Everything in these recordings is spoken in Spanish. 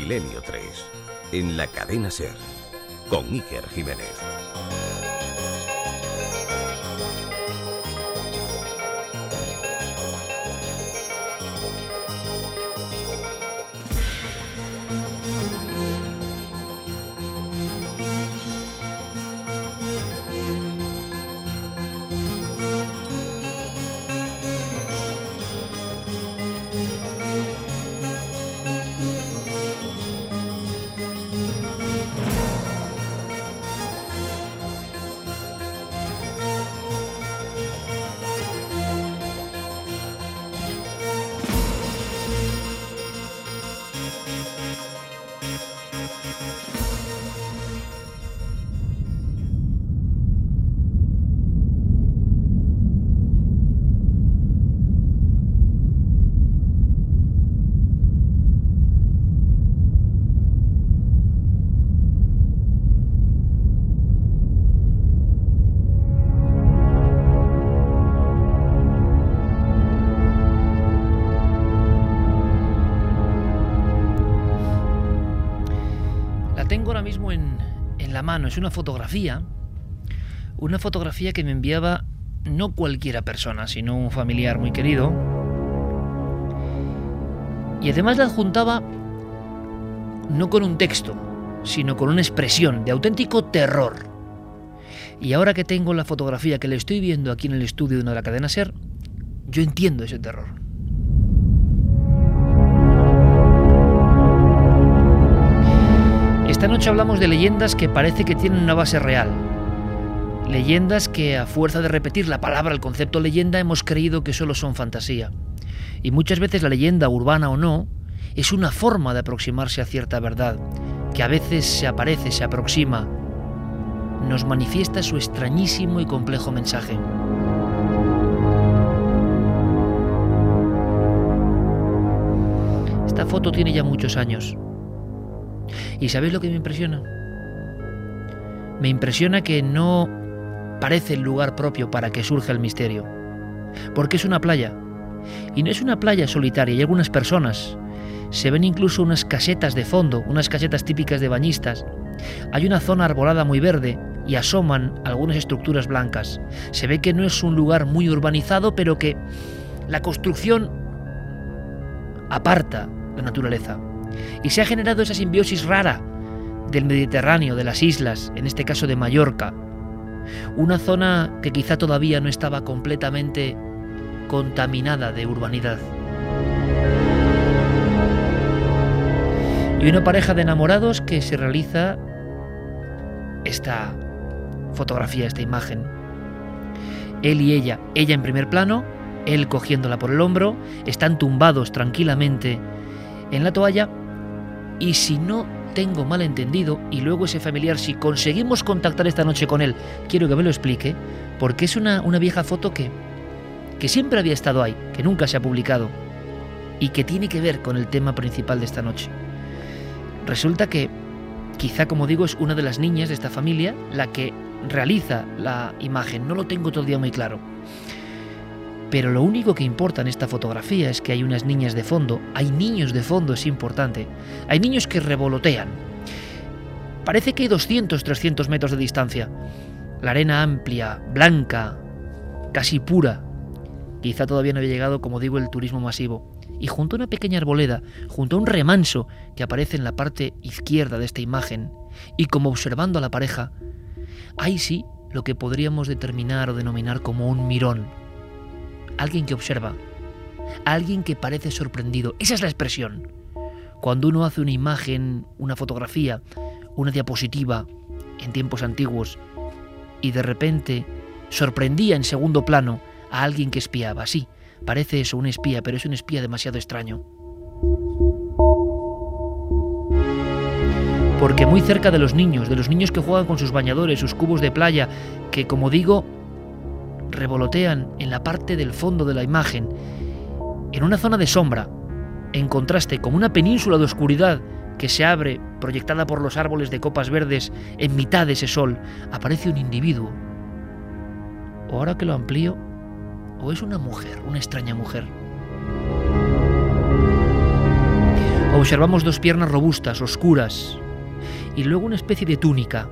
Milenio 3, en la cadena SER, con Iker Jiménez. Tengo ahora mismo en la mano, es una fotografía que me enviaba no cualquiera persona, sino un familiar muy querido, y además la adjuntaba no con un texto, sino con una expresión de auténtico terror. Y ahora que tengo la fotografía que le estoy viendo aquí en el estudio de la cadena SER, yo entiendo ese terror. Esta noche hablamos de leyendas que parece que tienen una base real. Leyendas que, a fuerza de repetir la palabra, el concepto leyenda, hemos creído que solo son fantasía. Y muchas veces la leyenda, urbana o no, es una forma de aproximarse a cierta verdad, que a veces se aparece, se aproxima, nos manifiesta su extrañísimo y complejo mensaje. Esta foto tiene ya muchos años. ¿Y sabéis lo que me impresiona? Me impresiona que no parece el lugar propio para que surja el misterio. Porque es una playa. Y no es una playa solitaria, hay algunas personas. Se ven incluso unas casetas de fondo, unas casetas típicas de bañistas. Hay una zona arbolada muy verde y asoman algunas estructuras blancas. Se ve que no es un lugar muy urbanizado, pero que la construcción aparta la naturaleza. Y se ha generado esa simbiosis rara del Mediterráneo, de las islas, en este caso de Mallorca. Una zona que quizá todavía no estaba completamente contaminada de urbanidad. Y una pareja de enamorados que se realiza esta fotografía, esta imagen. Él y ella en primer plano, él cogiéndola por el hombro, están tumbados tranquilamente en la toalla, y si no tengo mal entendido, y luego ese familiar, si conseguimos contactar esta noche con él, quiero que me lo explique, porque es una vieja foto que siempre había estado ahí, que nunca se ha publicado, y que tiene que ver con el tema principal de esta noche. Resulta que, quizá, como digo, es una de las niñas de esta familia la que realiza la imagen, no lo tengo todavía muy claro. Pero lo único que importa en esta fotografía es que hay unas niñas de fondo, hay niños de fondo, es importante. Hay niños que revolotean. Parece que hay 200, 300 metros de distancia. La arena amplia, blanca, casi pura. Quizá todavía no había llegado, como digo, el turismo masivo. Y junto a una pequeña arboleda, junto a un remanso que aparece en la parte izquierda de esta imagen, y como observando a la pareja, hay sí lo que podríamos determinar o denominar como un mirón. Alguien que observa, alguien que parece sorprendido. Esa es la expresión. Cuando uno hace una imagen, una fotografía, una diapositiva en tiempos antiguos y de repente sorprendía en segundo plano a alguien que espiaba. Sí, parece eso, un espía, pero es un espía demasiado extraño. Porque muy cerca de los niños que juegan con sus bañadores, sus cubos de playa, que, como digo, revolotean en la parte del fondo de la imagen, en una zona de sombra, en contraste con una península de oscuridad que se abre, proyectada por los árboles de copas verdes, en mitad de ese sol, aparece un individuo. O ahora que lo amplío, o es una mujer, una extraña mujer. Observamos 2 piernas robustas, oscuras, y luego una especie de túnica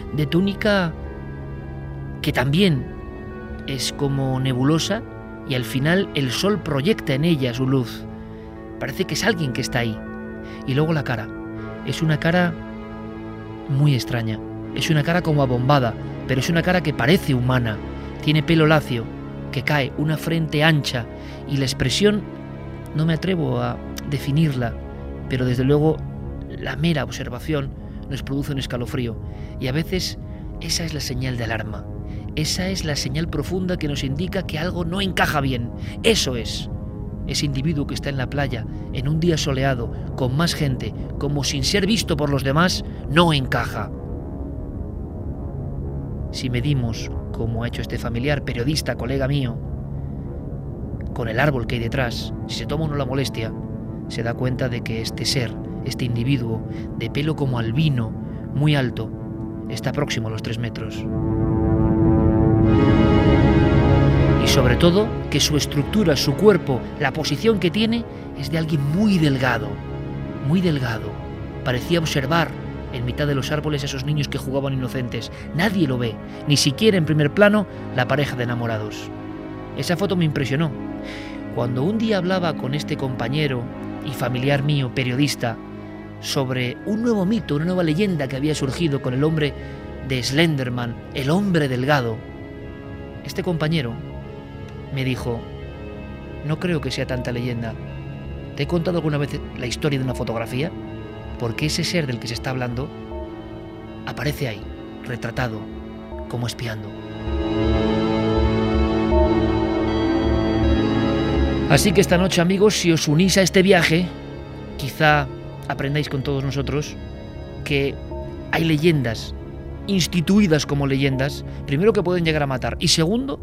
que también es como nebulosa, y al final el sol proyecta en ella su luz. Parece que es alguien que está ahí. Y luego la cara. Es una cara muy extraña. Es una cara como abombada, pero es una cara que parece humana. Tiene pelo lacio, que cae, una frente ancha, y la expresión no me atrevo a definirla, pero desde luego la mera observación nos produce un escalofrío. Y a veces esa es la señal de alarma. Esa es la señal profunda que nos indica que algo no encaja bien. Eso es. Ese individuo que está en la playa, en un día soleado, con más gente, como sin ser visto por los demás, no encaja. Si medimos, como ha hecho este familiar, periodista, colega mío, con el árbol que hay detrás, si se toma uno la molestia, se da cuenta de que este ser, este individuo, de pelo como albino, muy alto, está próximo a los 3 metros. Y sobre todo, que su estructura, su cuerpo, la posición que tiene, es de alguien muy delgado, muy delgado. Parecía observar en mitad de los árboles a esos niños que jugaban inocentes. Nadie lo ve, ni siquiera en primer plano la pareja de enamorados. Esa foto me impresionó. Cuando un día hablaba con este compañero y familiar mío, periodista, sobre un nuevo mito, una nueva leyenda que había surgido con el hombre de Slenderman, el hombre delgado, este compañero me dijo: no creo que sea tanta leyenda. ¿Te he contado alguna vez la historia de una fotografía? Porque ese ser del que se está hablando aparece ahí, retratado, como espiando. Así que esta noche, amigos, si os unís a este viaje, quizá aprendáis con todos nosotros que hay leyendas instituidas como leyendas, primero, que pueden llegar a matar, y segundo,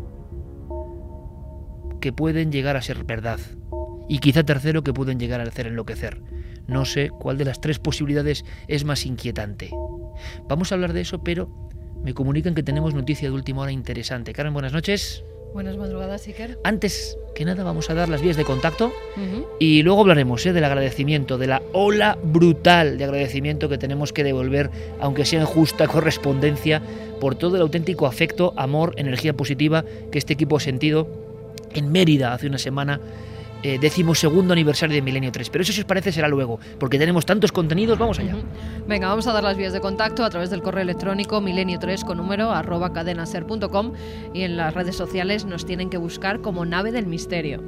que pueden llegar a ser verdad, y quizá tercero, que pueden llegar a hacer enloquecer. No sé cuál de las 3 posibilidades es más inquietante. Vamos a hablar de eso, pero me comunican que tenemos noticia de última hora interesante. Carmen, buenas noches. Buenas madrugadas, Iker. Antes que nada vamos a dar las vías de contacto y luego hablaremos del agradecimiento, de la ola brutal de agradecimiento que tenemos que devolver, aunque sea en justa correspondencia, por todo el auténtico afecto, amor, energía positiva que este equipo ha sentido en Mérida hace una semana, 12º aniversario de Milenio 3. Pero eso, si os parece, será luego, porque tenemos tantos contenidos. Vamos allá. Venga, vamos a dar las vías de contacto a través del correo electrónico milenio3@cadenaser.com, y en las redes sociales nos tienen que buscar como Nave del Misterio.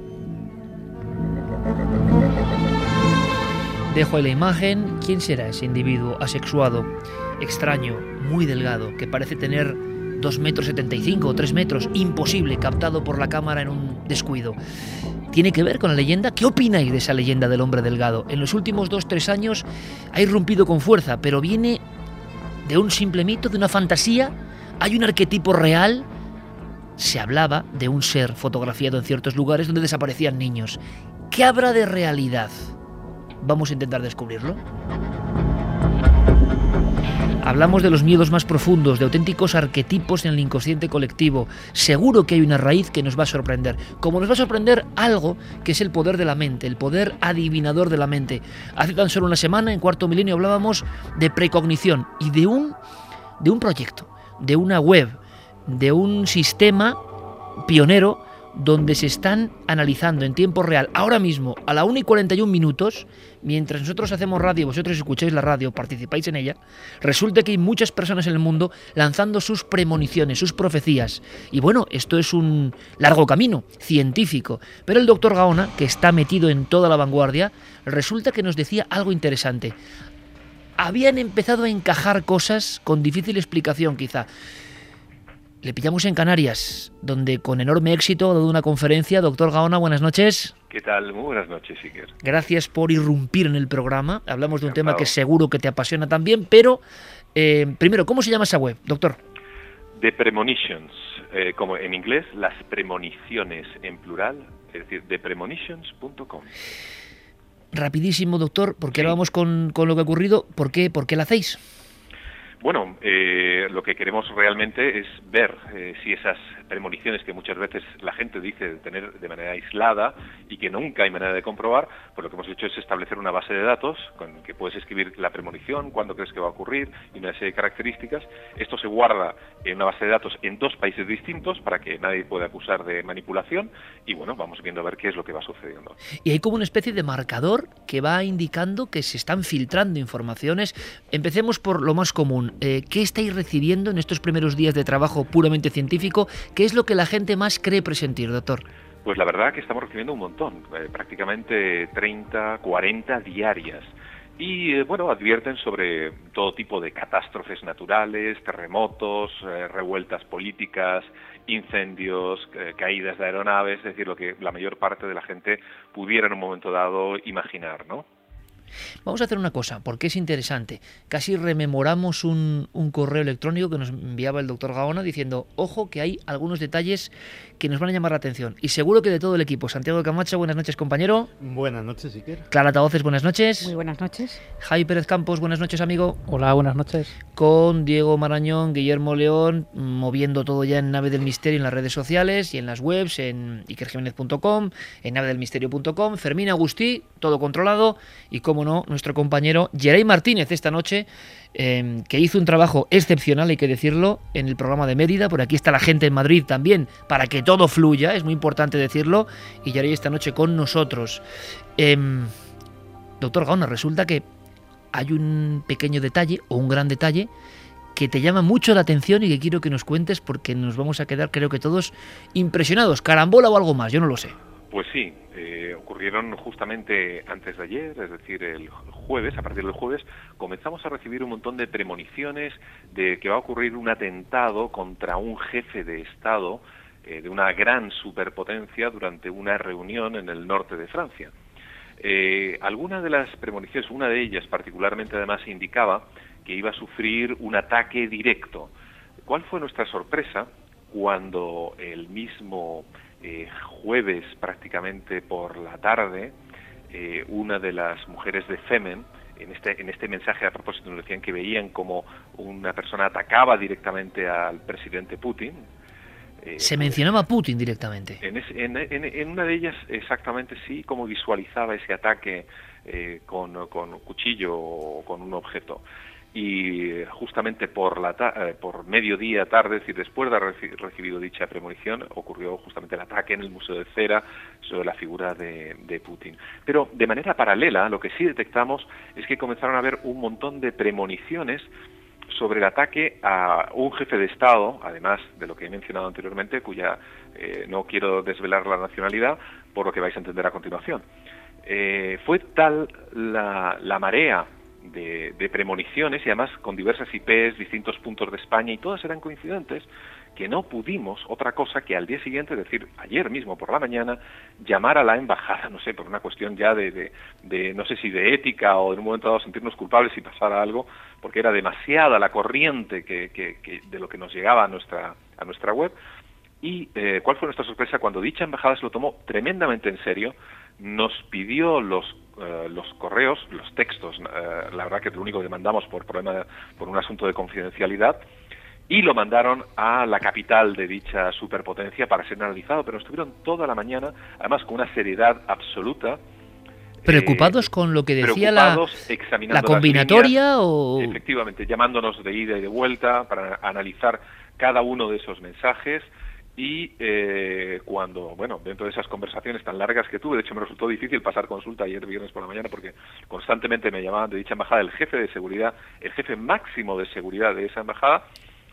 Dejo ahí la imagen. ¿Quién será ese individuo asexuado, extraño, muy delgado, que parece tener 2,75 metros o 3 metros, imposible, captado por la cámara en un descuido? ¿Tiene que ver con la leyenda? ¿Qué opináis de esa leyenda del hombre delgado? En los últimos 2-3 años ha irrumpido con fuerza, pero viene de un simple mito, de una fantasía. ¿Hay un arquetipo real? Se hablaba de un ser fotografiado en ciertos lugares donde desaparecían niños. ¿Qué habrá de realidad? Vamos a intentar descubrirlo. Hablamos de los miedos más profundos, de auténticos arquetipos en el inconsciente colectivo. Seguro que hay una raíz que nos va a sorprender. Como nos va a sorprender algo que es el poder de la mente, el poder adivinador de la mente. Hace tan solo una semana, en Cuarto Milenio, hablábamos de precognición y de un proyecto, de una web, de un sistema pionero donde se están analizando en tiempo real, ahora mismo, a la 1:41, mientras nosotros hacemos radio, vosotros escucháis la radio, participáis en ella, resulta que hay muchas personas en el mundo lanzando sus premoniciones, sus profecías. Y bueno, esto es un largo camino científico, pero el doctor Gaona, que está metido en toda la vanguardia, resulta que nos decía algo interesante. Habían empezado a encajar cosas con difícil explicación, quizá. Le pillamos en Canarias, donde con enorme éxito ha dado una conferencia. Doctor Gaona, buenas noches. ¿Qué tal? Muy buenas noches, Iker. Gracias por irrumpir en el programa. Hablamos de un tema que seguro que te apasiona también, pero primero, ¿cómo se llama esa web, doctor? The Premonitions, como en inglés, las premoniciones en plural, es decir, thepremonitions.com. Rapidísimo, doctor, porque ahora vamos con lo que ha ocurrido. ¿Por qué la hacéis? Bueno, lo que queremos realmente es ver si esas premoniciones que muchas veces la gente dice tener de manera aislada y que nunca hay manera de comprobar, pues lo que hemos hecho es establecer una base de datos con que puedes escribir la premonición, cuándo crees que va a ocurrir y una serie de características. Esto se guarda en una base de datos en 2 países distintos para que nadie pueda acusar de manipulación y bueno, vamos viendo a ver qué es lo que va sucediendo. Y hay como una especie de marcador que va indicando que se están filtrando informaciones. Empecemos por lo más común. ¿Qué estáis recibiendo en estos primeros días de trabajo puramente científico? ¿Qué es lo que la gente más cree presentir, doctor? Pues la verdad que estamos recibiendo un montón, prácticamente 30, 40 diarias. Y bueno, advierten sobre todo tipo de catástrofes naturales, terremotos, revueltas políticas, incendios, caídas de aeronaves, es decir, lo que la mayor parte de la gente pudiera en un momento dado imaginar, ¿no? Vamos a hacer una cosa, porque es interesante. Casi rememoramos un correo electrónico que nos enviaba el doctor Gaona diciendo, ojo, que hay algunos detalles que nos van a llamar la atención. Y seguro que de todo el equipo. Santiago de Camacho, buenas noches, compañero. Buenas noches, Iker. Clara Tahoces, buenas noches. Muy buenas noches. Javi Pérez Campos, buenas noches, amigo. Hola, buenas noches. Con Diego Marañón, Guillermo León, moviendo todo ya en Nave del Misterio en las redes sociales y en las webs, en ikerjimenez.com, en navedelmisterio.com, Fermín Agustí, todo controlado, y como no, nuestro compañero Geray Martínez esta noche, que hizo un trabajo excepcional, hay que decirlo, en el programa de Mérida. Por aquí está la gente en Madrid también, para que todo fluya, es muy importante decirlo, y Geray esta noche con nosotros. Doctor Gaona, resulta que hay un pequeño detalle, o un gran detalle, que te llama mucho la atención y que quiero que nos cuentes porque nos vamos a quedar, creo que todos, impresionados. ¿Carambola o algo más? Yo no lo sé. Pues sí, ocurrieron justamente antes de ayer, es decir, el jueves. A partir del jueves comenzamos a recibir un montón de premoniciones de que va a ocurrir un atentado contra un jefe de Estado de una gran superpotencia durante una reunión en el norte de Francia. Algunas de las premoniciones, una de ellas particularmente además indicaba que iba a sufrir un ataque directo. ¿Cuál fue nuestra sorpresa cuando el mismo jueves prácticamente por la tarde una de las mujeres de Femen, en este mensaje a propósito nos decían que veían como una persona atacaba directamente al presidente Putin? Se mencionaba a Putin directamente. En una de ellas exactamente sí, como visualizaba ese ataque con un cuchillo o con un objeto. Y justamente por mediodía tarde, es decir, después de haber recibido dicha premonición, ocurrió justamente el ataque en el Museo de Cera sobre la figura de Putin. Pero de manera paralela, lo que sí detectamos es que comenzaron a haber un montón de premoniciones sobre el ataque a un jefe de Estado, además de lo que he mencionado anteriormente, cuya no quiero desvelar la nacionalidad, por lo que vais a entender a continuación. Fue tal la marea de premoniciones, y además con diversas IPs, distintos puntos de España, y todas eran coincidentes, que no pudimos otra cosa que al día siguiente, es decir, ayer mismo por la mañana, llamar a la embajada, no sé, por una cuestión ya de no sé si de ética o en un momento dado sentirnos culpables si pasara algo, porque era demasiada la corriente que de lo que nos llegaba a nuestra web. Y ¿cuál fue nuestra sorpresa? Cuando dicha embajada se lo tomó tremendamente en serio, nos pidió los correos, los textos, la verdad que lo único que mandamos por un asunto de confidencialidad, y lo mandaron a la capital de dicha superpotencia para ser analizado, pero estuvieron toda la mañana, además con una seriedad absoluta. ¿Preocupados con lo que decía la combinatoria? O efectivamente, llamándonos de ida y de vuelta para analizar cada uno de esos mensajes. Y cuando, bueno, dentro de esas conversaciones tan largas que tuve, de hecho me resultó difícil pasar consulta ayer viernes por la mañana porque constantemente me llamaban de dicha embajada el jefe de seguridad, el jefe máximo de seguridad de esa embajada.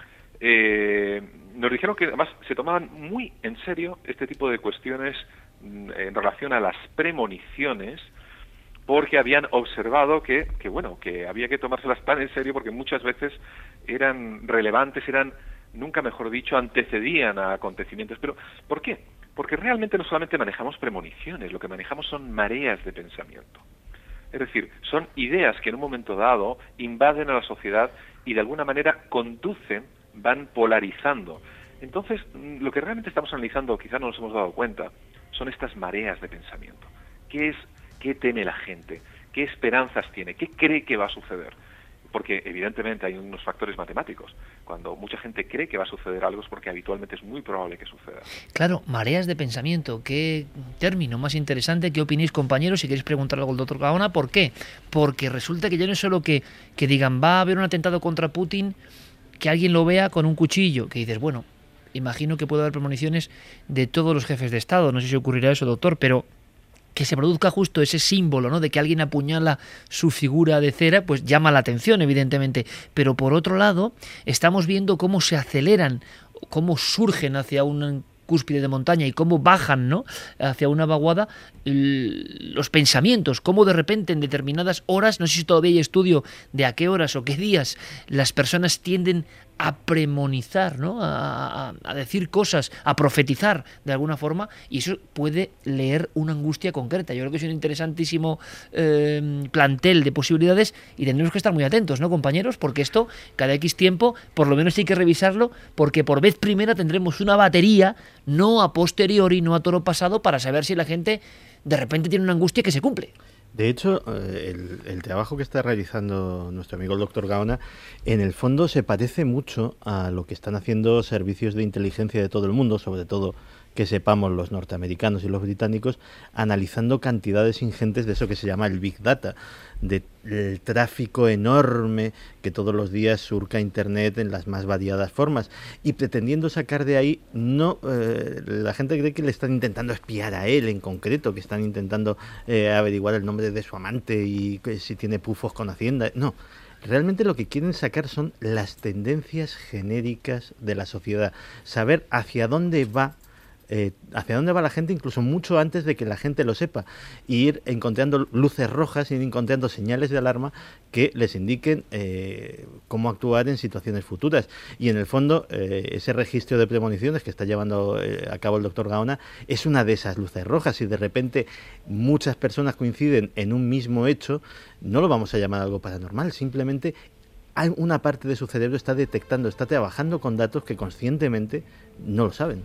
Nos dijeron que además se tomaban muy en serio este tipo de cuestiones en relación a las premoniciones, porque habían observado que había que tomárselas tan en serio porque muchas veces eran relevantes, nunca mejor dicho, antecedían a acontecimientos. ¿Pero por qué? Porque realmente no solamente manejamos premoniciones, lo que manejamos son mareas de pensamiento. Es decir, son ideas que en un momento dado invaden a la sociedad y de alguna manera van polarizando. Entonces, lo que realmente estamos analizando, quizás no nos hemos dado cuenta, son estas mareas de pensamiento. ¿Qué teme la gente? ¿Qué esperanzas tiene? ¿Qué cree que va a suceder? porque evidentemente hay unos factores matemáticos. Cuando mucha gente cree que va a suceder algo es porque habitualmente es muy probable que suceda. Claro, mareas de pensamiento, qué término más interesante. ¿Qué opináis, compañeros? Si queréis preguntar algo al doctor Gaona, ¿por qué? Porque resulta que ya no es solo que digan va a haber un atentado contra Putin, que alguien lo vea con un cuchillo, que dices, bueno, imagino que puede haber premoniciones de todos los jefes de Estado, no sé si ocurrirá eso, doctor, pero que se produzca justo ese símbolo, ¿no?, de que alguien apuñala su figura de cera, pues llama la atención, evidentemente. Pero por otro lado, estamos viendo cómo se aceleran, cómo surgen hacia una cúspide de montaña y cómo bajan, ¿no?, hacia una vaguada los pensamientos, cómo de repente en determinadas horas, no sé si todavía hay estudio de a qué horas o qué días, las personas tienden a premonizar, ¿no?, a decir cosas, a profetizar de alguna forma, y eso puede leer una angustia concreta. Yo creo que es un interesantísimo plantel de posibilidades y tendremos que estar muy atentos, ¿no, compañeros? Porque esto, cada X tiempo, por lo menos hay que revisarlo, porque por vez primera tendremos una batería, no a posteriori, no a toro pasado, para saber si la gente de repente tiene una angustia que se cumple. De hecho, el trabajo que está realizando nuestro amigo el doctor Gaona, en el fondo se parece mucho a lo que están haciendo servicios de inteligencia de todo el mundo, sobre todo que sepamos los norteamericanos y los británicos, analizando cantidades ingentes de eso que se llama el Big Data, del tráfico enorme que todos los días surca Internet en las más variadas formas, y pretendiendo sacar de ahí, no la gente cree que le están intentando espiar a él en concreto, que están intentando averiguar el nombre de su amante y que si tiene pufos con Hacienda. No, realmente lo que quieren sacar son las tendencias genéricas de la sociedad, saber hacia dónde va la gente, incluso mucho antes de que la gente lo sepa, e ir encontrando luces rojas, ir encontrando señales de alarma que les indiquen cómo actuar en situaciones futuras. Y en el fondo, ese registro de premoniciones que está llevando a cabo el doctor Gaona es una de esas luces rojas. Si de repente muchas personas coinciden en un mismo hecho, no lo vamos a llamar algo paranormal, simplemente hay una parte de su cerebro está detectando, está trabajando con datos que conscientemente no lo saben.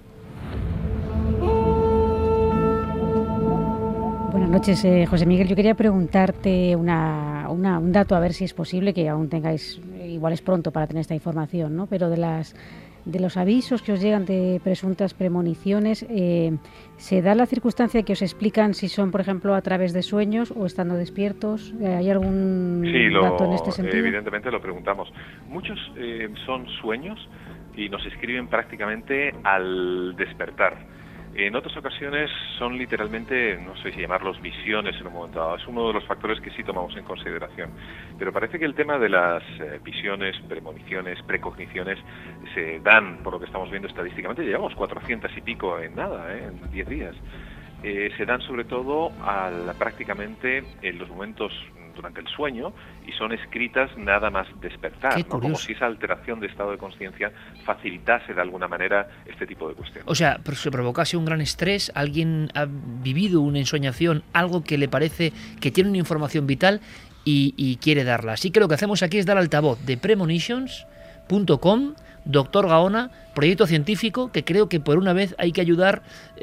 Buenas noches, José Miguel. Yo quería preguntarte un dato, a ver si es posible, que aún tengáis, igual es pronto para tener esta información, ¿no? Pero de los avisos que os llegan de presuntas premoniciones, ¿se da la circunstancia que os explican si son, por ejemplo, a través de sueños o estando despiertos? ¿Hay algún dato en este sentido? Evidentemente lo preguntamos. Muchos son sueños y nos escriben prácticamente al despertar. En otras ocasiones son literalmente, no sé si llamarlos visiones en un momento dado. Es uno de los factores que sí tomamos en consideración. Pero parece que el tema de las visiones, premoniciones, precogniciones se dan, por lo que estamos viendo estadísticamente, llevamos 400 y pico en nada, en 10 días. Se dan sobre todo prácticamente en los momentos durante el sueño y son escritas nada más despertar, ¿no? Como si esa alteración de estado de conciencia facilitase de alguna manera este tipo de cuestiones. O sea, se provocase un gran estrés, alguien ha vivido una ensoñación, algo que le parece que tiene una información vital y quiere darla. Así que lo que hacemos aquí es dar altavoz de premonitions.com, doctor Gaona, proyecto científico que creo que por una vez hay que ayudar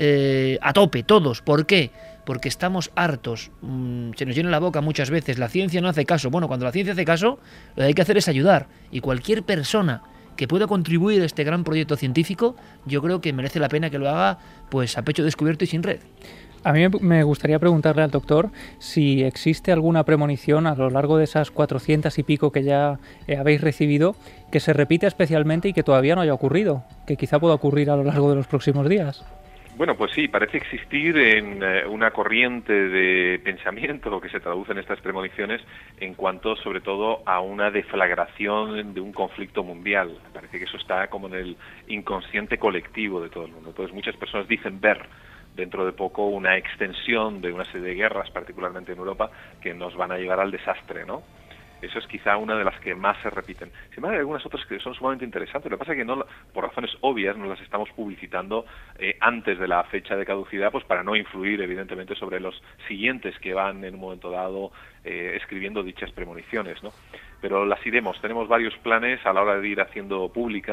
a tope, todos. ¿Por qué? Porque estamos hartos, se nos llena la boca muchas veces, la ciencia no hace caso. Bueno, cuando la ciencia hace caso, lo que hay que hacer es ayudar. Y cualquier persona que pueda contribuir a este gran proyecto científico, yo creo que merece la pena que lo haga pues a pecho descubierto y sin red. A mí me gustaría preguntarle al doctor si existe alguna premonición a lo largo de esas 400 y pico que ya habéis recibido que se repite especialmente y que todavía no haya ocurrido, que quizá pueda ocurrir a lo largo de los próximos días. Bueno, pues sí, parece existir en una corriente de pensamiento que se traduce en estas premoniciones en cuanto, sobre todo, a una deflagración de un conflicto mundial. Parece que eso está como en el inconsciente colectivo de todo el mundo. Entonces, muchas personas dicen ver dentro de poco una extensión de una serie de guerras, particularmente en Europa, que nos van a llevar al desastre, ¿no? Eso es quizá una de las que más se repiten. Sin embargo, hay algunas otras que son sumamente interesantes. Lo que pasa es que no, por razones obvias no las estamos publicitando antes de la fecha de caducidad, pues para no influir evidentemente sobre los siguientes que van en un momento dado escribiendo dichas premoniciones, ¿no? Pero las iremos. Tenemos varios planes a la hora de ir haciendo públicas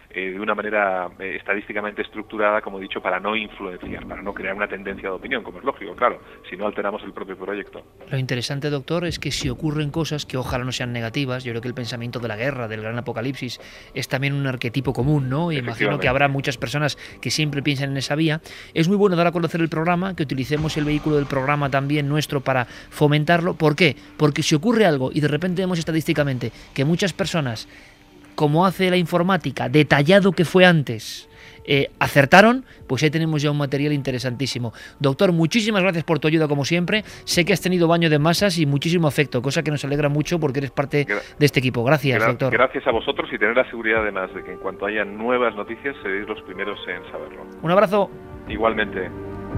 de una manera estadísticamente estructurada, como he dicho, para no influenciar, para no crear una tendencia de opinión, como es lógico, claro, si no alteramos el propio proyecto. Lo interesante, doctor, es que si ocurren cosas que ojalá no sean negativas, yo creo que el pensamiento de la guerra, del gran apocalipsis, es también un arquetipo común, ¿no? Y imagino que habrá muchas personas que siempre piensan en esa vía. Es muy bueno dar a conocer el programa, que utilicemos el vehículo del programa también nuestro para fomentarlo. ¿Por qué? Porque si ocurre algo y de repente vemos estadísticamente que muchas personas, como hace la informática, detallado que fue antes, acertaron, pues ahí tenemos ya un material interesantísimo. Doctor, muchísimas gracias por tu ayuda como siempre. Sé que has tenido baño de masas y muchísimo afecto, cosa que nos alegra mucho porque eres parte de este equipo. Gracias, doctor. Gracias a vosotros y tener la seguridad además de que en cuanto haya nuevas noticias seréis los primeros en saberlo. Un abrazo. Igualmente.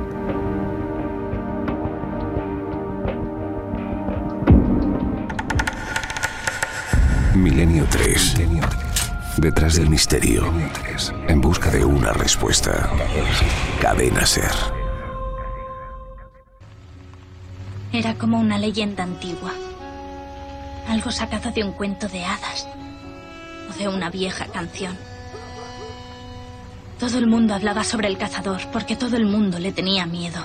Milenio 3. Detrás del misterio. En busca de una respuesta. Cadena SER. Era como una leyenda antigua. Algo sacado de un cuento de hadas. O de una vieja canción. Todo el mundo hablaba sobre el cazador porque todo el mundo le tenía miedo.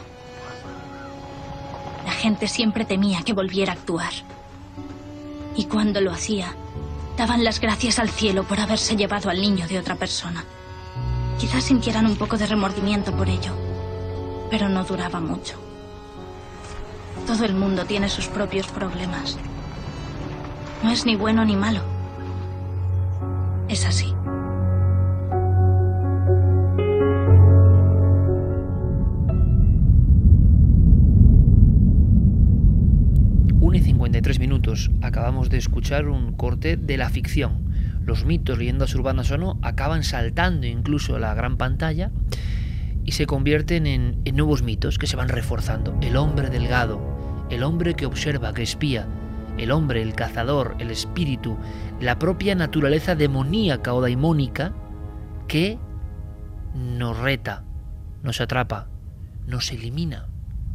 La gente siempre temía que volviera a actuar. Y cuando lo hacía, daban las gracias al cielo por haberse llevado al niño de otra persona. Quizás sintieran un poco de remordimiento por ello, pero no duraba mucho. Todo el mundo tiene sus propios problemas. No es ni bueno ni malo. Es así. Y 53 minutos. Acabamos de escuchar un corte de la ficción. Los mitos, leyendas urbanas o no, acaban saltando incluso a la gran pantalla y se convierten en nuevos mitos que se van reforzando. El hombre delgado, el hombre que observa, que espía, el hombre, el cazador, el espíritu, la propia naturaleza demoníaca o daimónica que nos reta, nos atrapa, nos elimina.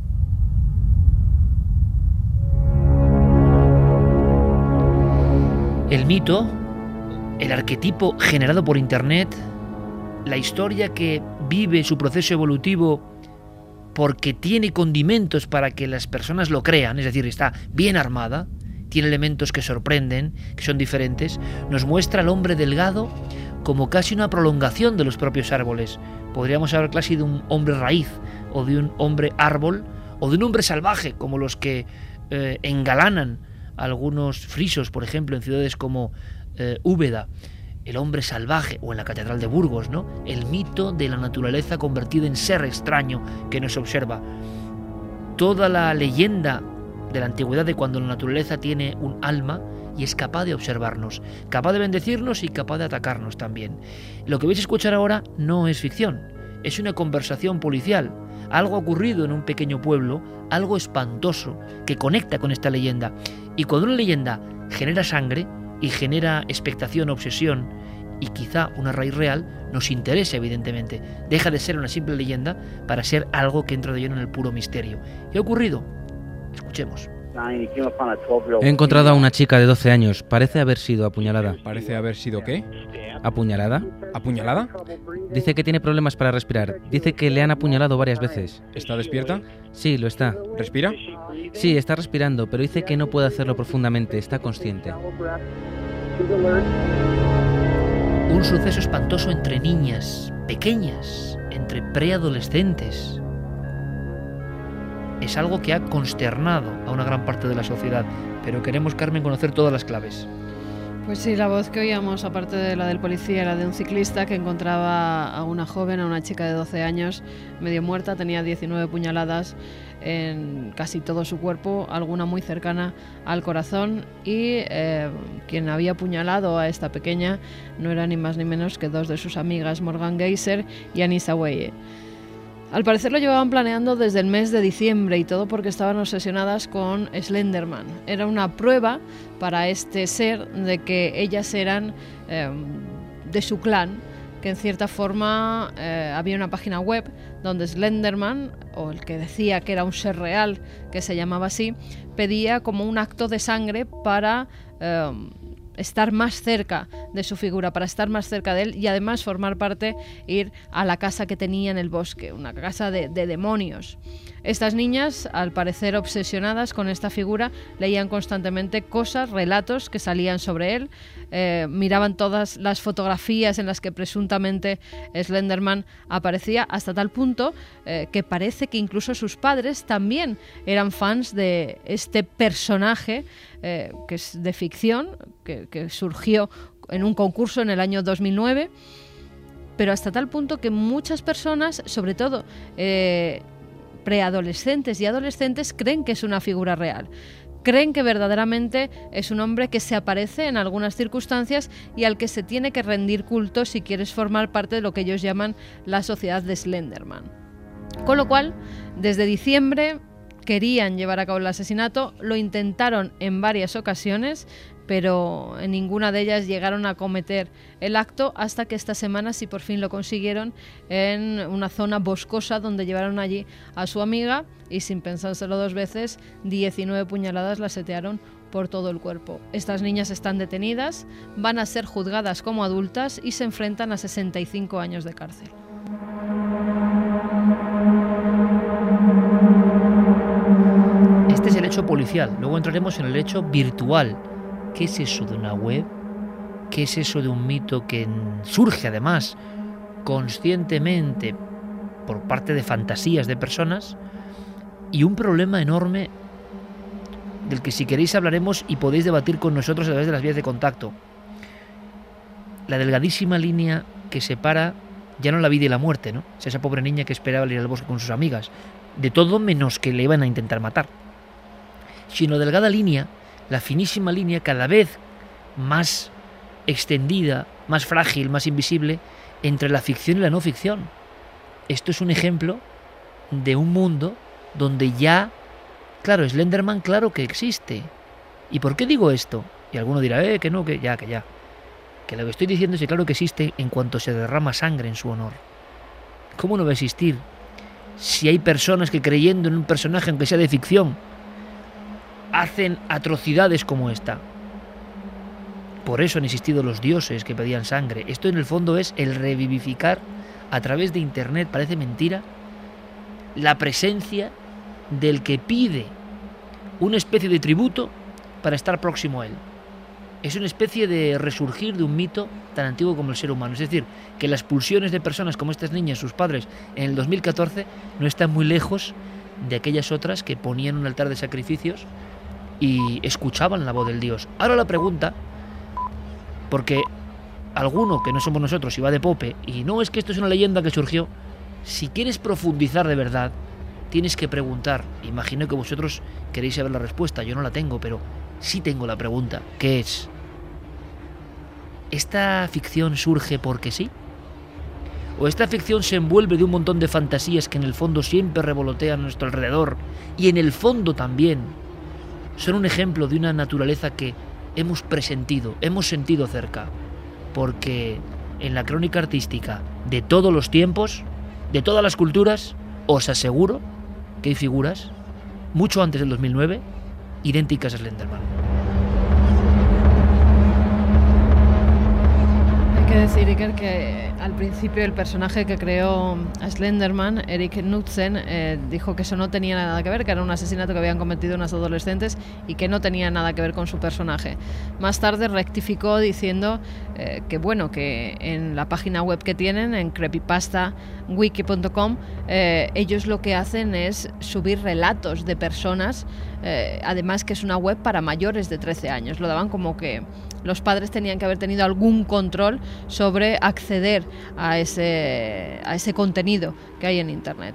El mito, el arquetipo generado por Internet, la historia que vive su proceso evolutivo porque tiene condimentos para que las personas lo crean, es decir, está bien armada, tiene elementos que sorprenden, que son diferentes, nos muestra al hombre delgado como casi una prolongación de los propios árboles. Podríamos hablar casi de un hombre raíz, o de un hombre árbol, o de un hombre salvaje, como los que engalanan algunos frisos, por ejemplo, en ciudades como Úbeda, el hombre salvaje, o en la Catedral de Burgos, ¿no? El mito de la naturaleza convertida en ser extraño que nos observa. Toda la leyenda de la antigüedad de cuando la naturaleza tiene un alma y es capaz de observarnos, capaz de bendecirnos y capaz de atacarnos también. Lo que vais a escuchar ahora no es ficción, es una conversación policial, algo ocurrido en un pequeño pueblo, algo espantoso que conecta con esta leyenda. Y cuando una leyenda genera sangre y genera expectación, obsesión y quizá una raíz real, nos interesa evidentemente. Deja de ser una simple leyenda para ser algo que entra de lleno en el puro misterio. ¿Qué ha ocurrido? Escuchemos. He encontrado a una chica de 12 años. Parece haber sido apuñalada. ¿Parece haber sido qué? ¿Apuñalada? ¿Apuñalada? Dice que tiene problemas para respirar. Dice que le han apuñalado varias veces. ¿Está despierta? Sí, lo está. ¿Respira? Sí, está respirando, pero dice que no puede hacerlo profundamente. Está consciente. Un suceso espantoso entre niñas, pequeñas, entre preadolescentes. Es algo que ha consternado a una gran parte de la sociedad, pero queremos, Carmen, conocer todas las claves. Pues sí, la voz que oíamos, aparte de la del policía, era de un ciclista que encontraba a una joven, a una chica de 12 años, medio muerta, tenía 19 puñaladas en casi todo su cuerpo, alguna muy cercana al corazón, y quien había apuñalado a esta pequeña no era ni más ni menos que dos de sus amigas, Morgan Geyser y Anissa Weye. Al parecer lo llevaban planeando desde el mes de diciembre, y todo porque estaban obsesionadas con Slenderman. Era una prueba para este ser de que ellas eran de su clan, que en cierta forma había una página web donde Slenderman, o el que decía que era un ser real, que se llamaba así, pedía como un acto de sangre para estar más cerca de su figura, para estar más cerca de él y además formar parte, ir a la casa que tenía en el bosque, una casa de demonios. Estas niñas, al parecer obsesionadas con esta figura, leían constantemente cosas, relatos que salían sobre él, miraban todas las fotografías en las que presuntamente Slenderman aparecía, hasta tal punto que parece que incluso sus padres también eran fans de este personaje que es de ficción, que surgió en un concurso en el año 2009, pero hasta tal punto que muchas personas, sobre todo preadolescentes y adolescentes, creen que es una figura real. Creen que verdaderamente es un hombre que se aparece en algunas circunstancias y al que se tiene que rendir culto si quieres formar parte de lo que ellos llaman la sociedad de Slenderman. Con lo cual, desde diciembre querían llevar a cabo el asesinato, lo intentaron en varias ocasiones, pero en ninguna de ellas llegaron a cometer el acto, hasta que esta semana sí por fin lo consiguieron en una zona boscosa donde llevaron allí a su amiga y, sin pensárselo dos veces, 19 puñaladas la setearon por todo el cuerpo. Estas niñas están detenidas, van a ser juzgadas como adultas y se enfrentan a 65 años de cárcel. Este es el hecho policial. Luego entraremos en el hecho virtual. ¿Qué es eso de una web? ¿Qué es eso de un mito que surge además conscientemente por parte de fantasías de personas? Y un problema enorme del que, si queréis, hablaremos y podéis debatir con nosotros a través de las vías de contacto. La delgadísima línea que separa ya no la vida y la muerte, ¿no? Es esa pobre niña que esperaba ir al bosque con sus amigas, de todo menos que le iban a intentar matar. Sino delgada línea, la finísima línea, cada vez más extendida, más frágil, más invisible, entre la ficción y la no ficción. Esto es un ejemplo de un mundo donde ya, claro, Slenderman claro que existe. ¿Y por qué digo esto? Y alguno dirá, que no, que ya. Que lo que estoy diciendo es que claro que existe en cuanto se derrama sangre en su honor. ¿Cómo no va a existir si hay personas que, creyendo en un personaje, aunque sea de ficción, hacen atrocidades como esta? Por eso han existido los dioses que pedían sangre. Esto en el fondo es el revivificar a través de internet, parece mentira, la presencia del que pide una especie de tributo para estar próximo a él. Es una especie de resurgir de un mito tan antiguo como el ser humano. Es decir, que las pulsiones de personas como estas niñas, sus padres, en el 2014, no están muy lejos de aquellas otras que ponían un altar de sacrificios y escuchaban la voz del Dios. Ahora la pregunta, porque alguno que no somos nosotros y va de pope, y no, es que esto es una leyenda que surgió, si quieres profundizar de verdad, tienes que preguntar. Imagino que vosotros queréis saber la respuesta, yo no la tengo, pero sí tengo la pregunta, que es: ¿esta ficción surge porque sí? ¿O esta ficción se envuelve de un montón de fantasías que en el fondo siempre revolotean a nuestro alrededor y en el fondo también son un ejemplo de una naturaleza que hemos presentido, hemos sentido cerca? Porque en la crónica artística de todos los tiempos, de todas las culturas, os aseguro que hay figuras, mucho antes del 2009, idénticas a Slenderman. Hay que decir, Iker, que al principio el personaje que creó a Slenderman, Erik Knudsen, dijo que eso no tenía nada que ver, que era un asesinato que habían cometido unas adolescentes y que no tenía nada que ver con su personaje. Más tarde rectificó diciendo que en la página web que tienen, en creepypastawiki.com, ellos lo que hacen es subir relatos de personas, además que es una web para mayores de 13 años. Lo daban como que los padres tenían que haber tenido algún control sobre acceder a ese contenido que hay en internet.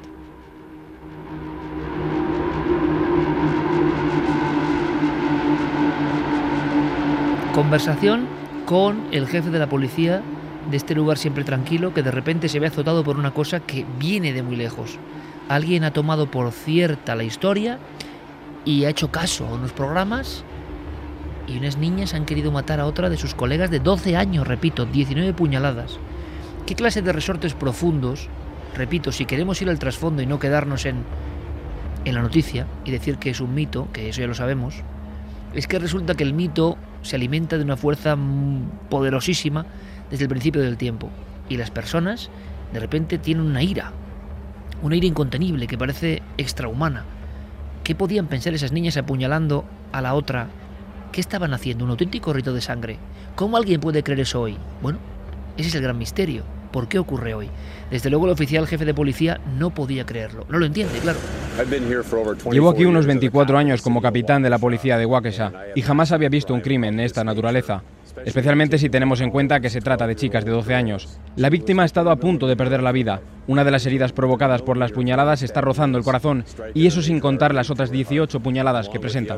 Conversación con el jefe de la policía de este lugar siempre tranquilo, que de repente se ve azotado por una cosa que viene de muy lejos. Alguien ha tomado por cierta la historia y ha hecho caso a unos programas, y unas niñas han querido matar a otra de sus colegas de 12 años, repito, 19 puñaladas. ¿Qué clase de resortes profundos? Repito, si queremos ir al trasfondo y no quedarnos en la noticia y decir que es un mito, que eso ya lo sabemos, es que resulta que el mito se alimenta de una fuerza poderosísima desde el principio del tiempo. Y las personas, de repente, tienen una ira incontenible que parece extrahumana. ¿Qué podían pensar esas niñas apuñalando a la otra? ¿Qué estaban haciendo? ¿Un auténtico rito de sangre? ¿Cómo alguien puede creer eso hoy? Bueno, ese es el gran misterio. ¿Por qué ocurre hoy? Desde luego el oficial jefe de policía no podía creerlo. No lo entiende, claro. Llevo aquí unos 24 años como capitán de la policía de Waukesha y jamás había visto un crimen de esta naturaleza. Especialmente si tenemos en cuenta que se trata de chicas de 12 años. La víctima ha estado a punto de perder la vida. Una de las heridas provocadas por las puñaladas está rozando el corazón, y eso sin contar las otras 18 puñaladas que presenta.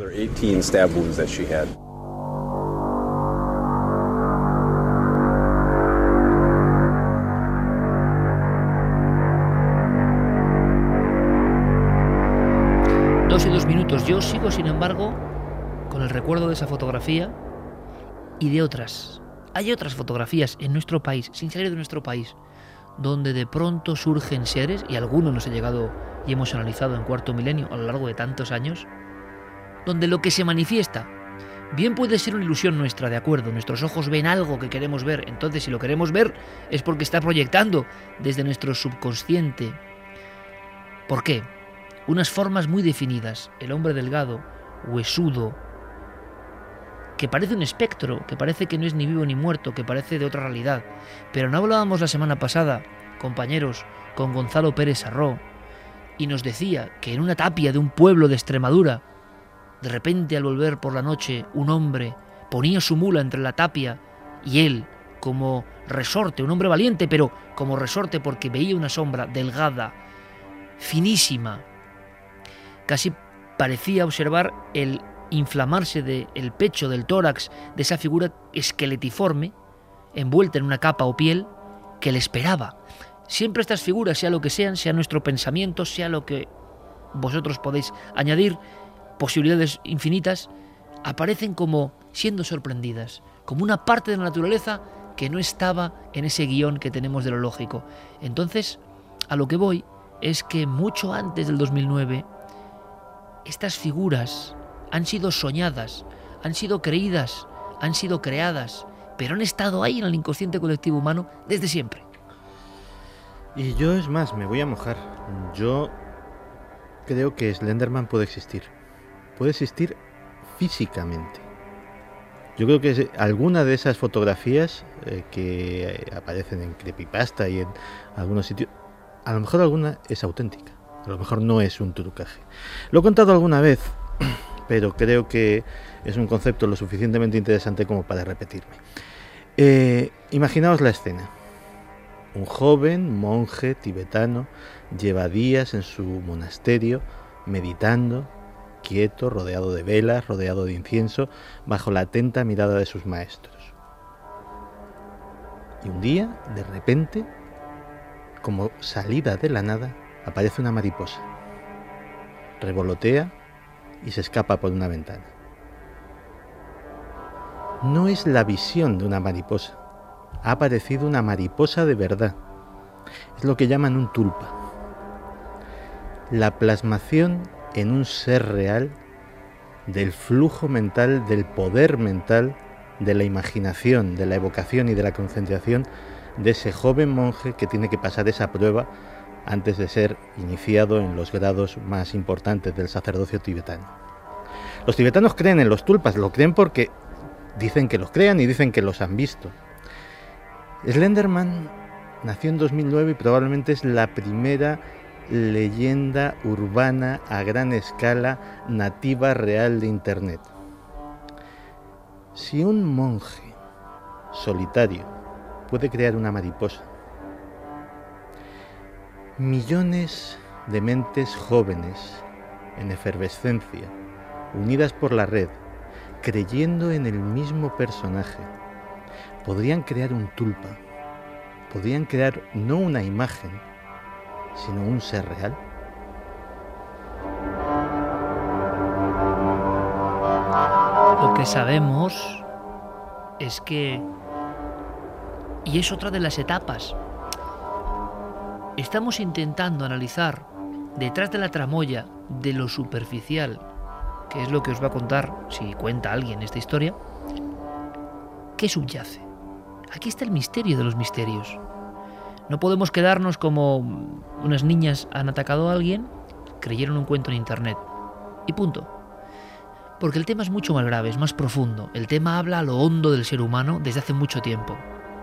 Yo sigo, sin embargo, con el recuerdo de esa fotografía y de otras. Hay otras fotografías en nuestro país, sin salir de nuestro país, donde de pronto surgen seres, y algunos nos ha llegado y hemos analizado en Cuarto Milenio a lo largo de tantos años, donde lo que se manifiesta bien puede ser una ilusión nuestra, de acuerdo, nuestros ojos ven algo que queremos ver, entonces si lo queremos ver es porque está proyectando desde nuestro subconsciente. ¿Por qué? Unas formas muy definidas, el hombre delgado, huesudo, que parece un espectro, que parece que no es ni vivo ni muerto, que parece de otra realidad. Pero no hablábamos la semana pasada, compañeros, con Gonzalo Pérez Sarró, y nos decía que en una tapia de un pueblo de Extremadura, de repente al volver por la noche, un hombre ponía su mula entre la tapia y él, como resorte, un hombre valiente, pero como resorte porque veía una sombra delgada, finísima. Casi parecía observar el inflamarse del pecho, del tórax, de esa figura esqueletiforme, envuelta en una capa o piel, que le esperaba. Siempre estas figuras, sea lo que sean, sea nuestro pensamiento, sea lo que vosotros podéis añadir, posibilidades infinitas, aparecen como siendo sorprendidas, como una parte de la naturaleza que no estaba en ese guión que tenemos de lo lógico. Entonces, a lo que voy es que mucho antes del 2009, estas figuras han sido soñadas, han sido creídas, han sido creadas, pero han estado ahí en el inconsciente colectivo humano desde siempre. Y yo, es más, me voy a mojar. Yo creo que Slenderman puede existir. Puede existir físicamente. Yo creo que alguna de esas fotografías que aparecen en Creepypasta y en algunos sitios, a lo mejor alguna es auténtica. A lo mejor no es un trucaje. Lo he contado alguna vez, pero creo que es un concepto lo suficientemente interesante como para repetirme. Imaginaos la escena. Un joven monje tibetano lleva días en su monasterio meditando, quieto, rodeado de velas, rodeado de incienso, bajo la atenta mirada de sus maestros. Y un día, de repente, como salida de la nada, aparece una mariposa. Revolotea y se escapa por una ventana. No es la visión de una mariposa. Ha aparecido una mariposa de verdad. Es lo que llaman un tulpa. La plasmación en un ser real del flujo mental, del poder mental, de la imaginación, de la evocación y de la concentración de ese joven monje que tiene que pasar esa prueba antes de ser iniciado en los grados más importantes del sacerdocio tibetano. Los tibetanos creen en los tulpas, lo creen porque dicen que los crean y dicen que los han visto. Slenderman nació en 2009 y probablemente es la primera leyenda urbana a gran escala nativa real de Internet. Si un monje solitario puede crear una mariposa, millones de mentes jóvenes en efervescencia, unidas por la red, creyendo en el mismo personaje, podrían crear un tulpa, podrían crear no una imagen, sino un ser real. Lo que sabemos es que, y es otra de las etapas, estamos intentando analizar detrás de la tramoya de lo superficial que es lo que os va a contar, si cuenta alguien esta historia, ¿qué subyace? Aquí está el misterio de los misterios. No podemos quedarnos como unas niñas han atacado a alguien, creyeron un cuento en internet y punto. Porque el tema es mucho más grave, es más profundo. El tema habla a lo hondo del ser humano desde hace mucho tiempo.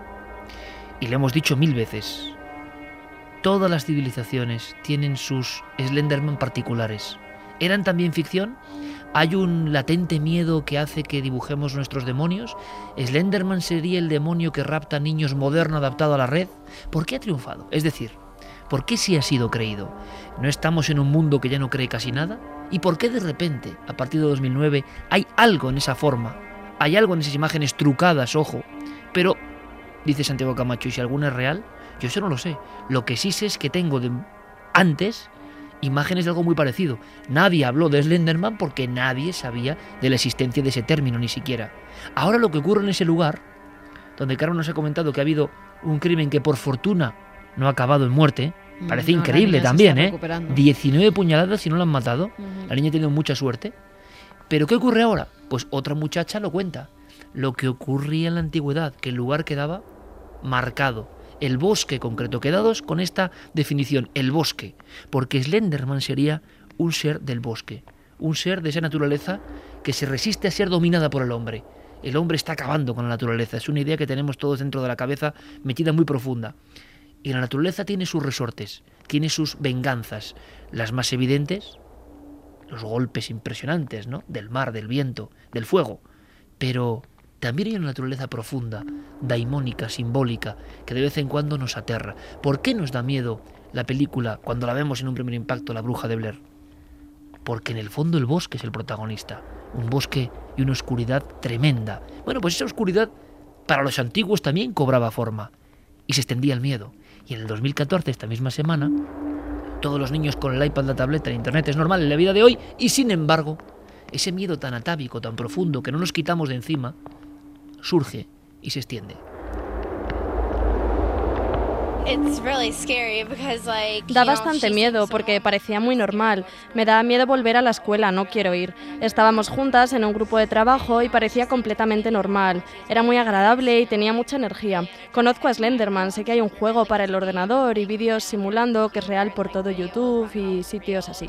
Y le hemos dicho 1000 veces. Todas las civilizaciones tienen sus Slenderman particulares. ¿Eran también ficción? ¿Hay un latente miedo que hace que dibujemos nuestros demonios? ¿Slenderman sería el demonio que rapta niños moderno adaptado a la red? ¿Por qué ha triunfado? Es decir, ¿por qué sí ha sido creído? ¿No estamos en un mundo que ya no cree casi nada? ¿Y por qué de repente, a partir de 2009, hay algo en esa forma? Hay algo en esas imágenes trucadas, ojo. Pero, dice Santiago Camacho, ¿y si alguna es real? Yo eso no lo sé. Lo que sí sé es que tengo de antes imágenes de algo muy parecido. Nadie habló de Slenderman porque nadie sabía de la existencia de ese término, ni siquiera. Ahora lo que ocurre en ese lugar, donde Carmen nos ha comentado que ha habido un crimen que por fortuna no ha acabado en muerte, parece increíble también, 19 puñaladas y no la han matado. La niña ha tenido mucha suerte. ¿Pero qué ocurre ahora? Pues otra muchacha lo cuenta. Lo que ocurría en la antigüedad, que el lugar quedaba marcado. El bosque concreto, quedados con esta definición, el bosque. Porque Slenderman sería un ser del bosque. Un ser de esa naturaleza que se resiste a ser dominada por el hombre. El hombre está acabando con la naturaleza. Es una idea que tenemos todos dentro de la cabeza, metida muy profunda. Y la naturaleza tiene sus resortes, tiene sus venganzas. Las más evidentes, los golpes impresionantes, ¿no? Del mar, del viento, del fuego. Pero también hay una naturaleza profunda, daimónica, simbólica, que de vez en cuando nos aterra. ¿Por qué nos da miedo la película cuando la vemos en un primer impacto, La Bruja de Blair? Porque en el fondo el bosque es el protagonista. Un bosque y una oscuridad tremenda. Bueno, pues esa oscuridad para los antiguos también cobraba forma. Y se extendía el miedo. Y en el 2014, esta misma semana, todos los niños con el iPad, la tableta, el internet es normal en la vida de hoy, y sin embargo, ese miedo tan atávico, tan profundo, que no nos quitamos de encima, surge y se extiende. Da bastante miedo porque parecía muy normal. Me da miedo volver a la escuela, no quiero ir. Estábamos juntas en un grupo de trabajo y parecía completamente normal. Era muy agradable y tenía mucha energía. Conozco a Slenderman, sé que hay un juego para el ordenador y vídeos simulando que es real por todo YouTube y sitios así.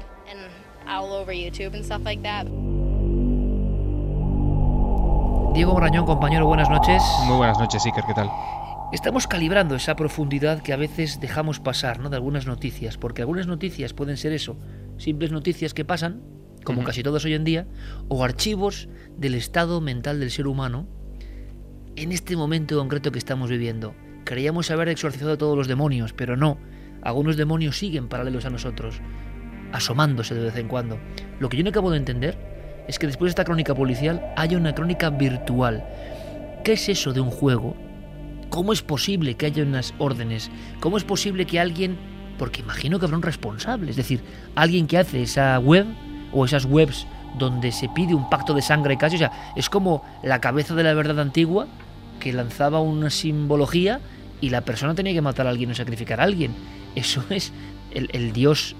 Diego Morañón, compañero, buenas noches. Muy buenas noches, Iker, ¿qué tal? Estamos calibrando esa profundidad que a veces dejamos pasar, ¿no?, de algunas noticias, porque algunas noticias pueden ser eso, simples noticias que pasan, como casi todas hoy en día, o archivos del estado mental del ser humano en este momento concreto que estamos viviendo. Creíamos haber exorcizado todos los demonios, pero no, algunos demonios siguen paralelos a nosotros, asomándose de vez en cuando. Lo que yo no acabo de entender es que después de esta crónica policial haya una crónica virtual. ¿Qué es eso de un juego? ¿Cómo es posible que haya unas órdenes? ¿Cómo es posible que alguien, porque imagino que habrá un responsable, es decir, alguien que hace esa web o esas webs donde se pide un pacto de sangre casi, o sea, es como la cabeza de la verdad antigua que lanzaba una simbología y la persona tenía que matar a alguien o sacrificar a alguien. Eso es el dios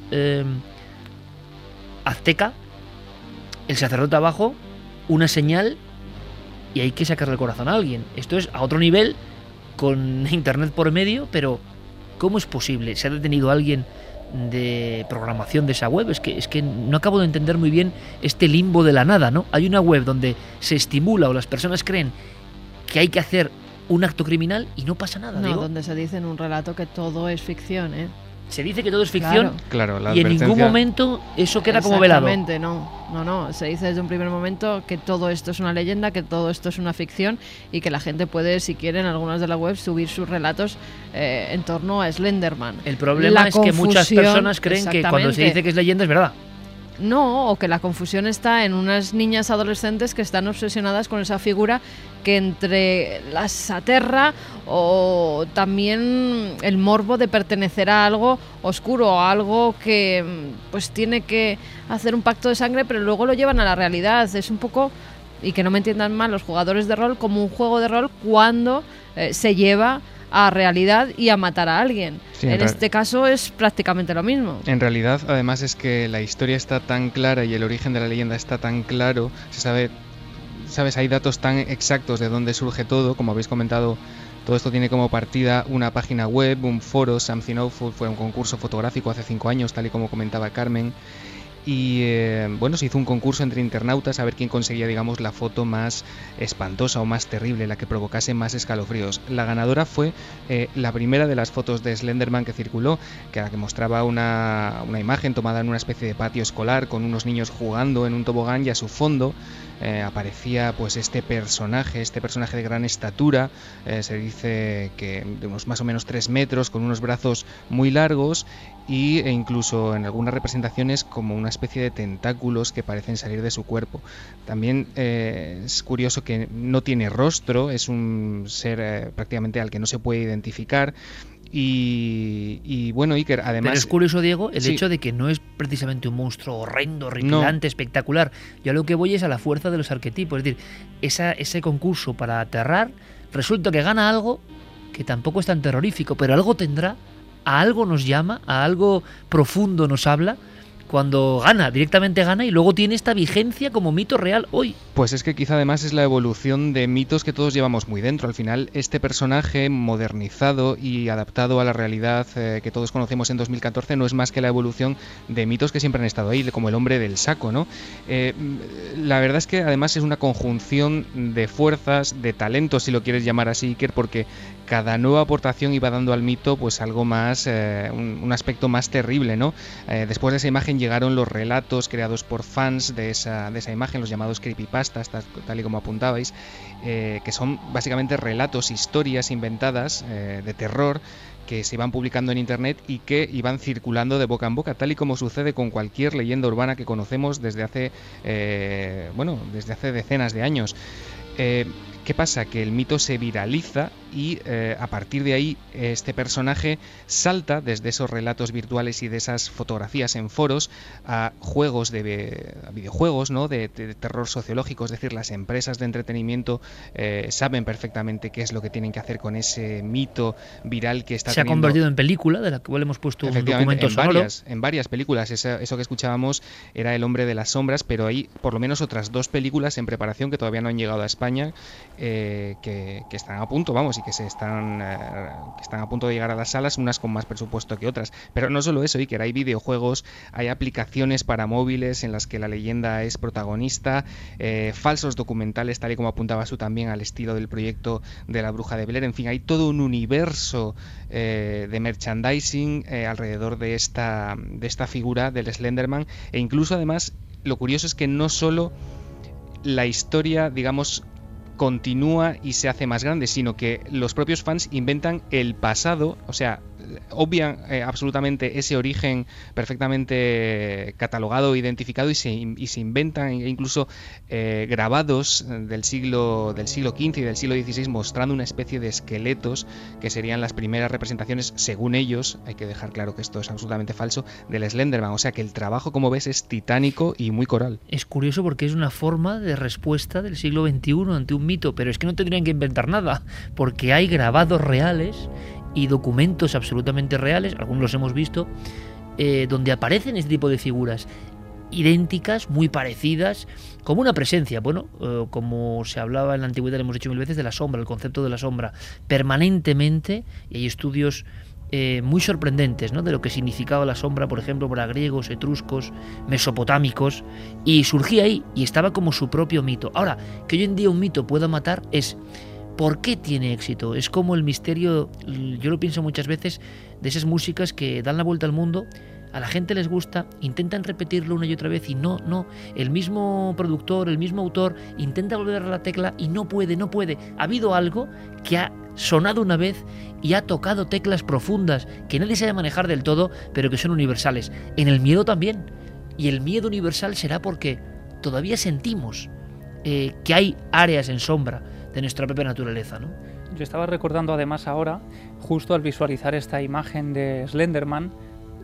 azteca, el sacerdote abajo, una señal y hay que sacarle el corazón a alguien. Esto es a otro nivel, con internet por medio, pero ¿cómo es posible? ¿Se ha detenido alguien de programación de esa web? Es que no acabo de entender muy bien este limbo de la nada, ¿no? Hay una web donde se estimula o las personas creen que hay que hacer un acto criminal y no pasa nada. No, digo, donde se dice en un relato que todo es ficción, ¿eh? Se dice que todo es ficción, claro, y en ningún momento eso queda como velado. Exactamente, no. Se dice desde un primer momento que todo esto es una leyenda, que todo esto es una ficción y que la gente puede, si quiere, en algunas de las webs subir sus relatos en torno a Slenderman. El problema es que muchas personas creen que cuando se dice que es leyenda es verdad. No, o que la confusión está en unas niñas adolescentes que están obsesionadas con esa figura que entre las aterra o también el morbo de pertenecer a algo oscuro, a algo que pues tiene que hacer un pacto de sangre, pero luego lo llevan a la realidad. Es un poco, y que no me entiendan mal los jugadores de rol, como un juego de rol cuando se lleva a realidad y a matar a alguien. Sí, en este caso es prácticamente lo mismo. En realidad, además, es que la historia está tan clara y el origen de la leyenda está tan claro, se sabe, ¿sabes? Hay datos tan exactos de dónde surge todo, como habéis comentado. Todo esto tiene como partida una página web, un foro. Something Awful fue un concurso fotográfico hace 5 años, tal y como comentaba Carmen. Y bueno, se hizo un concurso entre internautas a ver quién conseguía, digamos, la foto más espantosa o más terrible, la que provocase más escalofríos. La ganadora fue la primera de las fotos de Slenderman que circuló, que mostraba una imagen tomada en una especie de patio escolar con unos niños jugando en un tobogán, y a su fondo aparecía pues este personaje de gran estatura, se dice que de unos más o menos 3 metros, con unos brazos muy largos e incluso en algunas representaciones como una especie de tentáculos que parecen salir de su cuerpo. También es curioso que no tiene rostro, es un ser prácticamente al que no se puede identificar. Y bueno, Iker, además... Pero es curioso, Diego, el sí. hecho de que no es precisamente un monstruo horrendo, horripilante, espectacular. Yo a lo que voy es a la fuerza de los arquetipos. Es decir, ese concurso para aterrar, resulta que gana algo que tampoco es tan terrorífico, pero algo tendrá, a algo nos llama, a algo profundo nos habla, cuando directamente gana, y luego tiene esta vigencia como mito real hoy. Pues es que quizá además es la evolución de mitos que todos llevamos muy dentro. Al final, este personaje modernizado y adaptado a la realidad que todos conocemos en 2014 no es más que la evolución de mitos que siempre han estado ahí, como el hombre del saco, ¿no? La verdad es que además es una conjunción de fuerzas, de talentos, si lo quieres llamar así, Iker, porque cada nueva aportación iba dando al mito pues algo más, un aspecto más terrible, ¿no? Después de esa imagen llegaron los relatos creados por fans de esa imagen, los llamados creepypastas, tal y como apuntabais, que son básicamente relatos, historias inventadas de terror que se iban publicando en internet y que iban circulando de boca en boca, tal y como sucede con cualquier leyenda urbana que conocemos desde hace decenas de años. ¿Qué pasa? Que el mito se viraliza y a partir de ahí este personaje salta desde esos relatos virtuales y de esas fotografías en foros a juegos a videojuegos, ¿no? de terror sociológico. Es decir, las empresas de entretenimiento saben perfectamente qué es lo que tienen que hacer con ese mito viral que está se ha convertido en película, de la cual hemos puesto un documento sonoro. En varias películas. Eso que escuchábamos era El hombre de las sombras, pero hay por lo menos otras 2 películas en preparación que todavía no han llegado a España, que están a punto, vamos, y que están a punto de llegar a las salas, unas con más presupuesto que otras. Pero no solo eso, Iker, hay videojuegos, hay aplicaciones para móviles en las que la leyenda es protagonista, falsos documentales, tal y como apuntabas tú también, al estilo del proyecto de la Bruja de Blair. En fin, hay todo un universo de merchandising alrededor de esta figura del Slenderman, e incluso además lo curioso es que no solo la historia, digamos, continúa y se hace más grande, sino que los propios fans inventan el pasado, o sea, obvian absolutamente ese origen perfectamente catalogado, identificado, y se inventan incluso grabados del siglo XV y del siglo XVI mostrando una especie de esqueletos que serían las primeras representaciones, según ellos, hay que dejar claro que esto es absolutamente falso, del Slenderman. O sea que el trabajo, como ves, es titánico y muy coral. Es curioso porque es una forma de respuesta del siglo XXI ante un mito, pero es que no tendrían que inventar nada, porque hay grabados reales y documentos absolutamente reales, algunos los hemos visto, donde aparecen este tipo de figuras idénticas, muy parecidas, como una presencia, como se hablaba en la antigüedad, le hemos dicho 1000 veces, de la sombra, el concepto de la sombra, permanentemente, y hay estudios muy sorprendentes, ¿no?, de lo que significaba la sombra, por ejemplo, para griegos, etruscos, mesopotámicos, y surgía ahí, y estaba como su propio mito. Ahora, que hoy en día un mito pueda matar es... ¿por qué tiene éxito? Es como el misterio, yo lo pienso muchas veces, de esas músicas que dan la vuelta al mundo, a la gente les gusta, intentan repetirlo una y otra vez y no, el mismo productor, el mismo autor intenta volver a la tecla y no puede. Ha habido algo que ha sonado una vez y ha tocado teclas profundas que nadie sabe manejar del todo, pero que son universales. En el miedo también, y el miedo universal será porque todavía sentimos que hay áreas en sombra de nuestra propia naturaleza, ¿no? Yo estaba recordando además ahora, justo al visualizar esta imagen de Slenderman,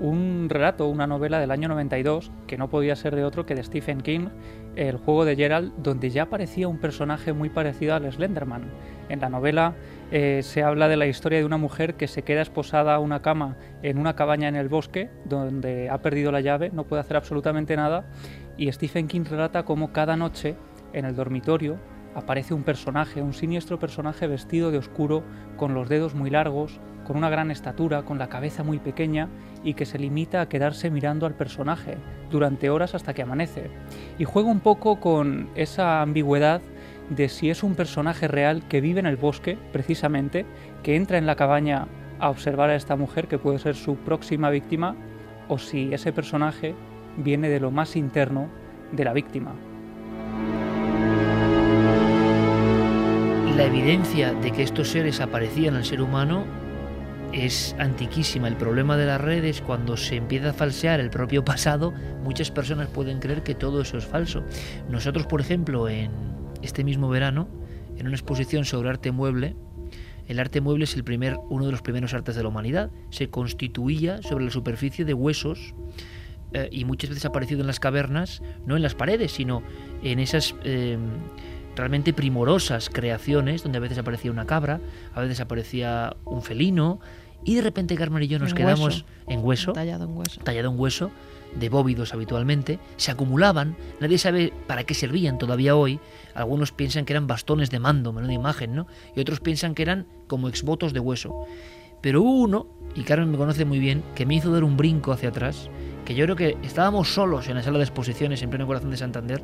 un relato, una novela del año 92, que no podía ser de otro que de Stephen King, El juego de Gerald, donde ya aparecía un personaje muy parecido al Slenderman. En la novela se habla de la historia de una mujer que se queda esposada a una cama en una cabaña en el bosque, donde ha perdido la llave, no puede hacer absolutamente nada, y Stephen King relata cómo cada noche en el dormitorio aparece un personaje, un siniestro personaje vestido de oscuro, con los dedos muy largos, con una gran estatura, con la cabeza muy pequeña, y que se limita a quedarse mirando al personaje durante horas hasta que amanece. Y juega un poco con esa ambigüedad de si es un personaje real que vive en el bosque, precisamente, que entra en la cabaña a observar a esta mujer que puede ser su próxima víctima, o si ese personaje viene de lo más interno de la víctima. La evidencia de que estos seres aparecían al ser humano es antiquísima. El problema de las redes, cuando se empieza a falsear el propio pasado, muchas personas pueden creer que todo eso es falso. Nosotros, por ejemplo, en este mismo verano, en una exposición sobre arte mueble, el arte mueble es uno de los primeros artes de la humanidad. Se constituía sobre la superficie de huesos y muchas veces ha aparecido en las cavernas, no en las paredes, sino en esas realmente primorosas creaciones donde a veces aparecía una cabra, a veces aparecía un felino, y de repente Carmen y yo nos quedamos en hueso, tallado en hueso, de bóvidos habitualmente, se acumulaban, nadie sabe para qué servían todavía hoy. Algunos piensan que eran bastones de mando, menuda imagen, ¿no? Y otros piensan que eran como exvotos de hueso. Pero hubo uno, y Carmen me conoce muy bien, que me hizo dar un brinco hacia atrás, que yo creo que estábamos solos en la sala de exposiciones en pleno corazón de Santander,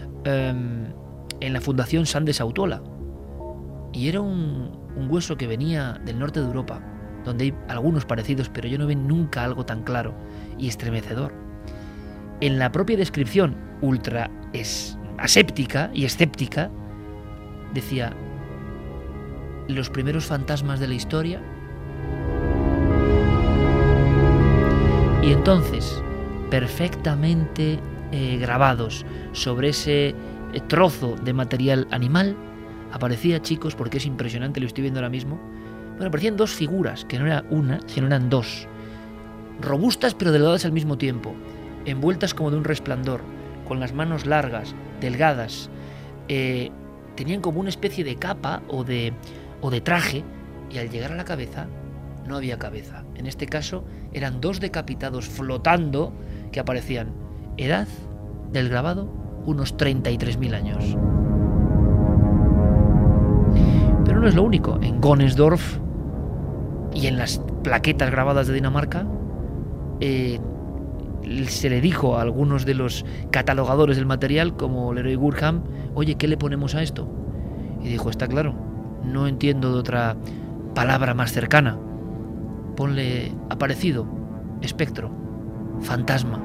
en la Fundación Sandes Autola, y era un hueso que venía del norte de Europa, donde hay algunos parecidos, pero yo no vi nunca algo tan claro y estremecedor. En la propia descripción ultra aséptica y escéptica decía: los primeros fantasmas de la historia. Y entonces, perfectamente grabados sobre ese trozo de material animal, aparecía, chicos, porque es impresionante, lo estoy viendo ahora mismo, bueno, aparecían dos figuras, que no era una, sino eran dos, robustas pero delgadas al mismo tiempo, envueltas como de un resplandor, con las manos largas, delgadas, tenían como una especie de capa o de traje, y al llegar a la cabeza no había cabeza. En este caso eran dos decapitados flotando que aparecían. Edad del grabado, unos 33.000 años. Pero no es lo único. En Gönsdorf y en las plaquetas grabadas de Dinamarca se le dijo a algunos de los catalogadores del material, como Leroy Gurham: oye, ¿qué le ponemos a esto? Y dijo: está claro, no entiendo de otra palabra más cercana. Ponle aparecido, espectro, fantasma.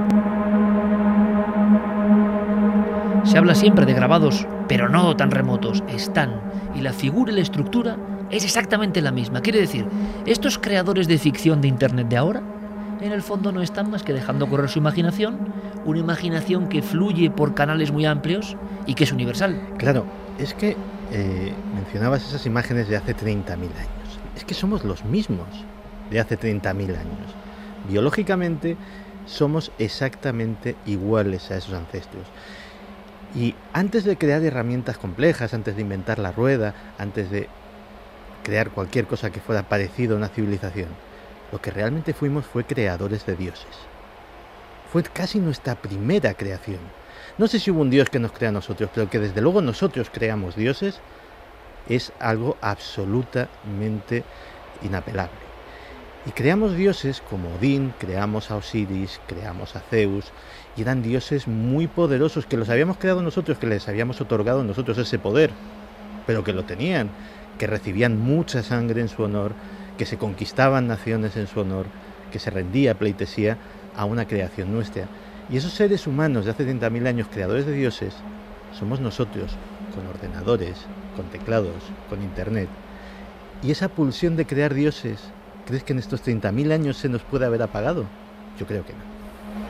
Se habla siempre de grabados, pero no tan remotos. Están, y la figura y la estructura es exactamente la misma. Quiere decir, estos creadores de ficción de Internet de ahora, en el fondo no están más que dejando correr su imaginación, una imaginación que fluye por canales muy amplios y que es universal. Claro, es que mencionabas esas imágenes de hace 30.000 años. Es que somos los mismos de hace 30.000 años. Biológicamente somos exactamente iguales a esos ancestros. Y antes de crear herramientas complejas, antes de inventar la rueda, antes de crear cualquier cosa que fuera parecido a una civilización, lo que realmente fuimos fue creadores de dioses. Fue casi nuestra primera creación. No sé si hubo un dios que nos crea a nosotros, pero que desde luego nosotros creamos dioses es algo absolutamente inapelable. Y creamos dioses como Odín, creamos a Osiris, creamos a Zeus, y eran dioses muy poderosos que los habíamos creado nosotros, que les habíamos otorgado nosotros ese poder, pero que lo tenían, que recibían mucha sangre en su honor, que se conquistaban naciones en su honor, que se rendía pleitesía a una creación nuestra. Y esos seres humanos de hace 30.000 años, creadores de dioses, somos nosotros, con ordenadores, con teclados, con internet. Y esa pulsión de crear dioses, ¿crees que en estos 30.000 años se nos puede haber apagado? Yo creo que no.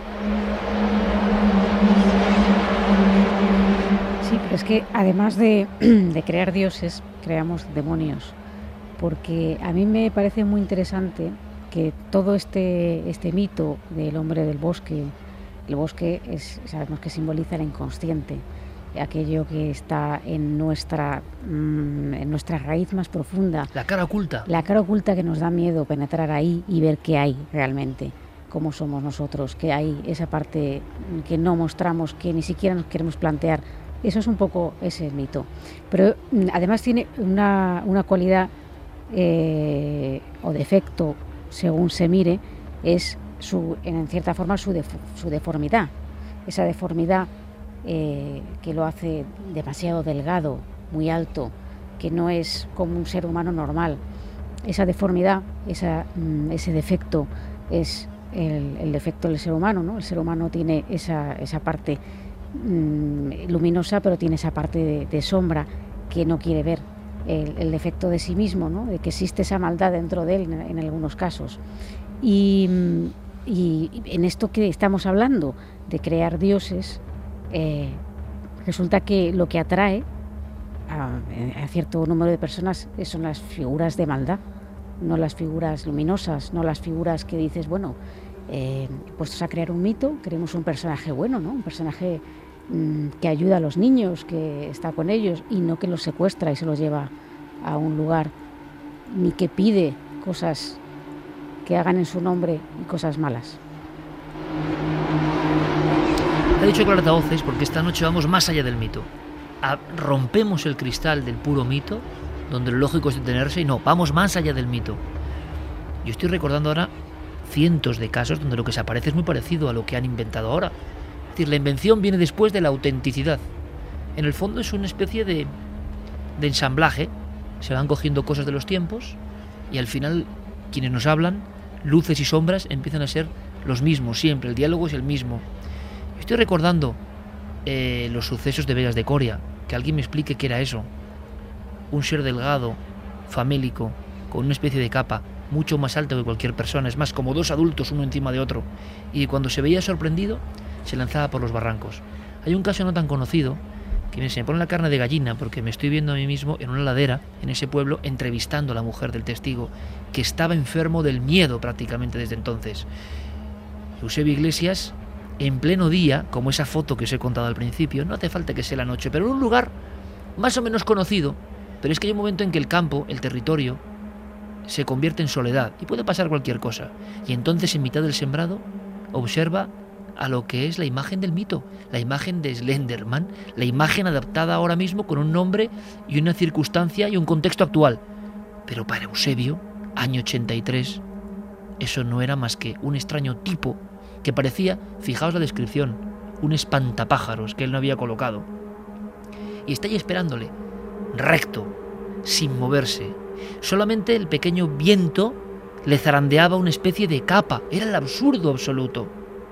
Sí, pero es que además de crear dioses, creamos demonios. Porque a mí me parece muy interesante que todo este mito del hombre del bosque, el bosque sabemos que simboliza el inconsciente, aquello que está en nuestra raíz más profunda. La cara oculta. La cara oculta, que nos da miedo penetrar ahí y ver qué hay realmente, cómo somos nosotros, que hay esa parte que no mostramos, que ni siquiera nos queremos plantear. Eso es un poco ese mito. Pero además tiene una cualidad o defecto, según se mire, es en cierta forma su deformidad. Esa deformidad que lo hace demasiado delgado, muy alto, que no es como un ser humano normal. Esa deformidad, ese defecto es el defecto del ser humano, ¿no? El ser humano tiene esa parte luminosa, pero tiene esa parte de sombra que no quiere ver, el defecto de sí mismo, ¿no? De que existe esa maldad dentro de él en algunos casos. Y en esto que estamos hablando de crear dioses, resulta que lo que atrae a cierto número de personas son las figuras de maldad, no las figuras luminosas, no las figuras que dices, bueno, puestos a crear un mito, queremos un personaje bueno, ¿no? Un personaje que ayuda a los niños, que está con ellos, y no que los secuestra y se los lleva a un lugar, ni que pide cosas que hagan en su nombre y cosas malas. Ha dicho Clara Tavoces, porque esta noche vamos más allá del mito. Rompemos el cristal del puro mito, donde lo lógico es detenerse, y no, vamos más allá del mito. Yo estoy recordando ahora cientos de casos donde lo que se aparece es muy parecido a lo que han inventado ahora. Es decir, la invención viene después de la autenticidad. En el fondo es una especie de ensamblaje. Se van cogiendo cosas de los tiempos y al final quienes nos hablan, luces y sombras, empiezan a ser los mismos siempre. El diálogo es el mismo. Estoy recordando los sucesos de Vegas de Coria. Que alguien me explique qué era eso. Un ser delgado, famélico, con una especie de capa mucho más alta que cualquier persona. Es más, como dos adultos uno encima de otro. Y cuando se veía sorprendido, se lanzaba por los barrancos. Hay un caso no tan conocido que se me pone la carne de gallina porque me estoy viendo a mí mismo en una ladera en ese pueblo entrevistando a la mujer del testigo, que estaba enfermo del miedo prácticamente desde entonces. Eusebio Iglesias, en pleno día, como esa foto que os he contado al principio, no hace falta que sea la noche, pero en un lugar más o menos conocido, pero es que hay un momento en que el campo, el territorio, se convierte en soledad y puede pasar cualquier cosa. Y entonces, en mitad del sembrado, observa a lo que es la imagen del mito, la imagen de Slenderman, la imagen adaptada ahora mismo con un nombre y una circunstancia y un contexto actual. Pero para Eusebio, año 83, eso no era más que un extraño tipo que parecía, fijaos la descripción, un espantapájaros que él no había colocado. Y está ahí esperándole, recto, sin moverse. Solamente el pequeño viento le zarandeaba una especie de capa. Era el absurdo absoluto.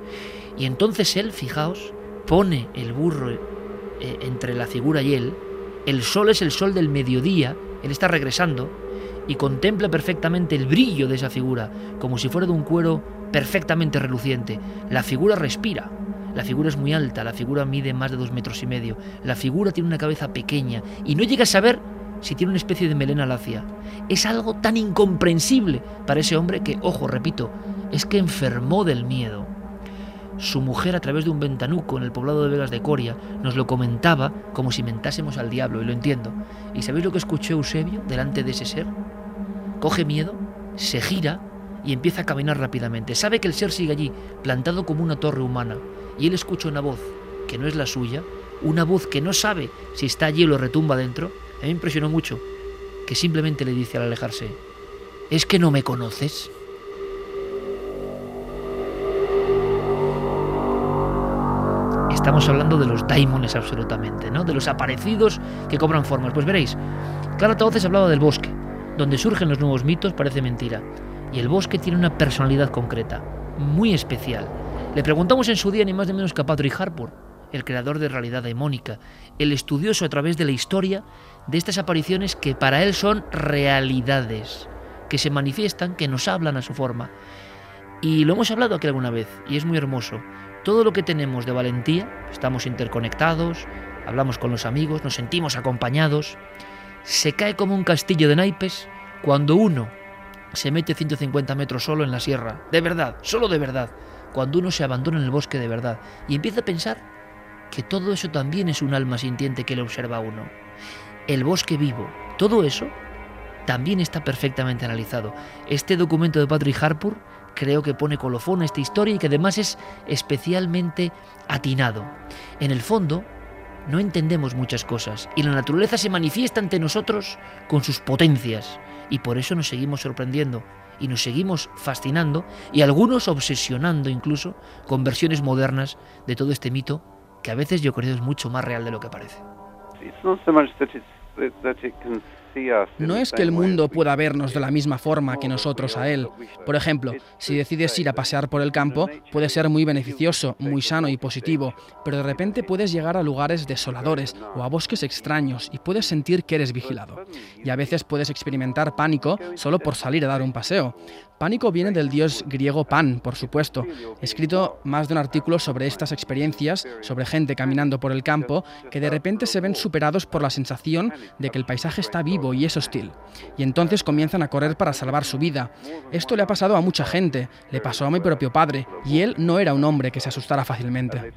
Y entonces él, fijaos, pone el burro entre la figura y él. El sol es el sol del mediodía, él está regresando y contempla perfectamente el brillo de esa figura, como si fuera de un cuero perfectamente reluciente. La figura respira, la figura es muy alta, la figura mide más de 2,5 metros, la figura tiene una cabeza pequeña y no llega a saber si tiene una especie de melena lacia. Es algo tan incomprensible para ese hombre que, ojo, repito, es que enfermó del miedo. Su mujer, a través de un ventanuco en el poblado de Vegas de Coria, nos lo comentaba como si mentásemos al diablo, y lo entiendo. ¿Y sabéis lo que escuchó Eusebio delante de ese ser? Coge miedo, se gira y empieza a caminar rápidamente. Sabe que el ser sigue allí, plantado como una torre humana, y él escucha una voz que no es la suya, una voz que no sabe si está allí o lo retumba dentro. A mí me impresionó mucho, que simplemente le dice al alejarse: ¿es que no me conoces? Estamos hablando de los daimones absolutamente, ¿no? De los aparecidos que cobran formas. Pues veréis, Clara Tavoces hablaba del bosque. Donde surgen los nuevos mitos parece mentira. Y el bosque tiene una personalidad concreta, muy especial. Le preguntamos en su día ni más ni menos que a Patrick Harpur, el creador de Realidad Daimónica, el estudioso a través de la historia de estas apariciones que para él son realidades, que se manifiestan, que nos hablan a su forma. Y lo hemos hablado aquí alguna vez, y es muy hermoso. Todo lo que tenemos de valentía, estamos interconectados, hablamos con los amigos, nos sentimos acompañados, se cae como un castillo de naipes cuando uno se mete 150 metros solo en la sierra, de verdad, solo de verdad, cuando uno se abandona en el bosque de verdad y empieza a pensar que todo eso también es un alma sintiente que le observa a uno. El bosque vivo, todo eso también está perfectamente analizado. Este documento de Patrick Harpur creo que pone colofón a esta historia y que además es especialmente atinado. En el fondo, no entendemos muchas cosas y la naturaleza se manifiesta ante nosotros con sus potencias y por eso nos seguimos sorprendiendo y nos seguimos fascinando y algunos obsesionando incluso con versiones modernas de todo este mito que a veces yo creo es mucho más real de lo que parece. No es que el mundo pueda vernos de la misma forma que nosotros a él. Por ejemplo, si decides ir a pasear por el campo, puede ser muy beneficioso, muy sano y positivo, pero de repente puedes llegar a lugares desoladores o a bosques extraños y puedes sentir que eres vigilado. Y a veces puedes experimentar pánico solo por salir a dar un paseo. Pánico viene del dios griego Pan, por supuesto. He escrito más de un artículo sobre estas experiencias, sobre gente caminando por el campo, que de repente se ven superados por la sensación de que el paisaje está vivo y es hostil. Y entonces comienzan a correr para salvar su vida. Esto le ha pasado a mucha gente, le pasó a mi propio padre, y él no era un hombre que se asustara fácilmente.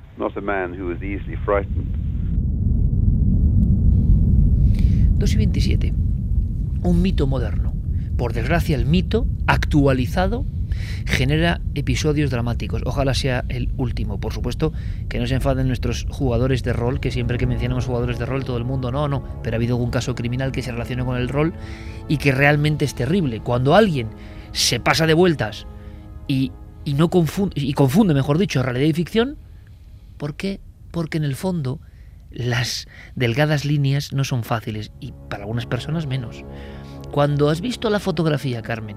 2:27. Un mito moderno. Por desgracia, el mito, actualizado, genera episodios dramáticos. Ojalá sea el último. Por supuesto, que no se enfaden nuestros jugadores de rol, que siempre que mencionamos jugadores de rol, todo el mundo no. Pero ha habido algún caso criminal que se relacione con el rol y que realmente es terrible. Cuando alguien se pasa de vueltas y confunde, mejor dicho, realidad y ficción, ¿por qué? Porque en el fondo las delgadas líneas no son fáciles y para algunas personas menos. Cuando has visto la fotografía, Carmen,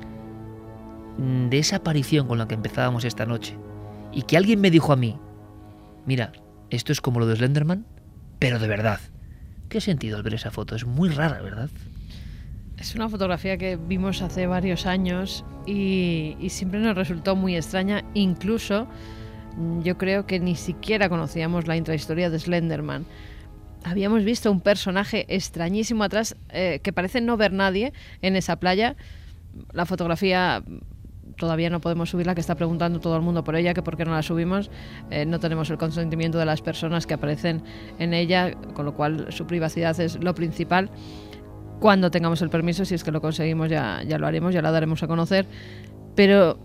de esa aparición con la que empezábamos esta noche, y que alguien me dijo a mí, mira, esto es como lo de Slenderman, pero de verdad, ¿qué sentido al ver esa foto? Es muy rara, ¿verdad? Es una fotografía que vimos hace varios años y siempre nos resultó muy extraña. Incluso yo creo que ni siquiera conocíamos la intrahistoria de Slenderman. Habíamos visto un personaje extrañísimo atrás que parece no ver nadie en esa playa. La fotografía todavía no podemos subirla, que está preguntando todo el mundo por ella, que por qué no la subimos. No tenemos el consentimiento de las personas que aparecen en ella, con lo cual su privacidad es lo principal. Cuando tengamos el permiso, si es que lo conseguimos, ya lo haremos, ya la daremos a conocer. Pero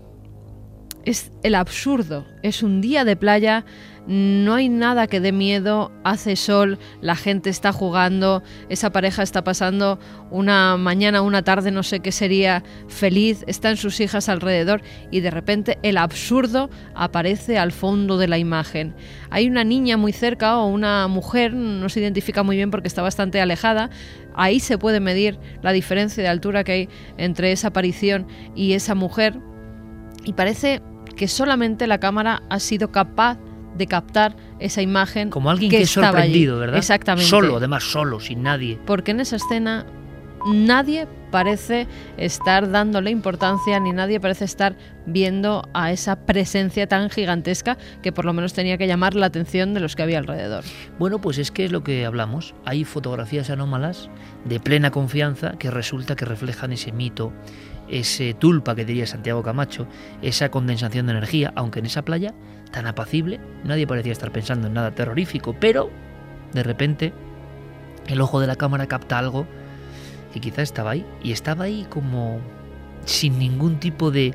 es el absurdo, es un día de playa, no hay nada que dé miedo, hace sol, la gente está jugando, esa pareja está pasando una mañana, una tarde, no sé qué sería, feliz, están sus hijas alrededor y de repente el absurdo aparece al fondo de la imagen. Hay una niña muy cerca o una mujer, no se identifica muy bien porque está bastante alejada, ahí se puede medir la diferencia de altura que hay entre esa aparición y esa mujer y parece que solamente la cámara ha sido capaz de captar esa imagen. Como alguien que es sorprendido, allí. ¿verdad? Exactamente. Solo, además solo, sin nadie. Porque en esa escena nadie parece estar dándole importancia, ni nadie parece estar viendo a esa presencia tan gigantesca que por lo menos tenía que llamar la atención de los que había alrededor. Bueno, pues es que es lo que hablamos. Hay fotografías anómalas de plena confianza que resulta que reflejan ese mito, ese tulpa que diría Santiago Camacho, esa condensación de energía, aunque en esa playa tan apacible nadie parecía estar pensando en nada terrorífico, pero de repente el ojo de la cámara capta algo que quizás estaba ahí, y estaba ahí como sin ningún tipo de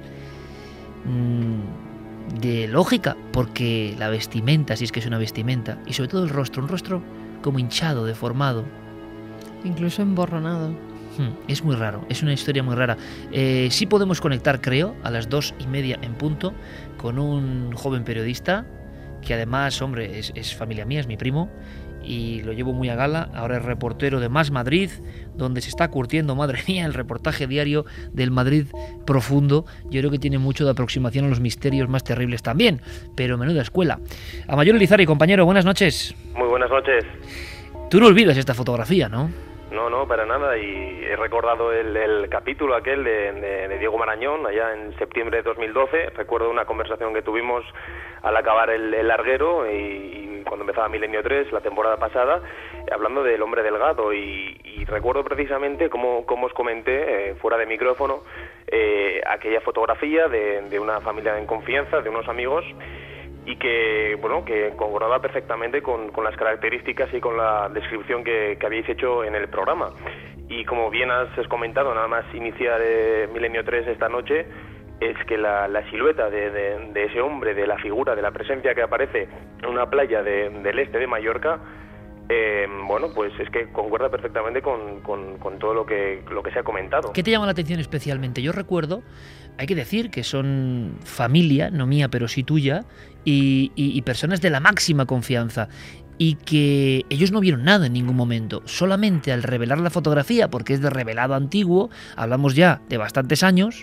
lógica, porque la vestimenta, si es que es una vestimenta, y sobre todo el rostro, un rostro como hinchado, deformado, incluso emborronado. Es muy raro, es una historia muy rara. Sí podemos conectar, creo, a las 2:30 en punto, con un joven periodista que además, hombre, es familia mía, es mi primo, y lo llevo muy a gala. Ahora es reportero de Más Madrid, donde se está curtiendo, madre mía, el reportaje diario del Madrid profundo. Yo creo que tiene mucho de aproximación a los misterios más terribles también, pero menuda escuela. Amayor Elizarri, compañero, buenas noches. Muy buenas noches. Tú no olvidas esta fotografía, ¿no? No, para nada, y he recordado el capítulo aquel de Diego Marañón, allá en septiembre de 2012, recuerdo una conversación que tuvimos al acabar el larguero y cuando empezaba Milenio 3, la temporada pasada, hablando del hombre delgado, y recuerdo precisamente como os comenté fuera de micrófono aquella fotografía de una familia en confianza, de unos amigos, y que concordaba perfectamente con las características y con la descripción que habéis hecho en el programa. Y como bien has comentado, nada más iniciar Milenio 3 esta noche, es que la silueta de ese hombre, de la figura, de la presencia que aparece en una playa del este de Mallorca, pues es que concuerda perfectamente con todo lo que se ha comentado. ¿Qué te llama la atención especialmente? Yo recuerdo, hay que decir que son familia, no mía, pero sí tuya, y personas de la máxima confianza, y que ellos no vieron nada en ningún momento, solamente al revelar la fotografía, porque es de revelado antiguo, hablamos ya de bastantes años,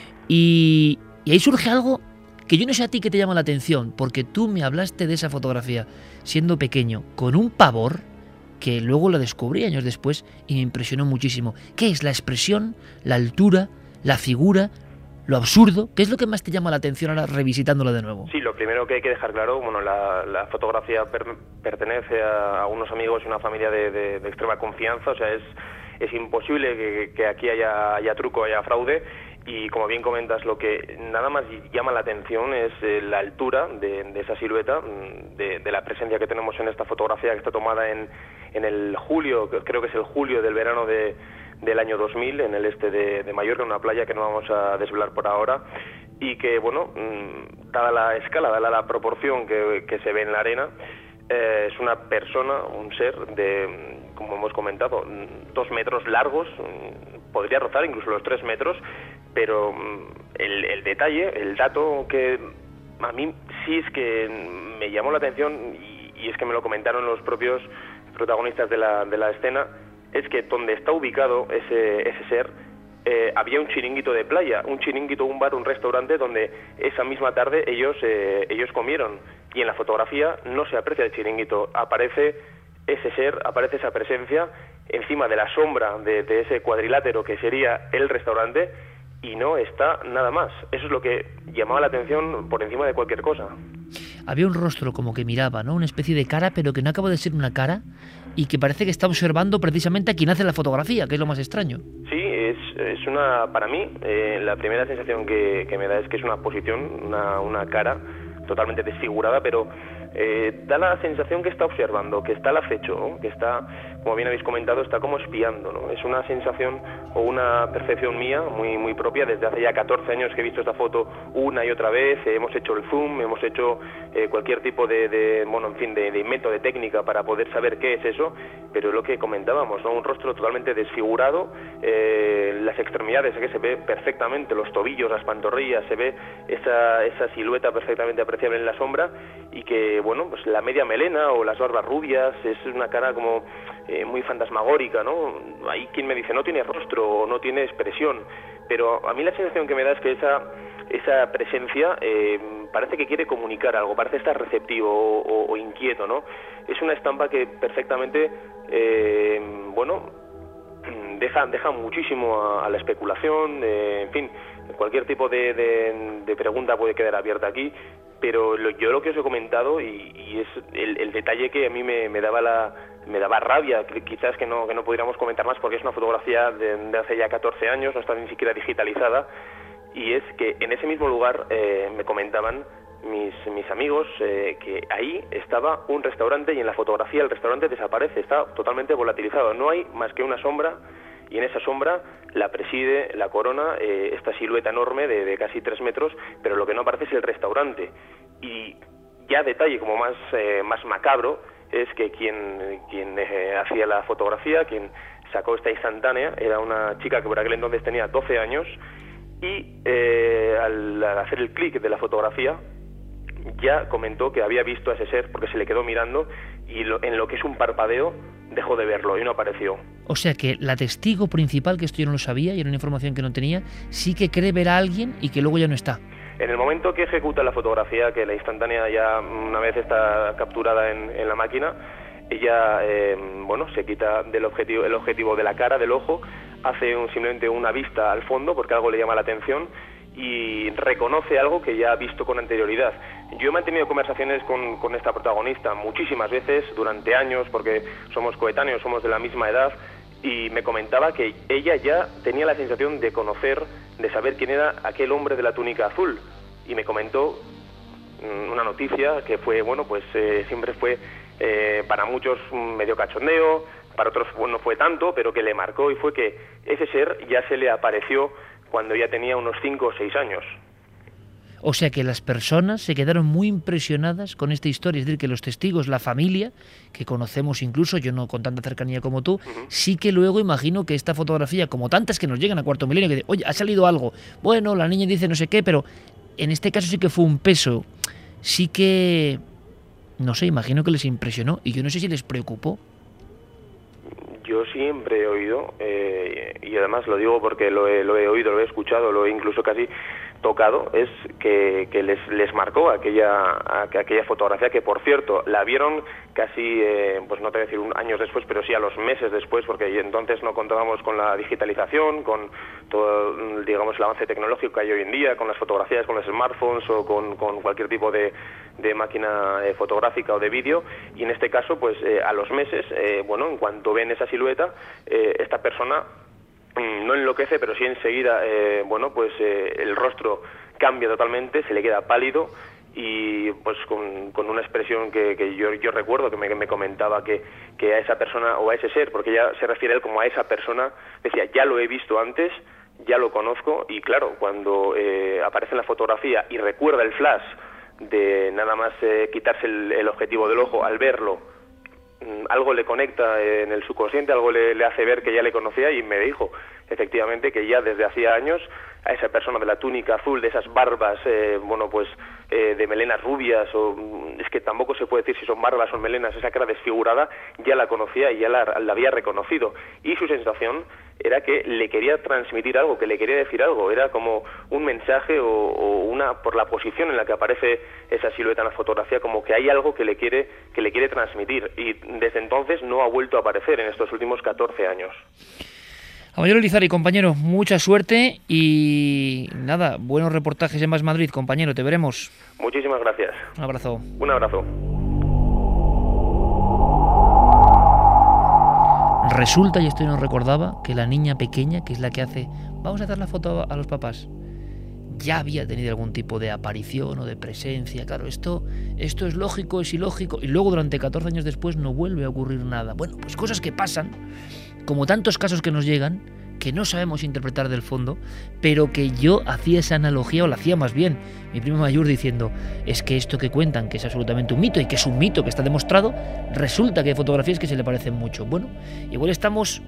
y ahí surge algo que yo no sé a ti qué te llama la atención, porque tú me hablaste de esa fotografía siendo pequeño, con un pavor que luego lo descubrí años después y me impresionó muchísimo. ¿Qué es la expresión, la altura, la figura, lo absurdo? ¿Qué es lo que más te llama la atención ahora revisitándolo de nuevo? Sí, lo primero que hay que dejar claro, la fotografía pertenece a unos amigos y una familia de extrema confianza, o sea, es imposible que aquí haya truco, haya fraude. Y como bien comentas, lo que nada más llama la atención es la altura de esa silueta, de la presencia que tenemos en esta fotografía que está tomada en el julio, creo que es el julio del verano del año 2000, en el este de Mallorca, en una playa que no vamos a desvelar por ahora, y que, dada la escala, dada la proporción que se ve en la arena, es una persona, un ser de, como hemos comentado, 2 metros largos, podría rozar incluso los 3 metros, pero el detalle, el dato que a mí sí es que me llamó la atención, y es que me lo comentaron los propios protagonistas de la escena, es que donde está ubicado ese ser, había un chiringuito de playa, un chiringuito, un bar, un restaurante donde esa misma tarde ellos comieron, y en la fotografía no se aprecia el chiringuito, aparece ese ser, aparece esa presencia encima de la sombra de ese cuadrilátero que sería el restaurante, y no está nada más. Eso es lo que llamaba la atención por encima de cualquier cosa. Había un rostro como que miraba, ¿no? Una especie de cara, pero que no acaba de ser una cara, y que parece que está observando precisamente a quien hace la fotografía, que es lo más extraño. Sí, es una, para mí, la primera sensación que me da es que es una posición, una cara totalmente desfigurada, pero da la sensación que está observando, que está al acecho, ¿no? Que está, como bien habéis comentado, está como espiando, ¿no? Es una sensación o una percepción mía muy, muy propia. Desde hace ya 14 años que he visto esta foto una y otra vez, hemos hecho el zoom, hemos hecho cualquier tipo de invento, de técnica para poder saber qué es eso, pero es lo que comentábamos, ¿no? Un rostro totalmente desfigurado, las extremidades, que se ve perfectamente, los tobillos, las pantorrillas, se ve esa silueta perfectamente apreciable en la sombra, y que, pues la media melena o las barbas rubias, es una cara como muy fantasmagórica, ¿no? Hay quien me dice, no tiene rostro o no tiene expresión, pero a mí la sensación que me da es que esa presencia parece que quiere comunicar algo, parece estar receptivo o inquieto, ¿no? Es una estampa que perfectamente, deja muchísimo a la especulación, en fin, cualquier tipo de pregunta puede quedar abierta aquí, pero yo lo que os he comentado, y es el detalle que a mí me daba rabia, quizás que no pudiéramos comentar más, porque es una fotografía de hace ya 14 años, no está ni siquiera digitalizada, y es que en ese mismo lugar me comentaban mis amigos que ahí estaba un restaurante, y en la fotografía el restaurante desaparece, está totalmente volatilizado, no hay más que una sombra, y en esa sombra la preside, la corona, esta silueta enorme de casi 3 metros, pero lo que no aparece es el restaurante. Y ya detalle como más macabro es que quien hacía la fotografía, quien sacó esta instantánea, era una chica que por aquel entonces tenía 12 años, y al hacer el clic de la fotografía ya comentó que había visto a ese ser porque se le quedó mirando, y en lo que es un parpadeo dejó de verlo y no apareció. O sea que la testigo principal, que esto yo no lo sabía y era una información que no tenía, sí que cree ver a alguien y que luego ya no está. En el momento que ejecuta la fotografía, que la instantánea ya una vez está capturada en la máquina, ella se quita el objetivo de la cara, del ojo, hace simplemente una vista al fondo porque algo le llama la atención y reconoce algo que ya ha visto con anterioridad. Yo he mantenido conversaciones con esta protagonista muchísimas veces, durante años, porque somos coetáneos, somos de la misma edad, y me comentaba que ella ya tenía la sensación de conocer, de saber quién era aquel hombre de la túnica azul, y me comentó una noticia que fue, bueno, pues siempre fue para muchos medio cachondeo, para otros no fue tanto, pero que le marcó, y fue que ese ser ya se le apareció cuando ya tenía unos 5 o 6 años. O sea que las personas se quedaron muy impresionadas con esta historia, es decir, que los testigos, la familia, que conocemos incluso, yo no con tanta cercanía como tú, sí que luego imagino que esta fotografía, como tantas que nos llegan a Cuarto Milenio, que dicen, oye, ha salido algo, bueno, la niña dice no sé qué, pero en este caso sí que fue un peso, sí que, no sé, imagino que les impresionó, y yo no sé si les preocupó. Yo siempre he oído, y además lo digo porque lo he oído, lo he escuchado, lo he incluso casi tocado, es que les marcó aquella fotografía, que por cierto la vieron casi, pues no te voy a decir años después, pero sí a los meses después, porque entonces no contábamos con la digitalización, con todo, digamos, el avance tecnológico que hay hoy en día, con las fotografías, con los smartphones o con cualquier tipo de máquina fotográfica o de vídeo, y en este caso, pues a los meses, bueno, en cuanto ven esa silueta, esta persona no enloquece, pero sí enseguida, bueno, pues el rostro cambia totalmente, se le queda pálido, y pues con una expresión que yo recuerdo que me comentaba que a esa persona o a ese ser, porque ella se refiere a él como a esa persona, decía, ya lo he visto antes, ya lo conozco, y claro, cuando aparece en la fotografía y recuerda el flash de nada más quitarse el objetivo del ojo, al verlo, algo le conecta en el subconsciente, algo le hace ver que ya le conocía, y me dijo efectivamente que ya desde hacía años a esa persona de la túnica azul, de esas barbas, bueno, pues de melenas rubias, o es que tampoco se puede decir si son barbas o melenas, esa cara desfigurada, ya la conocía y ya la había reconocido, y su sensación era que le quería transmitir algo, que le quería decir algo, era como un mensaje o una, por la posición en la que aparece esa silueta en la fotografía, como que hay algo que le quiere transmitir, y desde entonces no ha vuelto a aparecer en estos últimos 14 años. Caballero Lizarri, compañero, mucha suerte y nada, buenos reportajes en Más Madrid, compañero, te veremos. Muchísimas gracias. Un abrazo. Un abrazo. Resulta, y esto no recordaba, que la niña pequeña, que es la que hace, vamos a hacer la foto a los papás, ya había tenido algún tipo de aparición o de presencia. Claro, esto es lógico, es ilógico, y luego durante 14 años después no vuelve a ocurrir nada. Bueno, pues cosas que pasan, como tantos casos que nos llegan, que no sabemos interpretar del fondo, pero que yo hacía esa analogía, o la hacía más bien, mi primo mayor diciendo, es que esto que cuentan, que es absolutamente un mito, y que es un mito que está demostrado, resulta que hay fotografías que se le parecen mucho. Bueno, igual estamos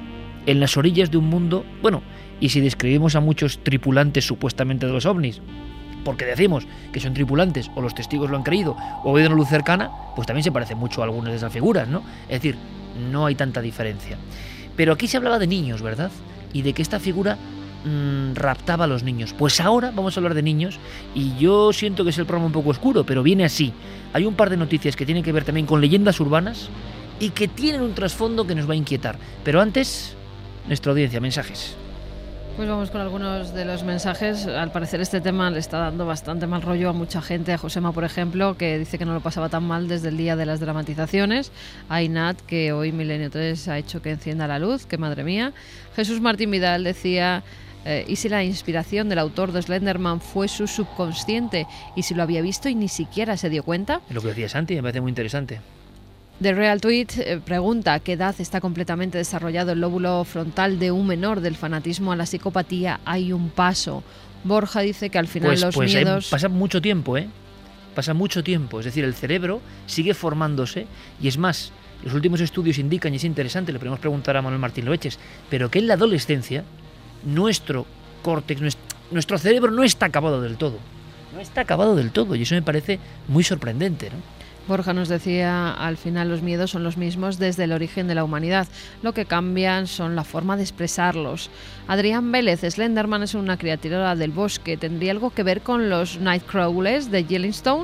en las orillas de un mundo, bueno, y si describimos a muchos tripulantes supuestamente de los ovnis, porque decimos que son tripulantes, o los testigos lo han creído, o ven una luz cercana, pues también se parecen mucho a algunas de esas figuras, ¿no? Es decir, no hay tanta diferencia. Pero aquí se hablaba de niños, ¿verdad? Y de que esta figura raptaba a los niños. Pues ahora vamos a hablar de niños, y yo siento que es el programa un poco oscuro, pero viene así. Hay un par de noticias que tienen que ver también con leyendas urbanas y que tienen un trasfondo que nos va a inquietar. Pero antes, nuestra audiencia, mensajes. Pues vamos con algunos de los mensajes. Al parecer este tema le está dando bastante mal rollo a mucha gente. A Josema, por ejemplo, que dice que no lo pasaba tan mal desde el día de las dramatizaciones. A Inat, que hoy Milenio 3 ha hecho que encienda la luz, que madre mía. Jesús Martín Vidal decía, ¿y si la inspiración del autor de Slenderman fue su subconsciente? ¿Y si lo había visto y ni siquiera se dio cuenta? Lo que decía Santi me parece muy interesante. The Real Tweet pregunta ¿a qué edad está completamente desarrollado el lóbulo frontal de un menor? Del fanatismo a la psicopatía hay un paso. Borja dice que al final los miedos... Pasa mucho tiempo, Pasa mucho tiempo. Es decir, el cerebro sigue formándose, y es más, los últimos estudios indican, y es interesante, le podemos preguntar a Manuel Martín Loeches, pero que en la adolescencia nuestro córtex, nuestro cerebro no está acabado del todo. No está acabado del todo, y eso me parece muy sorprendente, ¿no? Borja nos decía, al final los miedos son los mismos desde el origen de la humanidad. Lo que cambian son la forma de expresarlos. Adrián Vélez, Slenderman es una criatura del bosque. ¿Tendría algo que ver con los Nightcrawlers de Yellowstone?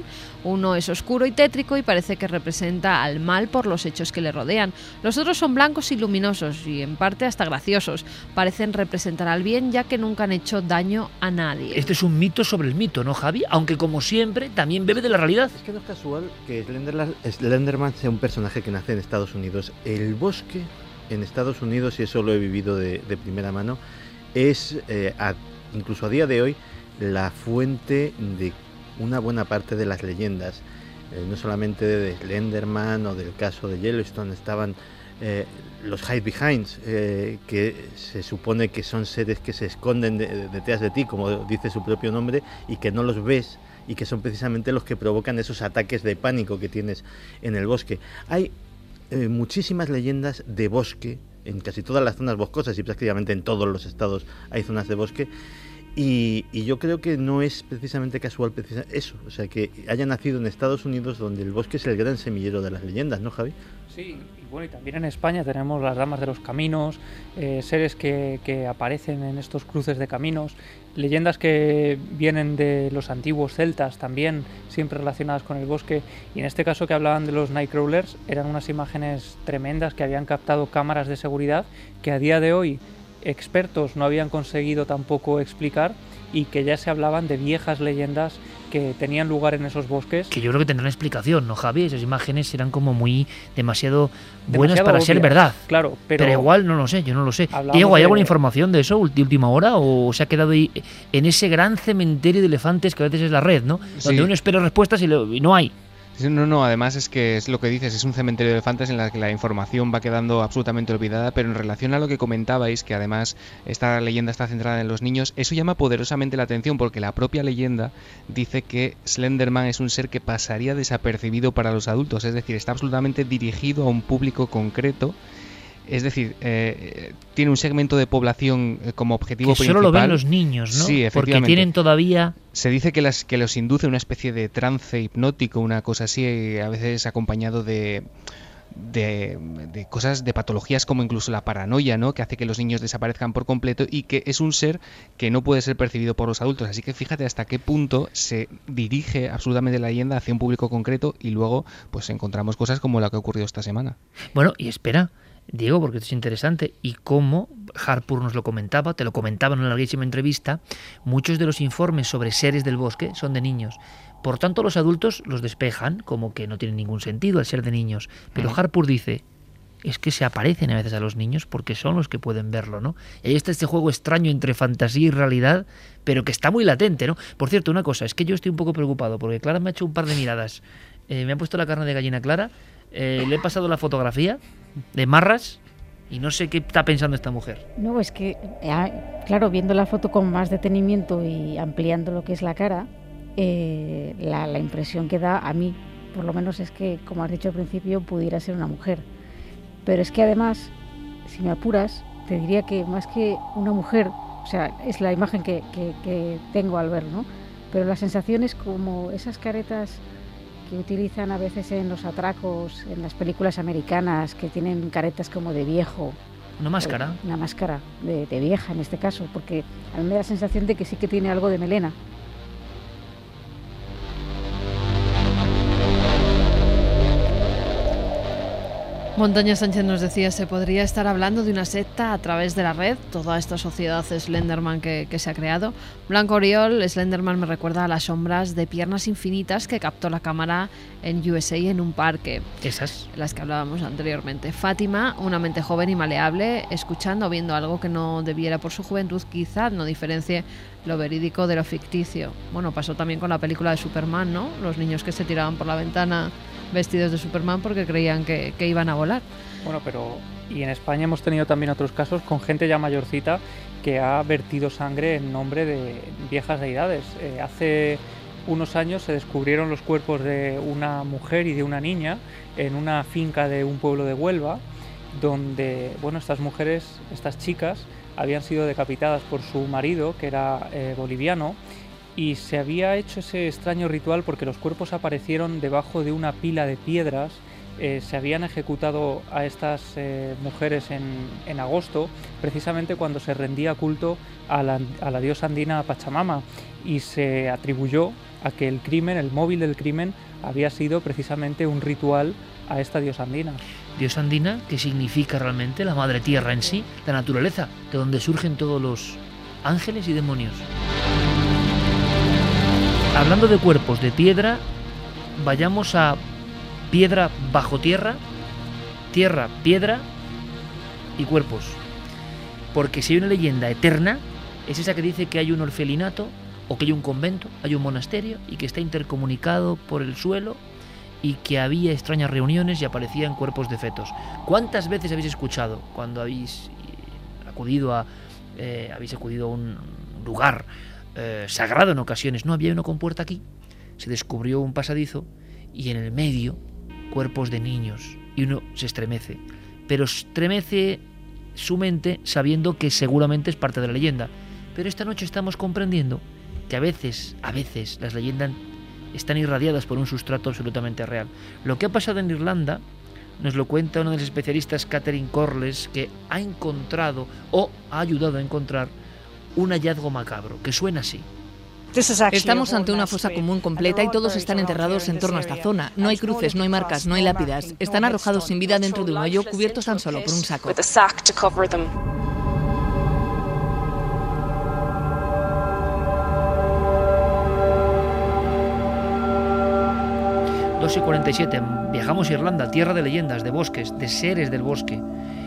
Uno es oscuro y tétrico y parece que representa al mal por los hechos que le rodean. Los otros son blancos y luminosos y en parte hasta graciosos. Parecen representar al bien ya que nunca han hecho daño a nadie. Este es un mito sobre el mito, ¿no, Javi? Aunque como siempre también bebe de la realidad. Es que no es casual que Slenderman sea un personaje que nace en Estados Unidos. El bosque en Estados Unidos, y eso lo he vivido de primera mano, es incluso a día de hoy la fuente de una buena parte de las leyendas, no solamente de Slenderman o del caso de Yellowstone. Estaban los Hide Behinds, que se supone que son seres que se esconden detrás de ti, como dice su propio nombre, y que no los ves, y que son precisamente los que provocan esos ataques de pánico que tienes en el bosque. Hay muchísimas leyendas de bosque en casi todas las zonas boscosas, y prácticamente en todos los estados hay zonas de bosque. Y yo creo que no es precisamente casual eso, o sea, que haya nacido en Estados Unidos, donde el bosque es el gran semillero de las leyendas, ¿no, Javi? Sí, y bueno, y también en España tenemos las damas de los caminos, seres que aparecen en estos cruces de caminos, leyendas que vienen de los antiguos celtas también, siempre relacionadas con el bosque, y en este caso que hablaban de los Nightcrawlers, eran unas imágenes tremendas que habían captado cámaras de seguridad que a día de hoy expertos no habían conseguido tampoco explicar, y que ya se hablaban de viejas leyendas que tenían lugar en esos bosques. Que yo creo que tendrán explicación, ¿no, Javi? Esas imágenes eran como muy demasiado buenas para obvias, ser verdad. Claro, pero igual no lo sé, yo no lo sé. Diego, ¿hay alguna información de eso de última hora o se ha quedado ahí en ese gran cementerio de elefantes que a veces es la red, ¿no? Donde uno espera respuestas y no hay. No, además es que es lo que dices, es un cementerio de elefantes en la que la información va quedando absolutamente olvidada, pero en relación a lo que comentabais, que además esta leyenda está centrada en los niños, eso llama poderosamente la atención porque la propia leyenda dice que Slenderman es un ser que pasaría desapercibido para los adultos, es decir, está absolutamente dirigido a un público concreto. Es decir, tiene un segmento de población como objetivo que principal. Solo lo ven los niños, ¿no? Sí, efectivamente. Porque tienen todavía... Se dice que los induce a una especie de trance hipnótico, una cosa así, a veces acompañado de cosas, de patologías como incluso la paranoia, ¿no? Que hace que los niños desaparezcan por completo, y que es un ser que no puede ser percibido por los adultos. Así que fíjate hasta qué punto se dirige absolutamente la leyenda hacia un público concreto, y luego pues encontramos cosas como la que ha ocurrido esta semana. Bueno, y espera, Diego, porque esto es interesante, y como Harpur nos lo comentaba, te lo comentaba en una larguísima entrevista, muchos de los informes sobre seres del bosque son de niños. Por tanto, los adultos los despejan como que no tienen ningún sentido al ser de niños. Pero Harpur dice, es que se aparecen a veces a los niños porque son los que pueden verlo, ¿no? Y ahí está este juego extraño entre fantasía y realidad, pero que está muy latente, ¿no? Por cierto, una cosa, es que yo estoy un poco preocupado porque Clara me ha hecho un par de miradas. Me ha puesto la carne de gallina Clara, le he pasado la fotografía de Marras y no sé qué está pensando esta mujer. No, es que, claro, viendo la foto con más detenimiento y ampliando lo que es la cara, la impresión que da a mí, por lo menos, es que, como has dicho al principio, pudiera ser una mujer. Pero es que además, si me apuras, te diría que más que una mujer, o sea, es la imagen que tengo al verlo, ¿no? Pero la sensación es como esas caretas que utilizan a veces en los atracos, en las películas americanas, que tienen caretas como de viejo. ¿Una máscara? Una máscara de vieja en este caso, porque a mí me da la sensación de que sí que tiene algo de melena. Montaña Sánchez nos decía, se podría estar hablando de una secta a través de la red, toda esta sociedad Slenderman que se ha creado. Blanco Oriol, Slenderman me recuerda a las sombras de piernas infinitas que captó la cámara en USA en un parque. Esas. Las que hablábamos anteriormente. Fátima, una mente joven y maleable, escuchando o viendo algo que no debiera por su juventud, quizás no diferencie lo verídico de lo ficticio. Bueno, pasó también con la película de Superman, ¿no? Los niños que se tiraban por la ventana vestidos de Superman porque creían que iban a volar. Bueno, pero y en España hemos tenido también otros casos con gente ya mayorcita que ha vertido sangre en nombre de viejas deidades. Hace unos años se descubrieron los cuerpos de una mujer y de una niña en una finca de un pueblo de Huelva, donde, bueno, estas mujeres, estas chicas, habían sido decapitadas por su marido, que era boliviano, y se había hecho ese extraño ritual porque los cuerpos aparecieron debajo de una pila de piedras se habían ejecutado a estas mujeres en agosto, precisamente cuando se rendía culto a la diosa andina Pachamama, y se atribuyó a que el crimen, el móvil del crimen, había sido precisamente un ritual a esta diosa andina. Diosa andina, que significa realmente la madre tierra en sí, la naturaleza, de donde surgen todos los ángeles y demonios. Hablando de cuerpos de piedra, vayamos a piedra bajo tierra, tierra, piedra y cuerpos. Porque si hay una leyenda eterna, es esa que dice que hay un orfelinato, o que hay un convento, hay un monasterio, y que está intercomunicado por el suelo, y que había extrañas reuniones y aparecían cuerpos de fetos. ¿Cuántas veces habéis escuchado, cuando habéis acudido a un lugar sagrado en ocasiones? No, había uno con puerta aquí, se descubrió un pasadizo, y en el medio cuerpos de niños, y uno se estremece, pero estremece su mente sabiendo que seguramente es parte de la leyenda. Pero esta noche estamos comprendiendo que a veces las leyendas están irradiadas por un sustrato absolutamente real. Lo que ha pasado en Irlanda nos lo cuenta uno de los especialistas, Catherine Corless, que ha encontrado o ha ayudado a encontrar un hallazgo macabro que suena así. Estamos ante una fosa común completa y todos están enterrados en torno a esta zona. No hay cruces, no hay marcas, no hay lápidas. Están arrojados sin vida dentro de un hoyo, cubiertos tan solo por un saco. 2:47, viajamos a Irlanda, tierra de leyendas, de bosques, de seres del bosque.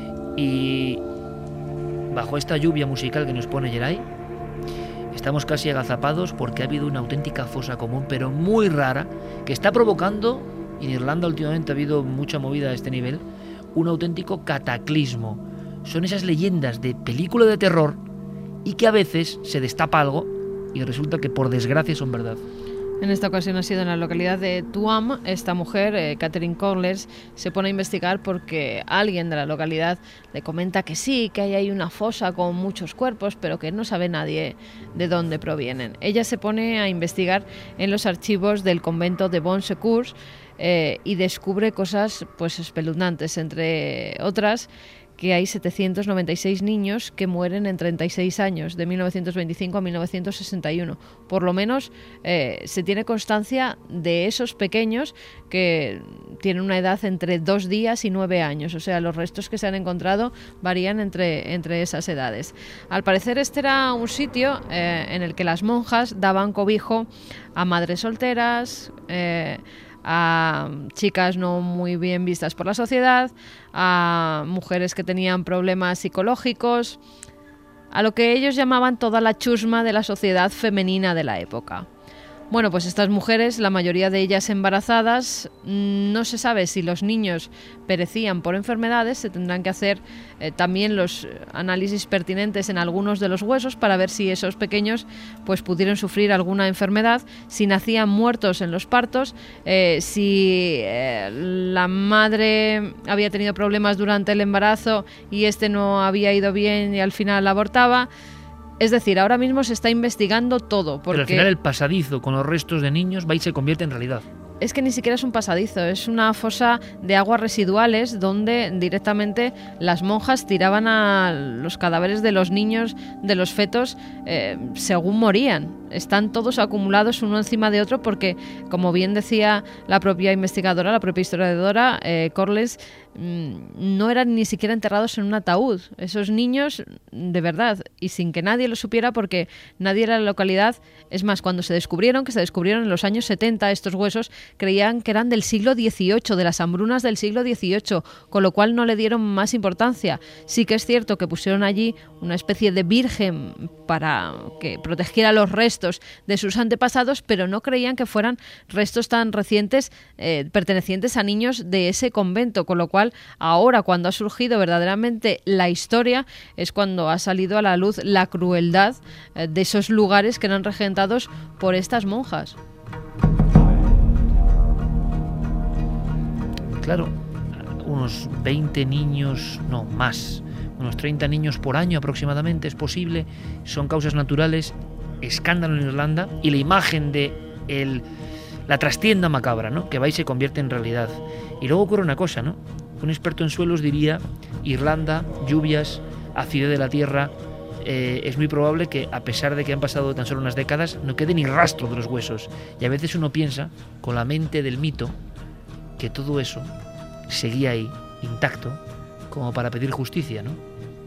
Y bajo esta lluvia musical que nos pone Geray, estamos casi agazapados porque ha habido una auténtica fosa común, pero muy rara, que está provocando, y en Irlanda últimamente ha habido mucha movida a este nivel, un auténtico cataclismo. Son esas leyendas de película de terror y que a veces se destapa algo y resulta que por desgracia son verdad. En esta ocasión ha sido en la localidad de Tuam. Esta mujer, Catherine Corless, se pone a investigar porque alguien de la localidad le comenta que sí, que hay ahí una fosa con muchos cuerpos, pero que no sabe nadie de dónde provienen. Ella se pone a investigar en los archivos del convento de Bon Secours y descubre cosas pues espeluznantes, entre otras que hay 796 niños que mueren en 36 años, de 1925 a 1961. Por lo menos se tiene constancia de esos pequeños que tienen una edad entre 2 días y 9 años. O sea, los restos que se han encontrado varían entre esas edades. Al parecer este era un sitio en el que las monjas daban cobijo a madres solteras, a chicas no muy bien vistas por la sociedad, a mujeres que tenían problemas psicológicos, a lo que ellos llamaban toda la chusma de la sociedad femenina de la época. Bueno, pues estas mujeres, la mayoría de ellas embarazadas, no se sabe si los niños perecían por enfermedades. Se tendrán que hacer también los análisis pertinentes en algunos de los huesos para ver si esos pequeños pues pudieron sufrir alguna enfermedad, si nacían muertos en los partos, si la madre había tenido problemas durante el embarazo y este no había ido bien y al final abortaba. Es decir, ahora mismo se está investigando todo. Porque pero al final el pasadizo con los restos de niños va y se convierte en realidad. Es que ni siquiera es un pasadizo, es una fosa de aguas residuales donde directamente las monjas tiraban a los cadáveres de los niños, de los fetos, según morían. Están todos acumulados uno encima de otro porque, como bien decía la propia investigadora, la propia historiadora, Corless, no eran ni siquiera enterrados en un ataúd. Esos niños, de verdad, y sin que nadie lo supiera porque nadie en la localidad, es más, cuando se descubrieron en los años 70 estos huesos, creían que eran del siglo XVIII, de las hambrunas del siglo XVIII, con lo cual no le dieron más importancia. Sí que es cierto que pusieron allí una especie de virgen para que protegiera los restos de sus antepasados, pero no creían que fueran restos tan recientes pertenecientes a niños de ese convento, con lo cual ahora, cuando ha surgido verdaderamente la historia, es cuando ha salido a la luz la crueldad de esos lugares que eran regentados por estas monjas. Claro, unos 20 niños, no más, unos 30 niños por año aproximadamente es posible, son causas naturales, escándalo en Irlanda, y la imagen de el la trastienda macabra, ¿no? Que va y se convierte en realidad. Y luego ocurre una cosa, ¿no? Un experto en suelos diría: Irlanda, lluvias, acidez de la tierra. Es muy probable que, a pesar de que han pasado tan solo unas décadas, no quede ni rastro de los huesos. Y a veces uno piensa, con la mente del mito, que todo eso seguía ahí, intacto, como para pedir justicia, ¿no?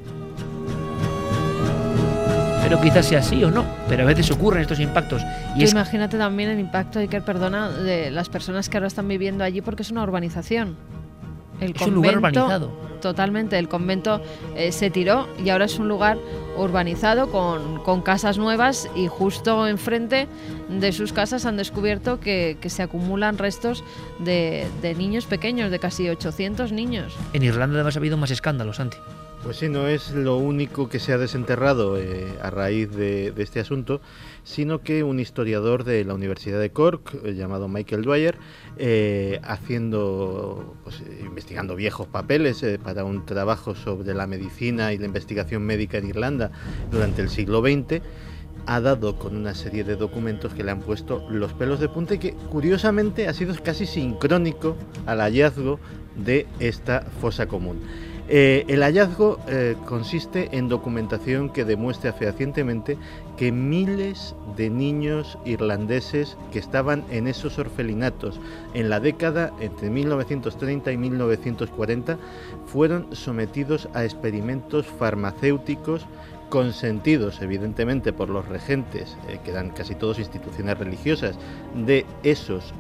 Pero quizás sea así o no, pero a veces ocurren estos impactos. Y imagínate también el impacto, Iker, perdona, de las personas que ahora están viviendo allí, porque es una urbanización. Es un lugar urbanizado. Totalmente, el convento se tiró y ahora es un lugar urbanizado con casas nuevas, y justo enfrente de sus casas han descubierto que se acumulan restos de niños pequeños, de casi 800 niños. En Irlanda además ha habido más escándalos, Santi. Pues sí, no es lo único que se ha desenterrado a raíz de este asunto, sino que un historiador de la Universidad de Cork, llamado Michael Dwyer, investigando viejos papeles para un trabajo sobre la medicina y la investigación médica en Irlanda durante el siglo XX, ha dado con una serie de documentos que le han puesto los pelos de punta y que, curiosamente, ha sido casi sincrónico al hallazgo de esta fosa común. El hallazgo consiste en documentación que demuestra fehacientemente que miles de niños irlandeses que estaban en esos orfelinatos en la década entre 1930 y 1940 fueron sometidos a experimentos farmacéuticos consentidos evidentemente por los regentes, que eran casi todos instituciones religiosas, de esos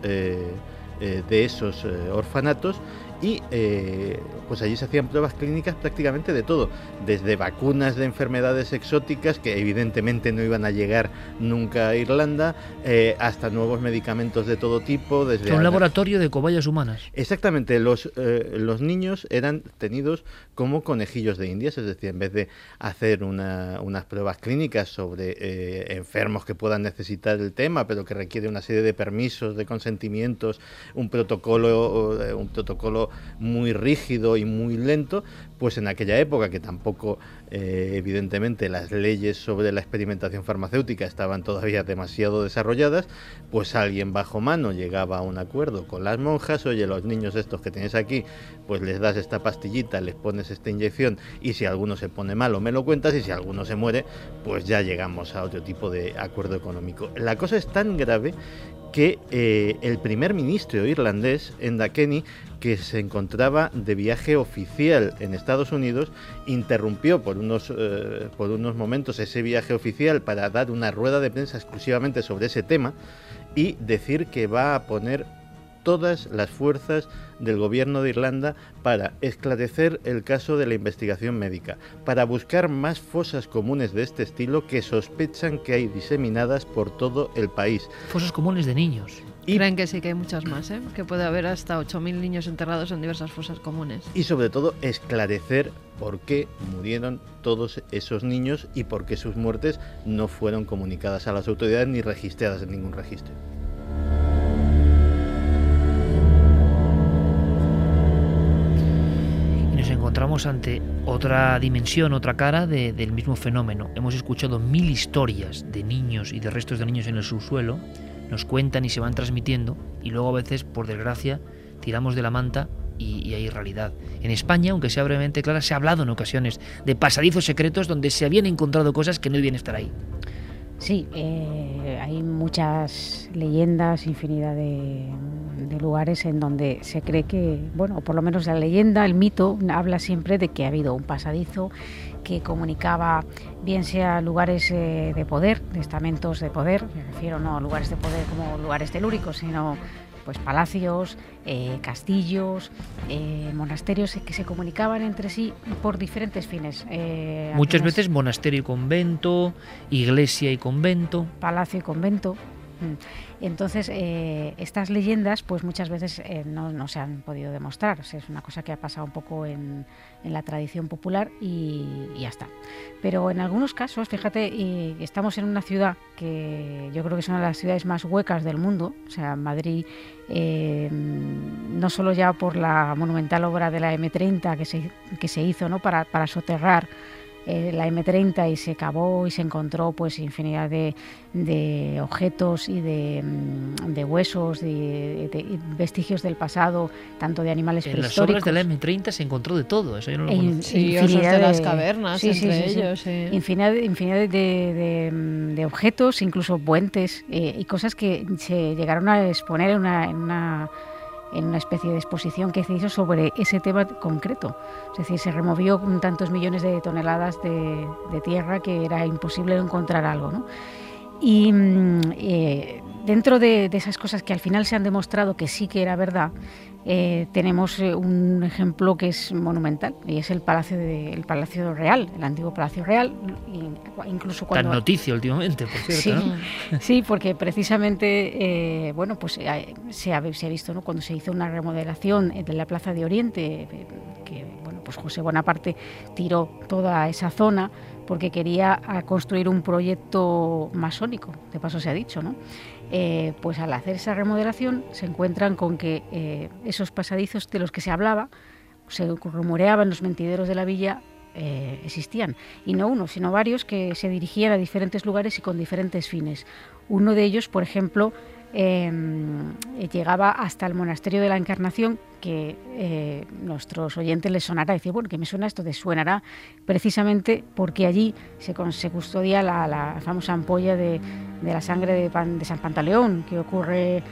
orfanatos, y pues allí se hacían pruebas clínicas prácticamente de todo, desde vacunas de enfermedades exóticas que evidentemente no iban a llegar nunca a Irlanda, hasta nuevos medicamentos de todo tipo. Desde un laboratorio de cobayas humanas. Exactamente, los niños eran tenidos como conejillos de indias, es decir, en vez de hacer unas pruebas clínicas sobre enfermos que puedan necesitar el tema, pero que requiere una serie de permisos, de consentimientos, un protocolo muy rígido y muy lento, pues en aquella época, que tampoco evidentemente las leyes sobre la experimentación farmacéutica estaban todavía demasiado desarrolladas, pues alguien bajo mano llegaba a un acuerdo con las monjas: oye, los niños estos que tienes aquí, pues les das esta pastillita, les pones esta inyección, y si alguno se pone malo me lo cuentas, y si alguno se muere, pues ya llegamos a otro tipo de acuerdo económico. La cosa es tan grave que el primer ministro irlandés, Enda Kenny, que se encontraba de viaje oficial en Estados Unidos, interrumpió por unos momentos ese viaje oficial para dar una rueda de prensa exclusivamente sobre ese tema y decir que va a poner todas las fuerzas del gobierno de Irlanda para esclarecer el caso de la investigación médica, para buscar más fosas comunes de este estilo que sospechan que hay diseminadas por todo el país. Fosas comunes de niños. Y creen que sí, que hay muchas más, que puede haber hasta 8.000 niños enterrados en diversas fosas comunes. Y sobre todo esclarecer por qué murieron todos esos niños y por qué sus muertes no fueron comunicadas a las autoridades ni registradas en ningún registro. Nos encontramos ante otra dimensión, otra cara del mismo fenómeno. Hemos escuchado 1000 historias de niños y de restos de niños en el subsuelo, nos cuentan y se van transmitiendo, y luego a veces, por desgracia, tiramos de la manta y hay realidad. En España, aunque sea brevemente clara, se ha hablado en ocasiones de pasadizos secretos donde se habían encontrado cosas que no debían estar ahí. Sí, hay muchas leyendas, infinidad de lugares en donde se cree que, bueno, por lo menos la leyenda, el mito, habla siempre de que ha habido un pasadizo que comunicaba, bien sea lugares de poder, de estamentos de poder, me refiero no a lugares de poder como lugares telúricos, sino pues palacios, castillos, monasterios que se comunicaban entre sí por diferentes fines. Muchas veces monasterio y convento, iglesia y convento. Palacio y convento. Entonces, estas leyendas, pues muchas veces no se han podido demostrar. O sea, es una cosa que ha pasado un poco en la tradición popular y ya está. Pero en algunos casos, fíjate, estamos en una ciudad que yo creo que es una de las ciudades más huecas del mundo. O sea, Madrid, no solo ya por la monumental obra de la M30 que se hizo, ¿no?, para soterrar la M30 y se cavó y se encontró pues infinidad de objetos y de huesos, de vestigios del pasado, tanto de animales prehistóricos. En las obras de la M30 se encontró de todo, eso yo no lo conozco. Sí, infinidad de las cavernas, entre ellos. Infinidad de objetos, incluso puentes y cosas que se llegaron a exponer en una especie de exposición que se hizo sobre ese tema concreto. Es decir, se removió tantos millones de toneladas de tierra que era imposible encontrar algo, ¿no? Y dentro de esas cosas que al final se han demostrado que sí que era verdad, tenemos un ejemplo que es monumental, y es el Palacio Real, el antiguo Palacio Real. Incluso cuando... Tan noticia últimamente, por cierto, ¿no? Sí, porque precisamente se ha visto, ¿no?, cuando se hizo una remodelación de la Plaza de Oriente, que pues José Bonaparte tiró toda esa zona porque quería construir un proyecto masónico, de paso se ha dicho, ¿no? Pues al hacer esa remodelación se encuentran con que esos pasadizos de los que se hablaba, se rumoreaba en los mentideros de la villa, existían, y no uno, sino varios que se dirigían a diferentes lugares y con diferentes fines. Uno de ellos, por ejemplo, llegaba hasta el monasterio de la Encarnación, que nuestros oyentes les sonará decir, bueno, ¿qué me suena esto? Suenará precisamente porque allí se custodia la famosa ampolla de la sangre de San Pantaleón, que ocurre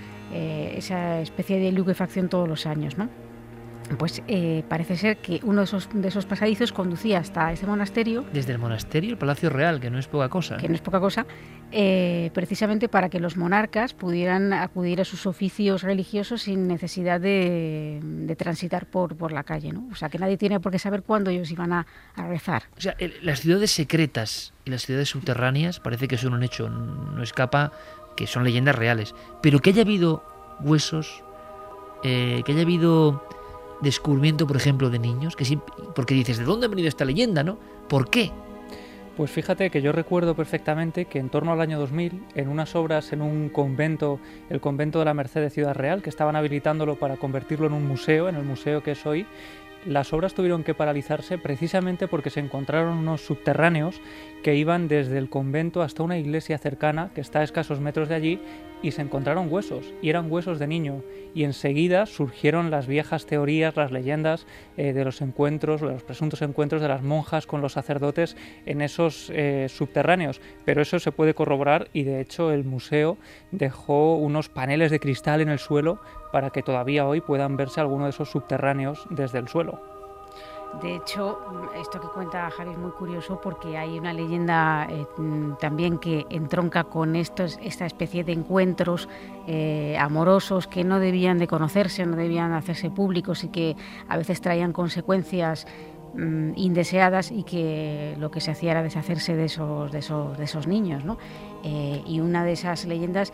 esa especie de liquefacción todos los años, ¿no? Pues parece ser que uno de esos pasadizos conducía hasta ese monasterio. Desde el monasterio, el Palacio Real, que no es poca cosa. Que no es poca cosa, precisamente para que los monarcas pudieran acudir a sus oficios religiosos sin necesidad de transitar por la calle, ¿no? O sea, que nadie tiene por qué saber cuándo ellos iban a rezar. O sea, las ciudades secretas y las ciudades subterráneas parece que son un hecho, no escapa, que son leyendas reales. Pero que haya habido huesos, que haya habido descubrimiento, por ejemplo, de niños, porque dices, ¿de dónde ha venido esta leyenda, no? ¿Por qué? Pues fíjate que yo recuerdo perfectamente que en torno al año 2000, en unas obras en un convento, el convento de la Merced de Ciudad Real, que estaban habilitándolo para convertirlo en un museo, en el museo que es hoy, las obras tuvieron que paralizarse precisamente porque se encontraron unos subterráneos que iban desde el convento hasta una iglesia cercana que está a escasos metros de allí, y se encontraron huesos, y eran huesos de niño, y enseguida surgieron las viejas teorías, las leyendas de los encuentros, de los presuntos encuentros de las monjas con los sacerdotes en esos subterráneos, pero eso se puede corroborar, y de hecho el museo dejó unos paneles de cristal en el suelo para que todavía hoy puedan verse algunos de esos subterráneos desde el suelo. De hecho, esto que cuenta Javi es muy curioso porque hay una leyenda también que entronca con esta especie de encuentros amorosos que no debían de conocerse, no debían hacerse públicos y que a veces traían consecuencias indeseadas, y que lo que se hacía era deshacerse de esos niños, ¿no? Y una de esas leyendas,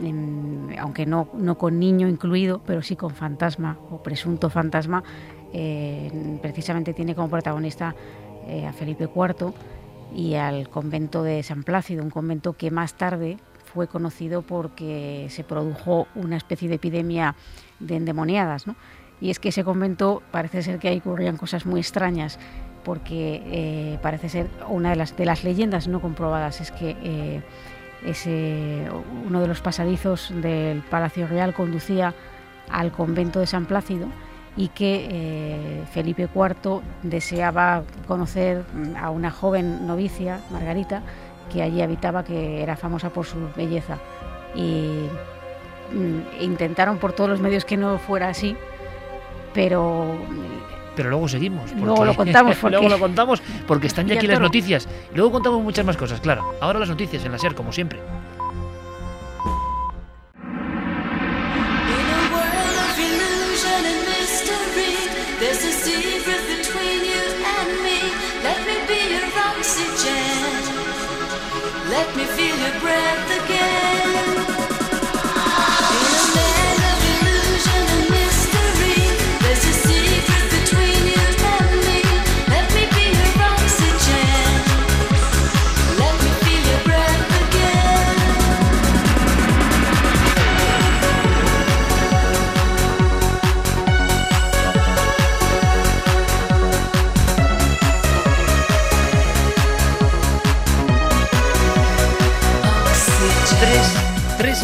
aunque no con niño incluido, pero sí con fantasma o presunto fantasma, precisamente tiene como protagonista a Felipe IV y al convento de San Plácido, un convento que más tarde fue conocido porque se produjo una especie de epidemia de endemoniadas, ¿no? Y es que ese convento parece ser que ahí ocurrían cosas muy extrañas, porque parece ser, una de las leyendas no comprobadas es que uno de los pasadizos del Palacio Real conducía al convento de San Plácido, y que Felipe IV deseaba conocer a una joven novicia, Margarita, que allí habitaba, que era famosa por su belleza, y intentaron por todos los medios que no fuera así, pero luego seguimos. Luego lo contamos. Luego lo contamos porque están ya aquí las noticias. Y luego contamos muchas más cosas, claro. Ahora las noticias en la SER, como siempre. Let me feel your breath again.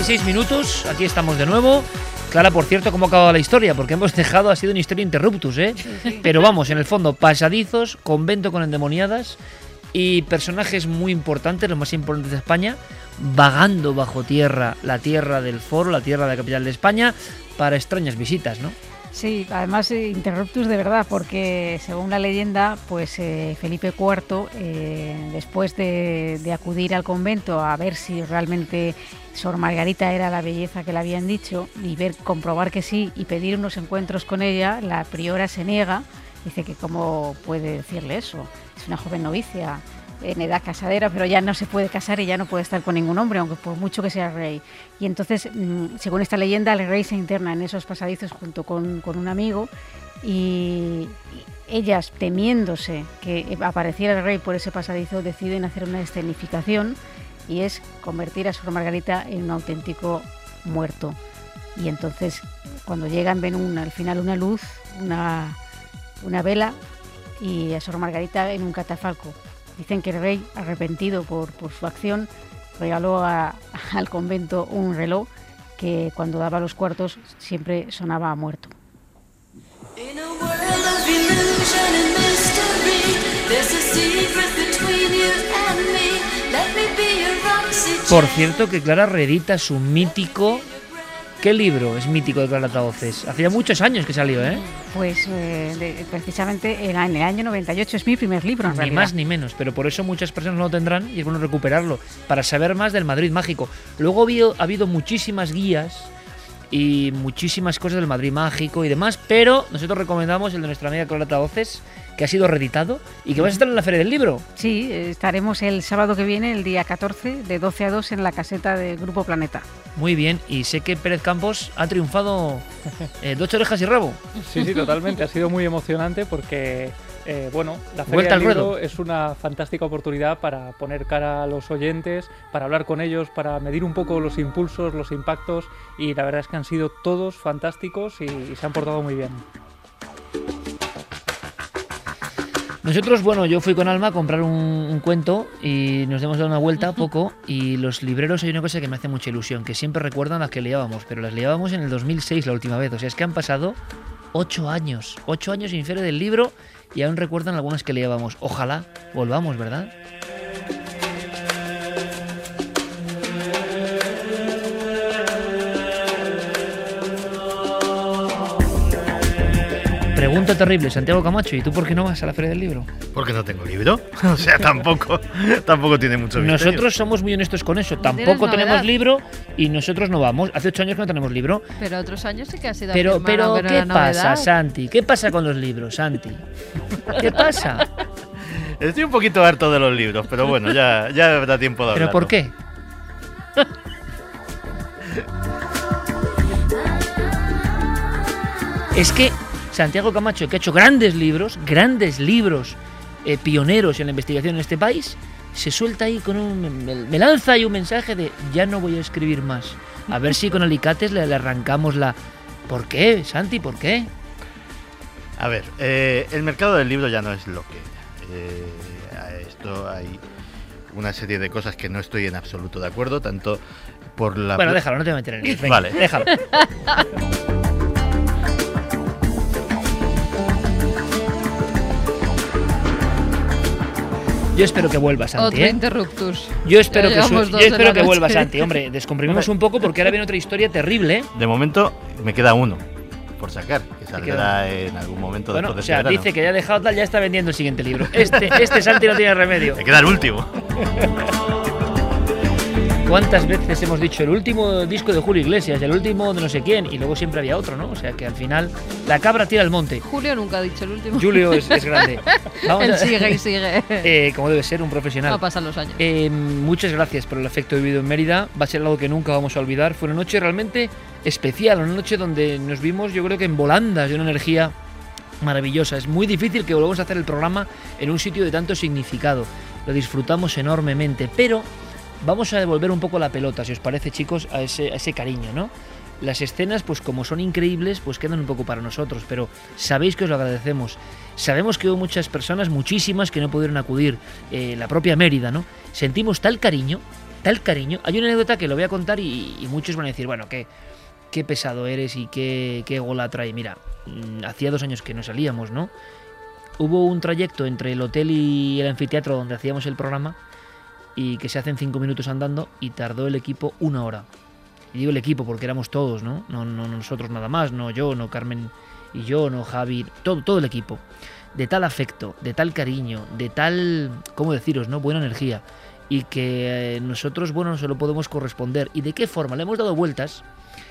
6:06, aquí estamos de nuevo. Clara, por cierto, ¿cómo ha acabado la historia? Porque hemos dejado, ha sido una historia interruptus, ¿eh? Sí. Pero vamos, en el fondo, pasadizos, convento con endemoniadas y personajes muy importantes, los más importantes de España, vagando bajo tierra, la tierra del Foro, la tierra de la capital de España, para extrañas visitas, ¿no? Sí, además interruptus de verdad, porque según la leyenda, pues Felipe IV, después de acudir al convento a ver si realmente Sor Margarita era la belleza que le habían dicho y comprobar que sí y pedir unos encuentros con ella, la priora se niega, dice que cómo puede decirle eso, es una joven novicia en edad casadera, pero ya no se puede casar y ya no puede estar con ningún hombre, aunque por mucho que sea rey. Y entonces, según esta leyenda, el rey se interna en esos pasadizos junto con un amigo y ellas, temiéndose que apareciera el rey por ese pasadizo, deciden hacer una escenificación y es convertir a Sor Margarita en un auténtico muerto. Y entonces, cuando llegan, ven al final una luz, una vela y a Sor Margarita en un catafalco. Dicen que el rey, arrepentido por su acción, regaló al convento un reloj que cuando daba los cuartos siempre sonaba a muerto. Por cierto, que Clara reedita su mítico... ¿Qué libro es mítico de Clara Tavoces? Hacía muchos años que salió, ¿eh? Pues precisamente en el año 98 es mi primer libro, en realidad. Ni más ni menos, pero por eso muchas personas no lo tendrán y es bueno recuperarlo, para saber más del Madrid mágico. Luego ha habido muchísimas guías y muchísimas cosas del Madrid mágico y demás, pero nosotros recomendamos el de nuestra amiga Clara Tavoces, que ha sido reeditado y que vas a estar en la Feria del Libro. Sí, estaremos el sábado que viene, el día 14, de 12 a 2 en la caseta del Grupo Planeta. Muy bien, y sé que Pérez Campos ha triunfado de 8 orejas y rabo. Sí, totalmente, ha sido muy emocionante porque... la Feria del Libro es una fantástica oportunidad para poner cara a los oyentes, para hablar con ellos, para medir un poco los impulsos, los impactos, y la verdad es que han sido todos fantásticos y se han portado muy bien. Nosotros, yo fui con Alma a comprar un cuento y nos hemos dado una vuelta poco, y los libreros, hay una cosa que me hace mucha ilusión, que siempre recuerdan las que liábamos, pero las liábamos en el 2006 la última vez, o sea, es que han pasado 8 años sin Feria del Libro y aún recuerdan algunas que liábamos. Ojalá volvamos, ¿verdad? Pregunta terrible, Santiago Camacho, ¿y tú por qué no vas a la Feria del Libro? Porque no tengo libro, o sea, tampoco tiene mucho misterio. Nosotros somos muy honestos con eso, tampoco tenemos libro y nosotros no vamos. Hace 8 años que no tenemos libro. Pero otros años sí que ha sido. Pero ¿qué pasa, Santi? ¿Qué pasa con los libros, Santi? ¿Qué pasa? Estoy un poquito harto de los libros, pero bueno, ya da tiempo de hablar. ¿Pero por qué? Es que Santiago Camacho, que ha hecho grandes libros, pioneros en la investigación en este país, se suelta ahí me lanza ahí un mensaje de ya no voy a escribir más. A ver si con alicates le arrancamos la... ¿Por qué, Santi? ¿Por qué? A ver, el mercado del libro ya no es lo que... esto hay una serie de cosas que no estoy en absoluto de acuerdo, tanto por la... Bueno, déjalo, no te voy a meter en ellos. Venga, vale, déjalo. Yo espero que vuelva, Santi. Otro interruptus. Yo espero que vuelva, Santi. Hombre, descomprimimos un poco porque ahora viene otra historia terrible. De momento me queda uno por sacar, que saldrá en algún momento después de este verano. Dice que ya ha dejado tal, ya está vendiendo el siguiente libro. Este Santi no tiene remedio. Me queda el último. ¿Cuántas veces hemos dicho el último disco de Julio Iglesias, el último de no sé quién, y luego siempre había otro, ¿no? O sea que al final la cabra tira al monte. Julio nunca ha dicho el último. Julio es grande. Él sigue y sigue. Como debe ser un profesional. No pasan los años. Muchas gracias por el afecto vivido en Mérida. Va a ser algo que nunca vamos a olvidar. Fue una noche realmente especial, una noche donde nos vimos, yo creo que en volandas, de una energía maravillosa. Es muy difícil que volvamos a hacer el programa en un sitio de tanto significado. Lo disfrutamos enormemente, pero vamos a devolver un poco la pelota, si os parece, chicos, a ese cariño, ¿no? Las escenas, pues como son increíbles, pues quedan un poco para nosotros, pero sabéis que os lo agradecemos. Sabemos que hubo muchas personas, muchísimas, que no pudieron acudir, la propia Mérida, ¿no? Sentimos tal cariño tal cariño. Hay una anécdota que lo voy a contar y muchos van a decir, bueno, qué pesado eres y qué ególatra. Y mira, hacía 2 años que no salíamos, ¿no? Hubo un trayecto entre el hotel y el anfiteatro donde hacíamos el programa y que se hace en 5 minutos andando y tardó el equipo 1 hora. Y digo el equipo porque éramos todos, ¿no? No nosotros nada más, no yo, no Carmen y yo, no Javi, todo el equipo. De tal afecto, de tal cariño, de tal, ¿cómo deciros, no? Buena energía. Y que nosotros, bueno, se lo podemos corresponder. ¿Y de qué forma? Le hemos dado vueltas.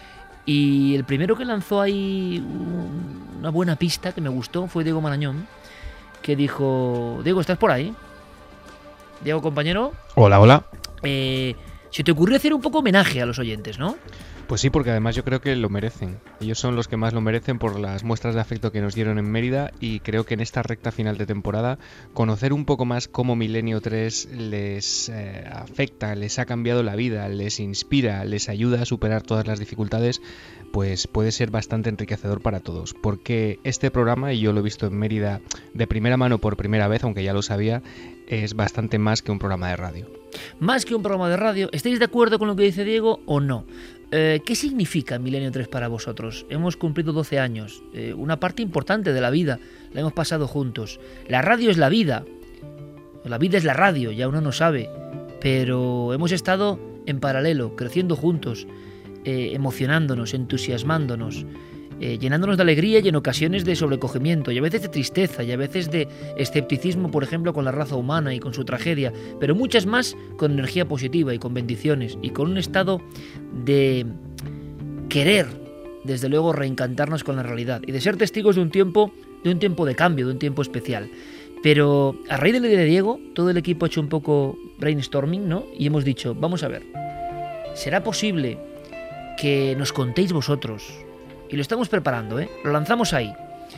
Y el primero que lanzó ahí una buena pista que me gustó fue Diego Marañón, que dijo, Diego, ¿estás por ahí? Diego, compañero. Hola. Se te ocurrió hacer un poco homenaje a los oyentes, ¿no? Pues sí, porque además yo creo que lo merecen. Ellos son los que más lo merecen por las muestras de afecto que nos dieron en Mérida, y creo que en esta recta final de temporada conocer un poco más cómo Milenio 3 les afecta, les ha cambiado la vida, les inspira, les ayuda a superar todas las dificultades, pues puede ser bastante enriquecedor para todos. Porque este programa, y yo lo he visto en Mérida de primera mano por primera vez, aunque ya lo sabía, es bastante más que un programa de radio. Más que un programa de radio. ¿Estáis de acuerdo con lo que dice Diego o no? ¿Qué significa Milenio 3 para vosotros? Hemos cumplido 12 años, una parte importante de la vida la hemos pasado juntos. La radio es la vida es la radio, ya uno no sabe, pero hemos estado en paralelo, creciendo juntos, emocionándonos, entusiasmándonos, llenándonos de alegría y en ocasiones de sobrecogimiento, y a veces de tristeza, y a veces de escepticismo, por ejemplo, con la raza humana y con su tragedia, pero muchas más con energía positiva y con bendiciones, y con un estado de querer, desde luego, reencantarnos con la realidad, y de ser testigos de un tiempo de cambio, de un tiempo especial. Pero a raíz de la idea de Diego, todo el equipo ha hecho un poco brainstorming, ¿no? Y hemos dicho, vamos a ver, ¿será posible que nos contéis vosotros? Y lo estamos preparando, lo lanzamos ahí.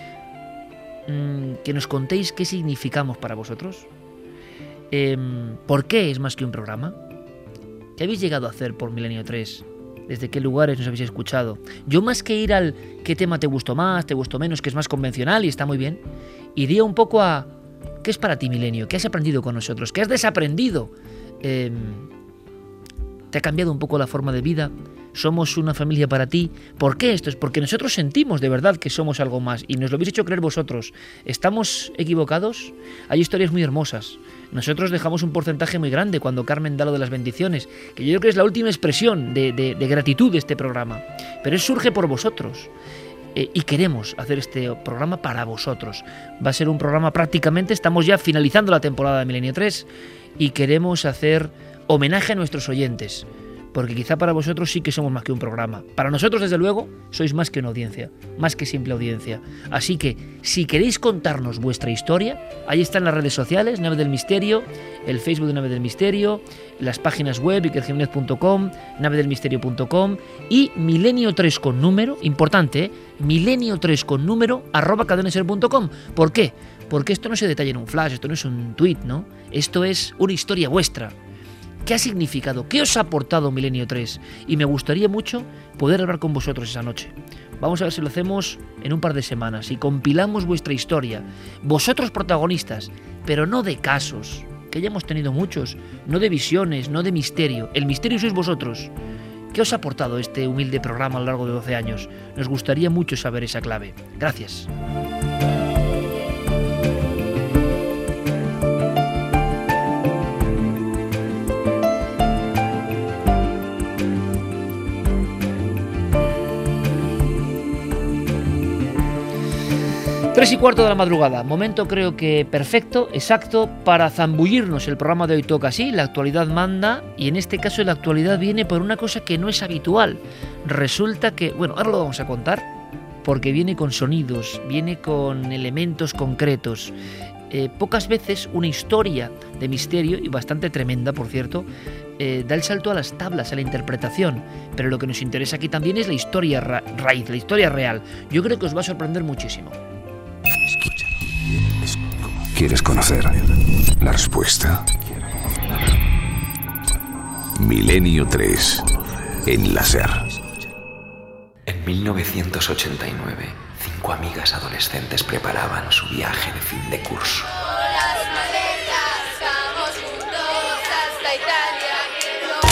Que nos contéis qué significamos para vosotros. ¿Por qué es más que un programa? ¿Qué habéis llegado a hacer por Milenio 3? ¿Desde qué lugares nos habéis escuchado? Yo, más que ir al qué tema te gustó más, te gustó menos, que es más convencional y está muy bien, iría un poco a ¿qué es para ti Milenio? ¿Qué has aprendido con nosotros? ¿Qué has desaprendido? ¿Te ha cambiado un poco la forma de vida? ¿Somos una familia para ti? ¿Por qué esto? Es porque nosotros sentimos de verdad que somos algo más y nos lo habéis hecho creer vosotros. ¿Estamos equivocados? Hay historias muy hermosas. Nosotros dejamos un porcentaje muy grande cuando Carmen da lo de las bendiciones, que yo creo que es la última expresión de gratitud de este programa. Pero eso surge por vosotros. Y queremos hacer este programa para vosotros. Va a ser un programa prácticamente, estamos ya finalizando la temporada de Milenio 3 y queremos hacer homenaje a nuestros oyentes. Porque quizá para vosotros sí que somos más que un programa. Para nosotros, desde luego, sois más que una audiencia, más que simple audiencia. Así que, si queréis contarnos vuestra historia, ahí están las redes sociales, Nave del Misterio, el Facebook de Nave del Misterio, las páginas web, ikerjimenez.com, navedelmisterio.com y milenio3 con número, importante, milenio3 con número, @cadenaser.com. ¿Por qué? Porque esto no se detalla en un flash, esto no es un tweet, ¿no? Esto es una historia vuestra. ¿Qué ha significado? ¿Qué os ha aportado Milenio 3? Y me gustaría mucho poder hablar con vosotros esa noche. Vamos a ver si lo hacemos en un par de semanas y compilamos vuestra historia. Vosotros protagonistas, pero no de casos, que ya hemos tenido muchos, no de visiones, no de misterio. El misterio sois vosotros. ¿Qué os ha aportado este humilde programa a lo largo de 12 años? Nos gustaría mucho saber esa clave. Gracias. 3:15 de la madrugada, momento creo que perfecto, exacto, para zambullirnos. El programa de hoy toca así, la actualidad manda, y en este caso la actualidad viene por una cosa que no es habitual. Resulta que, bueno, ahora lo vamos a contar, porque viene con sonidos, viene con elementos concretos. Pocas veces una historia de misterio, y bastante tremenda por cierto, da el salto a las tablas, a la interpretación, pero lo que nos interesa aquí también es la historia raíz, la historia real. Yo creo que os va a sorprender muchísimo. ¿Quieres conocer la respuesta? Milenio 3 en la SER. En 1989, 5 amigas adolescentes preparaban su viaje de fin de curso. Las maletas, vamos juntos hasta Italia.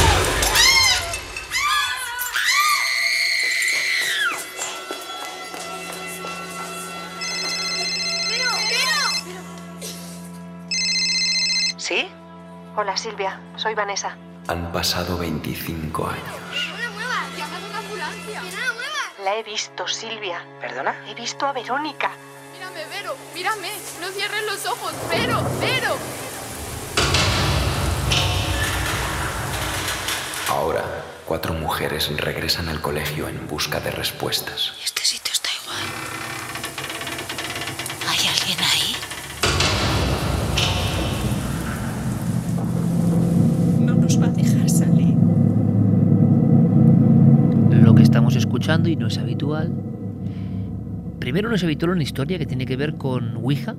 ¿Sí? Hola, Silvia. Soy Vanessa. Han pasado 25 años. ¡No la muevas! ¡Llamad a una ambulancia! ¡Que no la muevas! La he visto, Silvia. ¿Perdona? He visto a Verónica. Mírame, Vero. Mírame. No cierres los ojos. Vero. Vero. Ahora, 4 mujeres regresan al colegio en busca de respuestas. Este sitio está igual. ¿Hay alguien ahí? No nos va a dejar salir. Lo que estamos escuchando, y no es habitual, primero no es habitual una historia que tiene que ver con Ouija,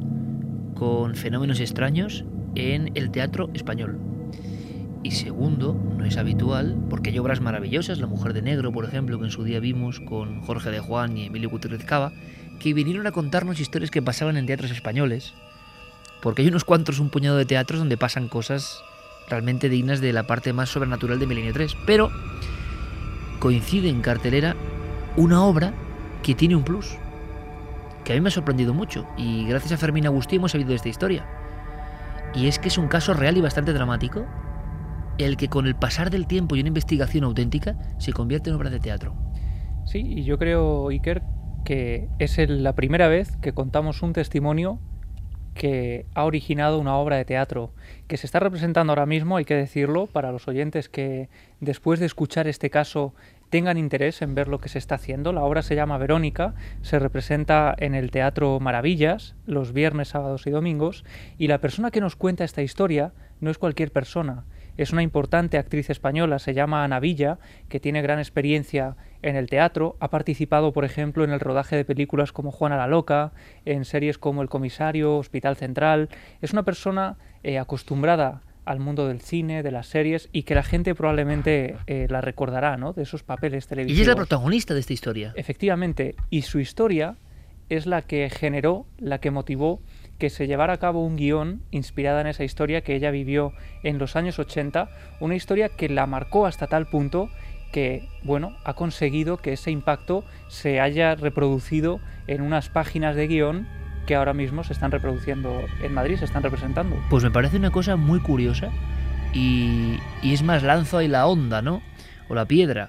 con fenómenos extraños en el teatro español. Y segundo, no es habitual, porque hay obras maravillosas, La Mujer de Negro, por ejemplo, que en su día vimos con Jorge de Juan y Emilio Gutiérrez Cava, que vinieron a contarnos historias que pasaban en teatros españoles, porque hay unos cuantos, un puñado de teatros donde pasan cosas realmente dignas de la parte más sobrenatural de Milenio 3, pero coincide en cartelera una obra que tiene un plus, que a mí me ha sorprendido mucho, y gracias a Fermín Agustí hemos sabido de esta historia, y es que es un caso real y bastante dramático, el que con el pasar del tiempo y una investigación auténtica se convierte en obra de teatro. Sí, y yo creo, Iker, que es la primera vez que contamos un testimonio que ha originado una obra de teatro, que se está representando ahora mismo, hay que decirlo, para los oyentes que después de escuchar este caso tengan interés en ver lo que se está haciendo. La obra se llama Verónica, se representa en el Teatro Maravillas los viernes, sábados y domingos, y la persona que nos cuenta esta historia no es cualquier persona. Es una importante actriz española, se llama Ana Villa, que tiene gran experiencia en el teatro, ha participado, por ejemplo, en el rodaje de películas como Juana la Loca, en series como El Comisario, Hospital Central. Es una persona acostumbrada al mundo del cine, de las series, y que la gente probablemente la recordará, ¿no?, de esos papeles televisivos. Y ella es la protagonista de esta historia. Efectivamente, y su historia es la que generó, la que motivó que se llevara a cabo un guión inspirada en esa historia que ella vivió en los años 80, una historia que la marcó hasta tal punto que, bueno, ha conseguido que ese impacto se haya reproducido en unas páginas de guión que ahora mismo se están reproduciendo en Madrid, se están representando. Pues me parece una cosa muy curiosa y es más, lanzo ahí la onda, ¿no?, o la piedra.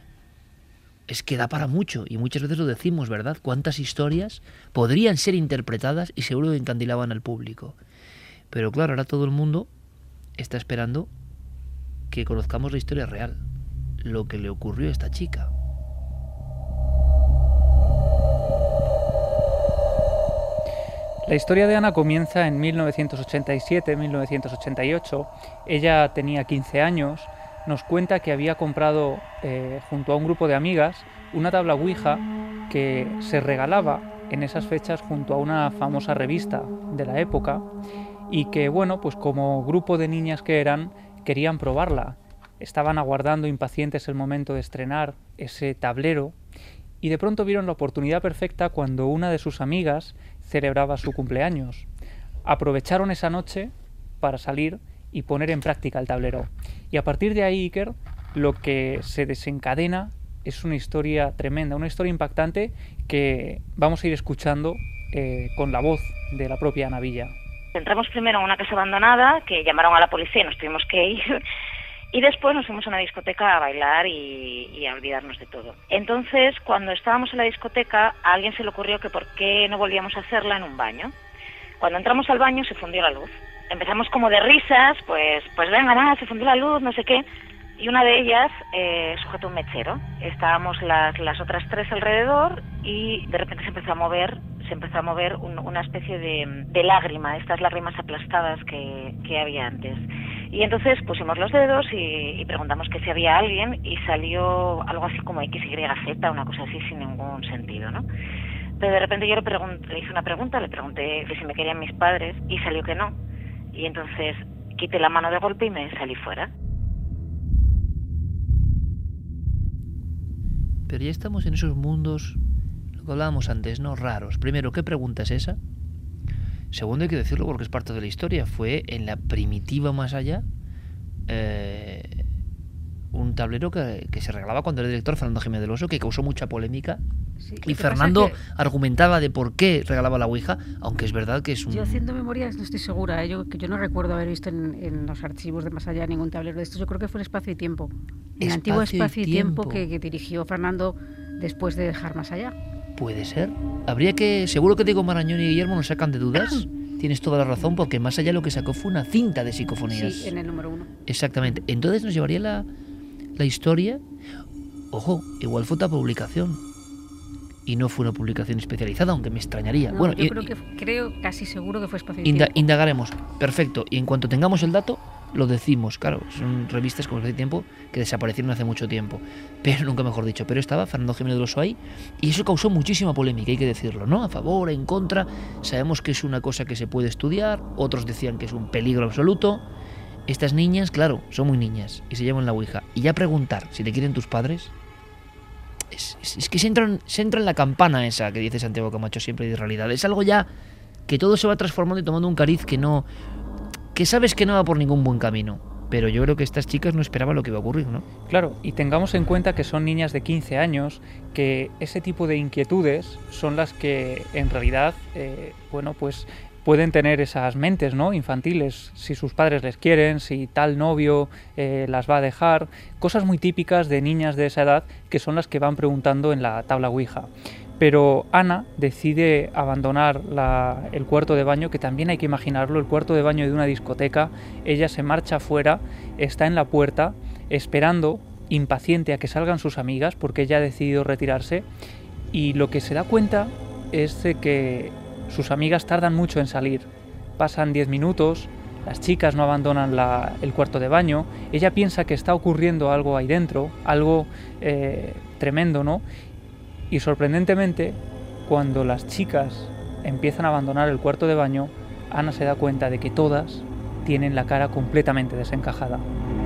Es que da para mucho, y muchas veces lo decimos, ¿verdad? Cuántas historias podrían ser interpretadas y seguro que encandilaban al público. Pero claro, ahora todo el mundo está esperando que conozcamos la historia real, lo que le ocurrió a esta chica. La historia de Ana comienza en 1987-1988. Ella tenía 15 años. Nos cuenta que había comprado junto a un grupo de amigas una tabla Ouija que se regalaba en esas fechas junto a una famosa revista de la época y que, bueno, pues como grupo de niñas que eran, querían probarla. Estaban aguardando impacientes el momento de estrenar ese tablero y de pronto vieron la oportunidad perfecta cuando una de sus amigas celebraba su cumpleaños. Aprovecharon esa noche para salir y poner en práctica el tablero. Y a partir de ahí, Iker, lo que se desencadena es una historia tremenda, una historia impactante que vamos a ir escuchando con la voz de la propia Ana Villa. Entramos primero a una casa abandonada, que llamaron a la policía y nos tuvimos que ir, y después nos fuimos a una discoteca a bailar y a olvidarnos de todo. Entonces, cuando estábamos en la discoteca, a alguien se le ocurrió que por qué no volvíamos a hacerla en un baño. Cuando entramos al baño se fundió la luz. Empezamos como de risas, pues venga, nada, se fundió la luz, no sé qué. Y una de ellas sujetó un mechero. Estábamos las otras tres alrededor y de repente se empezó a mover una especie de lágrima, estas lágrimas aplastadas que había antes. Y entonces pusimos los dedos y preguntamos que si había alguien y salió algo así como XYZ, una cosa así sin ningún sentido, ¿no? Pero de repente yo le hice una pregunta, le pregunté que si me querían mis padres y salió que no. Y entonces quité la mano de golpe y me salí fuera. Pero ya estamos en esos mundos, lo que hablábamos antes, ¿no?, raros. Primero, ¿qué pregunta es esa? Segundo, hay que decirlo porque es parte de la historia. Fue en la primitiva más allá un tablero que se regalaba cuando era director Fernando Jiménez del Oso, que causó mucha polémica. Sí, y Fernando argumentaba de por qué regalaba la Ouija, aunque es verdad que es un... Yo haciendo memoria no estoy segura, yo no recuerdo haber visto en los archivos de Más Allá ningún tablero de estos. Yo creo que fue el Espacio y Tiempo. El antiguo Espacio y Tiempo que dirigió Fernando después de dejar Más Allá. Puede ser. Seguro que Diego Marañón y Guillermo nos sacan de dudas. Tienes toda la razón, porque Más Allá lo que sacó fue una cinta de psicofonías. Sí, en el número 1. Exactamente. Entonces nos llevaría la historia. Ojo, igual fue otra publicación. Y no fue una publicación especializada, aunque me extrañaría. No, bueno, yo creo casi seguro que fue Espacio y Tiempo. Indagaremos. Perfecto. Y en cuanto tengamos el dato, lo decimos. Claro, son revistas como Espacio y Tiempo que desaparecieron hace mucho tiempo. Pero nunca mejor dicho. Pero estaba Fernando Jiménez del Oso ahí. Y eso causó muchísima polémica, hay que decirlo, ¿no? A favor, en contra. Sabemos que es una cosa que se puede estudiar. Otros decían que es un peligro absoluto. Estas niñas, claro, son muy niñas y se llevan la Ouija. Y ya preguntar si te quieren tus padres... Es que se entra en la campana esa que dice Santiago Camacho siempre de realidad. Es algo ya que todo se va transformando y tomando un cariz que sabes que no va por ningún buen camino. Pero yo creo que estas chicas no esperaban lo que iba a ocurrir, ¿no? Claro, y tengamos en cuenta que son niñas de 15 años, que ese tipo de inquietudes son las que en realidad, pues pueden tener esas mentes, ¿no?, infantiles, si sus padres les quieren, si tal novio las va a dejar, cosas muy típicas de niñas de esa edad que son las que van preguntando en la tabla Ouija. Pero Ana decide abandonar el cuarto de baño, que también hay que imaginarlo, el cuarto de baño de una discoteca. Ella se marcha afuera, está en la puerta, esperando, impaciente a que salgan sus amigas, porque ella ha decidido retirarse, y lo que se da cuenta es de que sus amigas tardan mucho en salir. Pasan 10 minutos, las chicas no abandonan el cuarto de baño, ella piensa que está ocurriendo algo ahí dentro, algo tremendo, ¿no? Y sorprendentemente, cuando las chicas empiezan a abandonar el cuarto de baño, Ana se da cuenta de que todas tienen la cara completamente desencajada.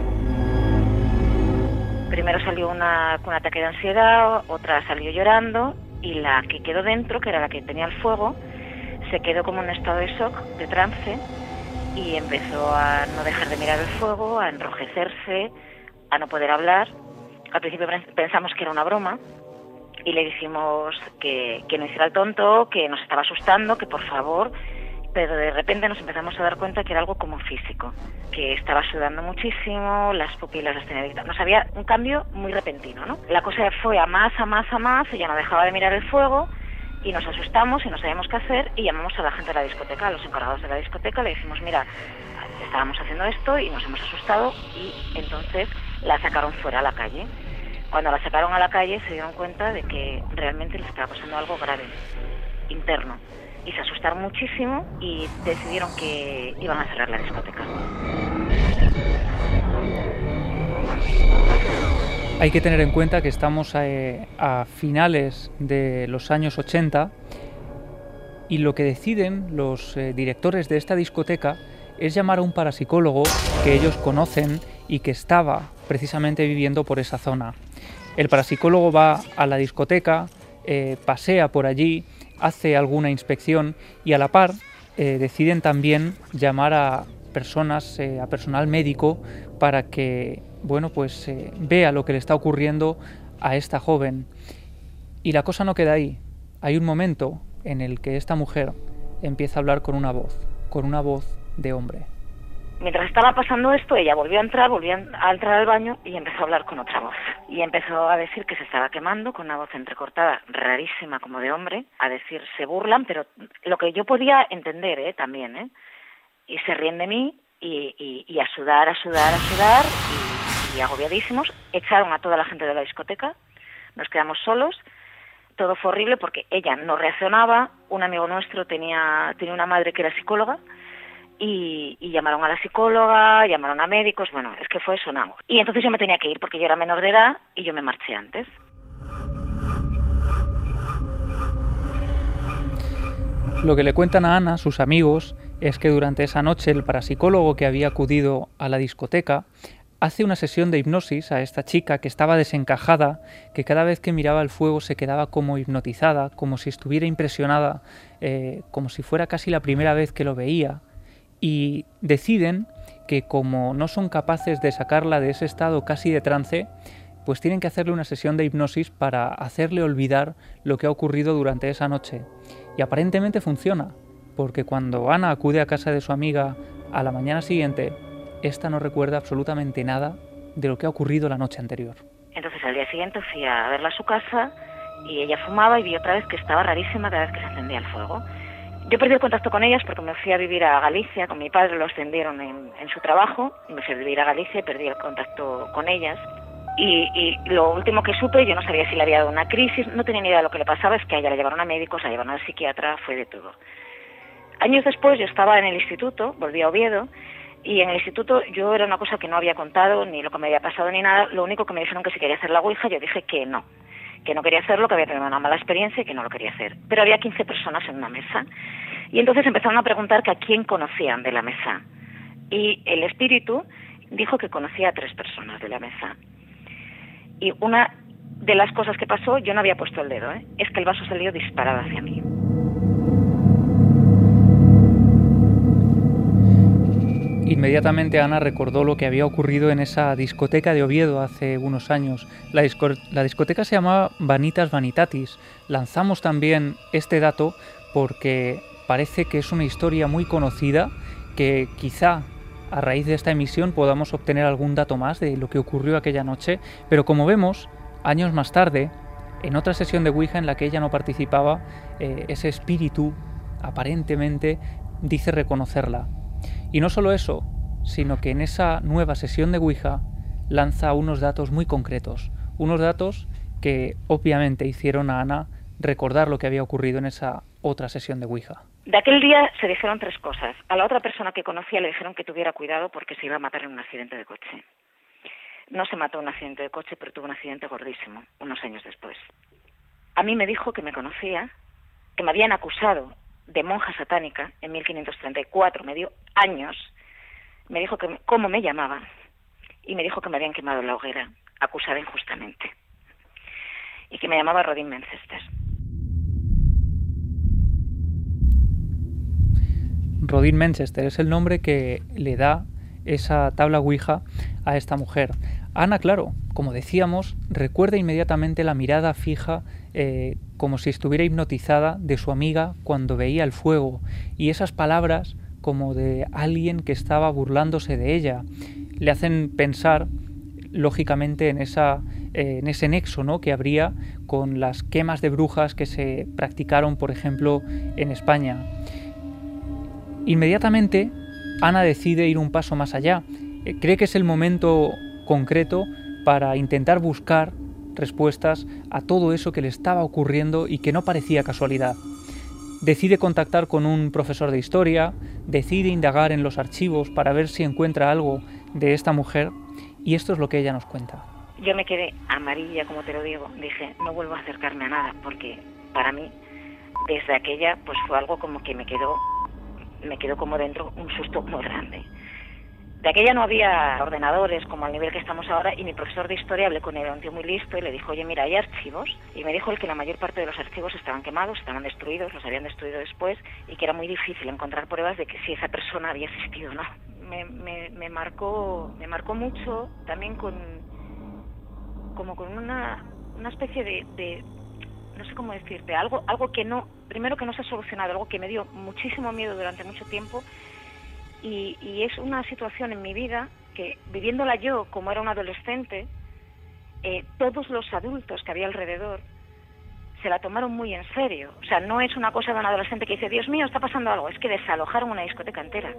Primero salió una con ataque de ansiedad, otra salió llorando, y la que quedó dentro, que era la que tenía el fuego, se quedó como en un estado de shock, de trance, y empezó a no dejar de mirar el fuego, a enrojecerse, a no poder hablar. Al principio pensamos que era una broma y le dijimos que no hiciera el tonto, que nos estaba asustando, que por favor, pero de repente nos empezamos a dar cuenta que era algo como físico, que estaba sudando muchísimo, las pupilas las tenía abiertas. Nos había un cambio muy repentino, ¿no? La cosa fue a más, ella no dejaba de mirar el fuego, y nos asustamos y no sabíamos qué hacer, y llamamos a la gente de la discoteca, a los encargados de la discoteca, le dijimos, mira, estábamos haciendo esto y nos hemos asustado, y entonces la sacaron fuera a la calle. Cuando la sacaron a la calle se dieron cuenta de que realmente les estaba pasando algo grave, interno, y se asustaron muchísimo y decidieron que iban a cerrar la discoteca. Hay que tener en cuenta que estamos a finales de los años 80, y lo que deciden los directores de esta discoteca es llamar a un parapsicólogo que ellos conocen y que estaba precisamente viviendo por esa zona. El parapsicólogo va a la discoteca, pasea por allí, hace alguna inspección, y a la par deciden también llamar a personas, a personal médico, para que vea lo que le está ocurriendo a esta joven. Y la cosa no queda ahí. Hay un momento en el que esta mujer empieza a hablar con una voz de hombre. Mientras estaba pasando esto, ella volvió a entrar al baño y empezó a hablar con otra voz. Y empezó a decir que se estaba quemando con una voz entrecortada, rarísima, como de hombre, a decir, se burlan, pero lo que yo podía entender también, y se ríen de mí, y a sudar, y agobiadísimos, echaron a toda la gente de la discoteca, nos quedamos solos. Todo fue horrible porque ella no reaccionaba, un amigo nuestro tenía una madre que era psicóloga, y llamaron a la psicóloga, llamaron a médicos, bueno, es que fue sonado. Y entonces yo me tenía que ir porque yo era menor de edad y yo me marché antes. Lo que le cuentan a Ana, sus amigos, es que durante esa noche el parapsicólogo que había acudido a la discoteca hace una sesión de hipnosis a esta chica que estaba desencajada, que cada vez que miraba el fuego se quedaba como hipnotizada, como si estuviera impresionada, como si fuera casi la primera vez que lo veía. y deciden que como no son capaces de sacarla de ese estado casi de trance, pues tienen que hacerle una sesión de hipnosis para hacerle olvidar lo que ha ocurrido durante esa noche. Y aparentemente funciona, porque cuando Ana acude a casa de su amiga a la mañana siguiente, esta no recuerda absolutamente nada de lo que ha ocurrido la noche anterior. Entonces al día siguiente fui a verla a su casa y ella fumaba y vi otra vez que estaba rarísima cada vez que se encendía el fuego. Yo perdí el contacto con ellas porque me fui a vivir a Galicia, con mi padre lo ascendieron en su trabajo, y me fui a vivir a Galicia y perdí el contacto con ellas. Y lo último que supe, yo no sabía si le había dado una crisis, no tenía ni idea de lo que le pasaba, es que a ella la llevaron a médicos, la llevaron al psiquiatra, fue de todo. Años después yo estaba en el instituto, volví a Oviedo, y en el instituto yo era una cosa que no había contado, ni lo que me había pasado ni nada, lo único que me dijeron que si quería hacer la ouija, yo dije que no quería hacerlo, que había tenido una mala experiencia y que no lo quería hacer. Pero había 15 personas en una mesa, y entonces empezaron a preguntar que a quién conocían de la mesa. Y el espíritu dijo que conocía a 3 personas de la mesa. Y una de las cosas que pasó, yo no había puesto el dedo, es que el vaso salió disparado hacia mí. Inmediatamente Ana recordó lo que había ocurrido en esa discoteca de Oviedo hace unos años. La discoteca se llamaba Vanitas Vanitatis. Lanzamos también este dato porque parece que es una historia muy conocida, que quizá a raíz de esta emisión podamos obtener algún dato más de lo que ocurrió aquella noche, pero como vemos, años más tarde, en otra sesión de Ouija en la que ella no participaba, ese espíritu aparentemente dice reconocerla. Y no solo eso, sino que en esa nueva sesión de Ouija lanza unos datos muy concretos, unos datos que obviamente hicieron a Ana recordar lo que había ocurrido en esa otra sesión de Ouija. De aquel día se dijeron 3 cosas. A la otra persona que conocía le dijeron que tuviera cuidado porque se iba a matar en un accidente de coche. No se mató en un accidente de coche, pero tuvo un accidente gordísimo, unos años después. A mí me dijo que me conocía, que me habían acusado de monja satánica en 1534, me dio años, me dijo que cómo me llamaba y me dijo que me habían quemado en la hoguera, acusada injustamente, y que me llamaba Rodin Manchester. Rodin Manchester es el nombre que le da esa tabla Ouija a esta mujer. Ana, claro, como decíamos, recuerda inmediatamente la mirada fija, como si estuviera hipnotizada, de su amiga cuando veía el fuego, y esas palabras como de alguien que estaba burlándose de ella le hacen pensar lógicamente en ese nexo, ¿no?, que habría con las quemas de brujas que se practicaron, por ejemplo, en España. Inmediatamente Ana decide ir un paso más allá. Cree que es el momento concreto para intentar buscar respuestas a todo eso que le estaba ocurriendo y que no parecía casualidad. Decide contactar con un profesor de historia, decide indagar en los archivos para ver si encuentra algo de esta mujer, y esto es lo que ella nos cuenta. Yo me quedé amarilla, como te lo digo. Dije, no vuelvo a acercarme a nada, porque para mí, desde aquella, pues fue algo como que me quedó como dentro un susto muy grande. De aquella no había ordenadores como al nivel que estamos ahora, y mi profesor de historia, hablé con él, era un tío muy listo, y le dijo, oye, mira, hay archivos, y me dijo él que la mayor parte de los archivos estaban quemados, estaban destruidos, los habían destruido después, y que era muy difícil encontrar pruebas de que si esa persona había existido o no. Me marcó mucho, también con una especie de no sé cómo decirte, algo que no, primero que no se ha solucionado, algo que me dio muchísimo miedo durante mucho tiempo, y es una situación en mi vida que, viviéndola yo como era un adolescente, todos los adultos que había alrededor se la tomaron muy en serio. O sea, no es una cosa de un adolescente que dice, Dios mío, está pasando algo, es que desalojaron una discoteca entera.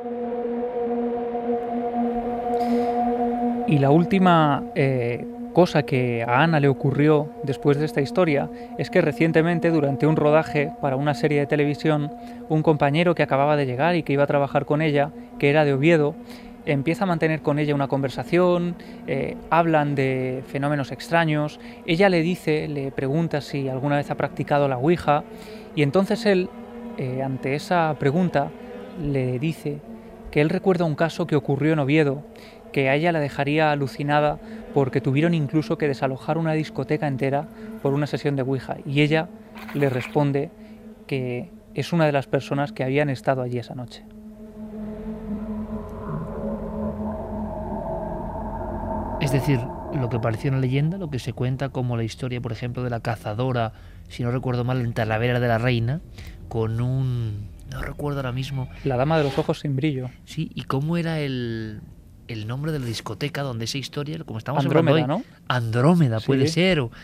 Y la última cosa que a Ana le ocurrió después de esta historia es que recientemente, durante un rodaje para una serie de televisión, un compañero que acababa de llegar y que iba a trabajar con ella, que era de Oviedo, empieza a mantener con ella una conversación, hablan de fenómenos extraños, ella le pregunta si alguna vez ha practicado la Ouija, y entonces él, ante esa pregunta, le dice que él recuerda un caso que ocurrió en Oviedo, que a ella la dejaría alucinada porque tuvieron incluso que desalojar una discoteca entera por una sesión de Ouija, y ella le responde que es una de las personas que habían estado allí esa noche. Es decir, lo que pareció una leyenda, lo que se cuenta como la historia, por ejemplo, de la cazadora, si no recuerdo mal, en Talavera de la Reina, con un... no recuerdo ahora mismo... La dama de los ojos sin brillo. Sí, y cómo era el nombre de la discoteca donde esa historia, como estamos Andrómeda, hablando hoy, ¿no? Andrómeda, Sí. puede ser, o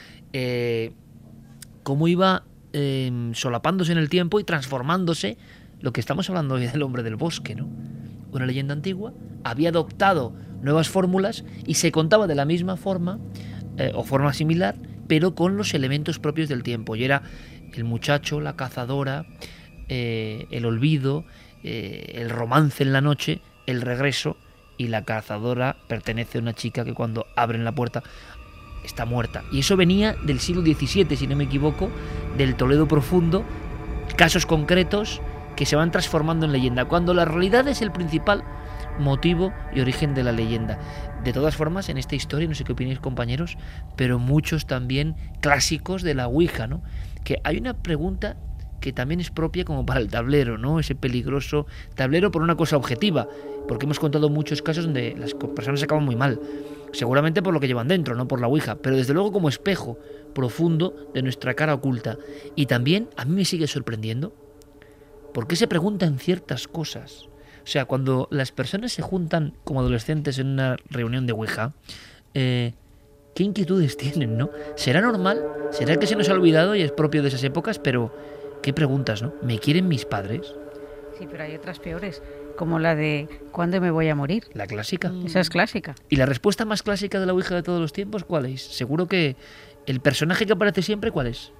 cómo iba solapándose en el tiempo y transformándose, lo que estamos hablando hoy del hombre del bosque, ¿no? Una leyenda antigua, había adoptado nuevas fórmulas y se contaba de la misma forma, o forma similar, pero con los elementos propios del tiempo. Y era el muchacho, la cazadora, el olvido, el romance en la noche, el regreso, y la cazadora pertenece a una chica que cuando abren la puerta está muerta. Y eso venía del siglo XVII, si no me equivoco, del Toledo profundo, casos concretos que se van transformando en leyenda, cuando la realidad es el principal motivo y origen de la leyenda. De todas formas, en esta historia, no sé qué opináis, compañeros, pero muchos también clásicos de la Ouija, ¿no? Que hay una pregunta que también es propia como para el tablero, ¿no? Ese peligroso tablero por una cosa objetiva, porque hemos contado muchos casos donde las personas se acaban muy mal, seguramente por lo que llevan dentro, no por la Ouija, pero desde luego como espejo profundo de nuestra cara oculta. Y también a mí me sigue sorprendiendo por qué se preguntan ciertas cosas. O sea, cuando las personas se juntan como adolescentes en una reunión de Ouija, ¿qué inquietudes tienen, no? ¿Será normal? ¿Será que se nos ha olvidado y es propio de esas épocas? Pero, ¿qué preguntas, no? ¿Me quieren mis padres? Sí, pero hay otras peores, como la de ¿cuándo me voy a morir? La clásica. Esa es clásica. ¿Y la respuesta más clásica de la Ouija de todos los tiempos cuál es? Seguro que el personaje que aparece siempre, ¿cuál es?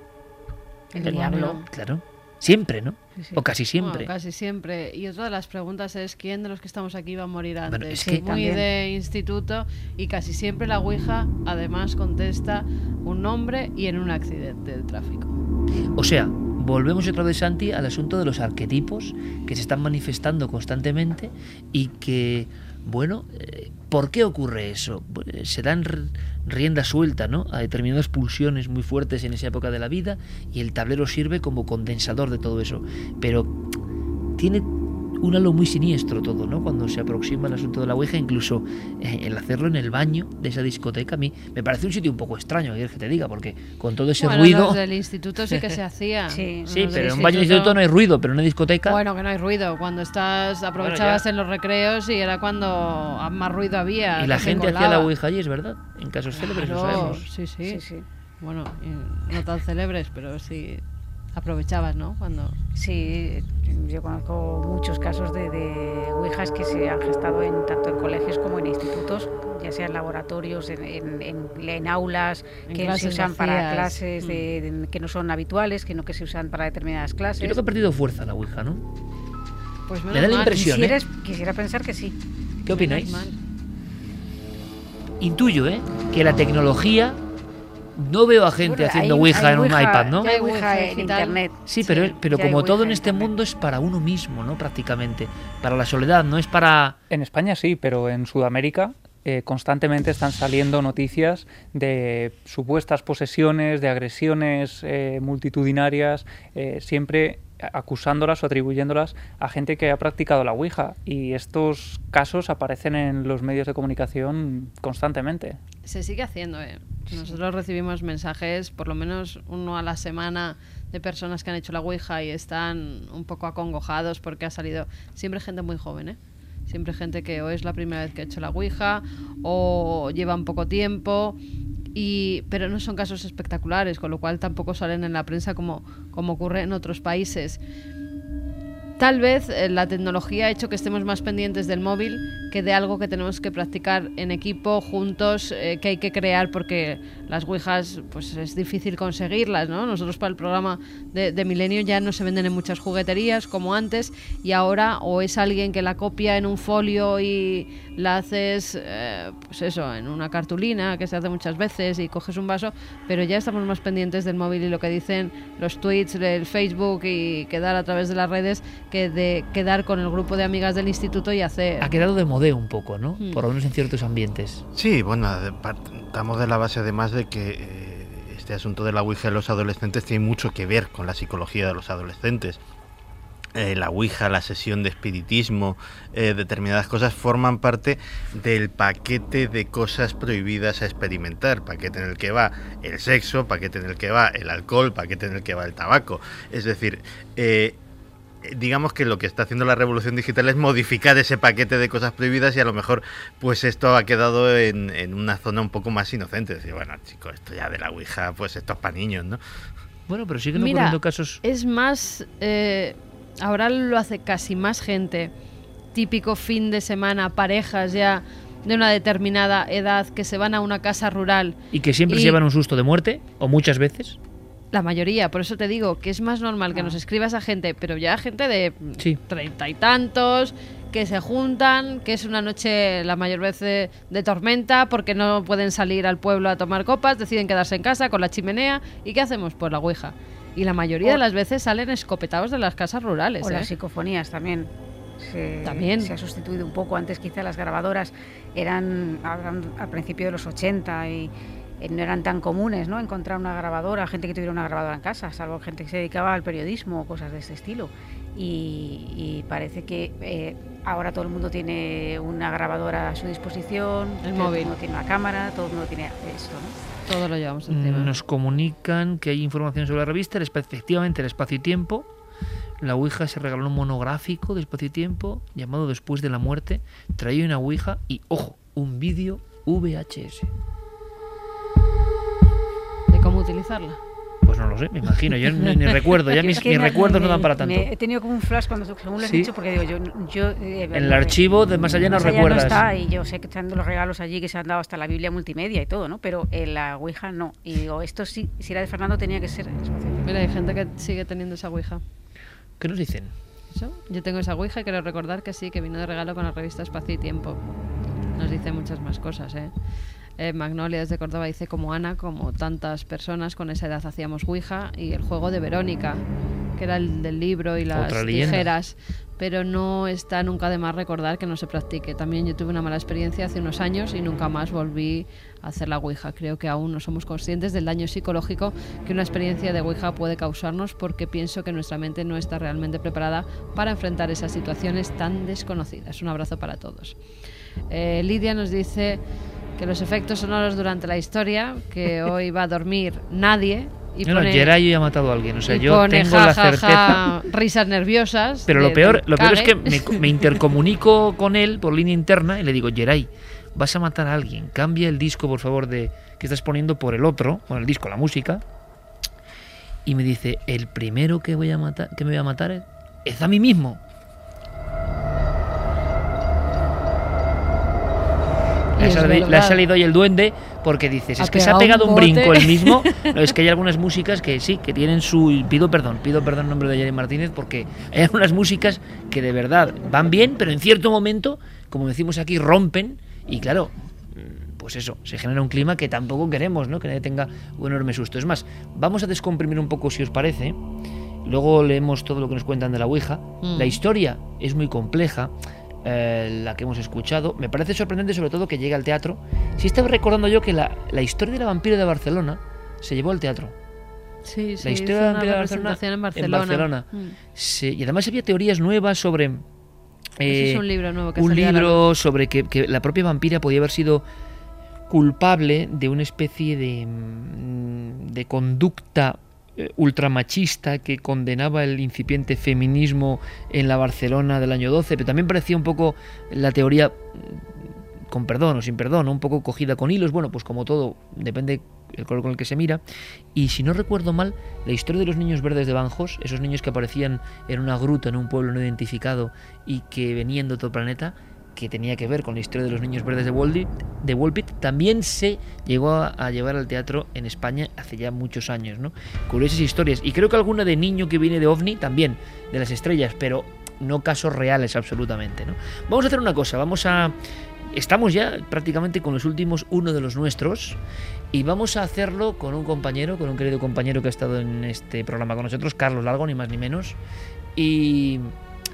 El diablo. Claro. Siempre, ¿no? Sí, sí. O casi siempre. Bueno, casi siempre. Y otra de las preguntas es ¿quién de los que estamos aquí va a morir antes? Bueno, es Muy que también de instituto, y casi siempre la Ouija además contesta un nombre y en un accidente de tráfico. O sea, volvemos otra vez, Santi, al asunto de los arquetipos que se están manifestando constantemente y que, bueno, ¿por qué ocurre eso? Se dan rienda suelta, ¿no?, a determinadas pulsiones muy fuertes en esa época de la vida, y el tablero sirve como condensador de todo eso. Pero tiene un halo muy siniestro todo, ¿no?, cuando se aproxima el asunto de la Ouija, incluso el hacerlo en el baño de esa discoteca. A mí me parece un sitio un poco extraño, que te diga, porque con todo ese ruido... Los del instituto sí que se hacía. Sí, pero en un baño de instituto no hay ruido, pero en una discoteca... Bueno, que no hay ruido. Cuando aprovechabas en los recreos y era cuando más ruido había. Y la gente hacía la Ouija allí, es verdad. En casos célebres lo sabemos. Sí. Bueno, no tan célebres, pero sí aprovechabas, ¿no? Cuando... Sí, yo conozco muchos casos de ouijas que se han gestado tanto en colegios como en institutos, ya sea en laboratorios, en aulas, que se usan para clases que no son habituales, que se usan para determinadas clases. Creo que ha perdido fuerza la Ouija, ¿no? Pues me da la impresión, Quisiera pensar que sí. ¿Qué opináis? Intuyo, que la tecnología... No veo a gente haciendo Ouija en un iPad, ¿no? Hay Ouija en internet. Sí, pero como todo en este mundo es para uno mismo, ¿no? Prácticamente. Para la soledad, no es para... En España sí, pero en Sudamérica constantemente están saliendo noticias de supuestas posesiones, de agresiones multitudinarias, siempre acusándolas o atribuyéndolas a gente que ha practicado la Ouija, y estos casos aparecen en los medios de comunicación constantemente. Se sigue haciendo, Nosotros recibimos mensajes, por lo menos uno a la semana, de personas que han hecho la Ouija y están un poco acongojados porque ha salido siempre gente muy joven, siempre gente que o es la primera vez que ha hecho la Ouija o llevan poco tiempo, pero no son casos espectaculares, con lo cual tampoco salen en la prensa como ocurre en otros países. Tal vez la tecnología ha hecho que estemos más pendientes del móvil que de algo que tenemos que practicar en equipo, juntos, que hay que crear, porque las ouijas pues es difícil conseguirlas, ¿no? Nosotros para el programa de Milenio ya no se venden en muchas jugueterías como antes, y ahora o es alguien que la copia en un folio y la haces, pues eso, en una cartulina, que se hace muchas veces, y coges un vaso, pero ya estamos más pendientes del móvil y lo que dicen los tweets, el Facebook y quedar a través de las redes, que de quedar con el grupo de amigas del instituto y hacer... Ha quedado de modé un poco, ¿no? Por lo menos en ciertos ambientes. Sí, bueno, partamos de la base además de que este asunto de la Ouija de los adolescentes tiene mucho que ver con la psicología de los adolescentes. la Ouija, la sesión de espiritismo, determinadas cosas forman parte del paquete de cosas prohibidas a experimentar, paquete en el que va el sexo, paquete en el que va el alcohol, paquete en el que va el tabaco. Es decir, digamos que lo que está haciendo la revolución digital es modificar ese paquete de cosas prohibidas, y a lo mejor pues esto ha quedado en una zona un poco más inocente. Es decir, bueno, chicos, esto ya de la Ouija, pues esto es para niños, ¿no? Bueno, pero siguen ocurriendo casos. Es más, ahora lo hace casi más gente. Típico fin de semana, parejas ya de una determinada edad que se van a una casa rural. Y que siempre se llevan un susto de muerte, o muchas veces. La mayoría, por eso te digo que es más normal que nos escriba esa gente, pero ya gente de 30 y tantos, que se juntan, que es una noche la mayor vez de tormenta, porque no pueden salir al pueblo a tomar copas, deciden quedarse en casa con la chimenea. ¿Y qué hacemos? Pues la Ouija. Y la mayoría de las veces salen escopetados de las casas rurales. O las psicofonías también. Se ha sustituido un poco. Antes quizá las grabadoras eran al principio de los 80 y no eran tan comunes, ¿no? Encontrar una grabadora, gente que tuviera una grabadora en casa, salvo gente que se dedicaba al periodismo o cosas de ese estilo. Y parece que ahora todo el mundo tiene una grabadora a su disposición, el móvil, todo el mundo tiene una cámara, todo el mundo tiene esto, ¿no? Todo lo llevamos encima. Nos comunican que hay información sobre la revista, efectivamente el Espacio y Tiempo. La Ouija se regaló un monográfico de Espacio y Tiempo llamado Después de la Muerte. Traía una Ouija y, ojo, un vídeo VHS. ¿De cómo utilizarla? Pues no lo sé, me imagino, yo ni recuerdo, ya mis recuerdos no dan para tanto. He tenido como un flash cuando según lo has dicho, porque digo, yo en el archivo de Más Allá no recuerdas. No está, y yo sé que están los regalos allí que se han dado hasta la Biblia multimedia y todo, ¿no? Pero en la Ouija no. Y digo, esto sí, si era de Fernando tenía que ser. Mira, hay gente que sigue teniendo esa Ouija. ¿Qué nos dicen? ¿Eso? Yo tengo esa Ouija y quiero recordar que sí, que vino de regalo con la revista Espacio y Tiempo. Nos dice muchas más cosas, Magnolia desde Córdoba dice, como Ana, como tantas personas con esa edad hacíamos Ouija, y el juego de Verónica, que era el del libro y las tijeras, pero no está nunca de más recordar que no se practique. También yo tuve una mala experiencia hace unos años y nunca más volví a hacer la Ouija. Creo que aún no somos conscientes del daño psicológico que una experiencia de Ouija puede causarnos, porque pienso que nuestra mente no está realmente preparada para enfrentar esas situaciones tan desconocidas. Un abrazo para todos. Lidia nos dice que los efectos sonoros durante la historia, que hoy va a dormir nadie. Y no, Geray ha matado a alguien, o sea, yo tengo la certeza. Risas nerviosas. Pero lo peor es que me intercomunico con él por línea interna y le digo, Geray, vas a matar a alguien, cambia el disco, por favor, que estás poniendo por el otro, con el disco, la música. Y me dice, el primero que me voy a matar es a mí mismo. Le ha salido hoy el duende, porque dices, es que se ha pegado un brinco el mismo. No, es que hay algunas músicas que sí, que tienen su... Pido perdón en nombre de Jerry Martínez, porque hay algunas músicas que de verdad van bien, pero en cierto momento, como decimos aquí, rompen, y claro, pues eso, se genera un clima que tampoco queremos, ¿no? Que nadie tenga un enorme susto. Es más, vamos a descomprimir un poco, si os parece. Luego leemos todo lo que nos cuentan de la Ouija. La historia es muy compleja, la que hemos escuchado. Me parece sorprendente sobre todo que llegue al teatro. Si estaba recordando yo que la historia de la vampira de Barcelona se llevó al teatro. Sí, la historia de la vampira de Barcelona. Y además había teorías nuevas sobre... es un libro nuevo que un libro sobre que la propia vampira podía haber sido culpable de una especie de conducta ultramachista que condenaba el incipiente feminismo en la Barcelona del año 12, pero también parecía un poco la teoría, con perdón o sin perdón, un poco cogida con hilos. Bueno, pues como todo, depende el color con el que se mira. Y si no recuerdo mal, la historia de los niños verdes de Banjos, esos niños que aparecían en una gruta en un pueblo no identificado y que venían de otro planeta, que tenía que ver con la historia de los niños verdes de Wolpit, también se llegó a llevar al teatro en España hace ya muchos años, ¿no? Curiosas historias. Y creo que alguna de niño que viene de OVNI también, de las estrellas, pero no casos reales absolutamente, ¿no? Vamos a hacer una cosa, estamos ya prácticamente con los últimos, uno de los nuestros, y vamos a hacerlo con un querido compañero que ha estado en este programa con nosotros, Carlos Largo, ni más ni menos, y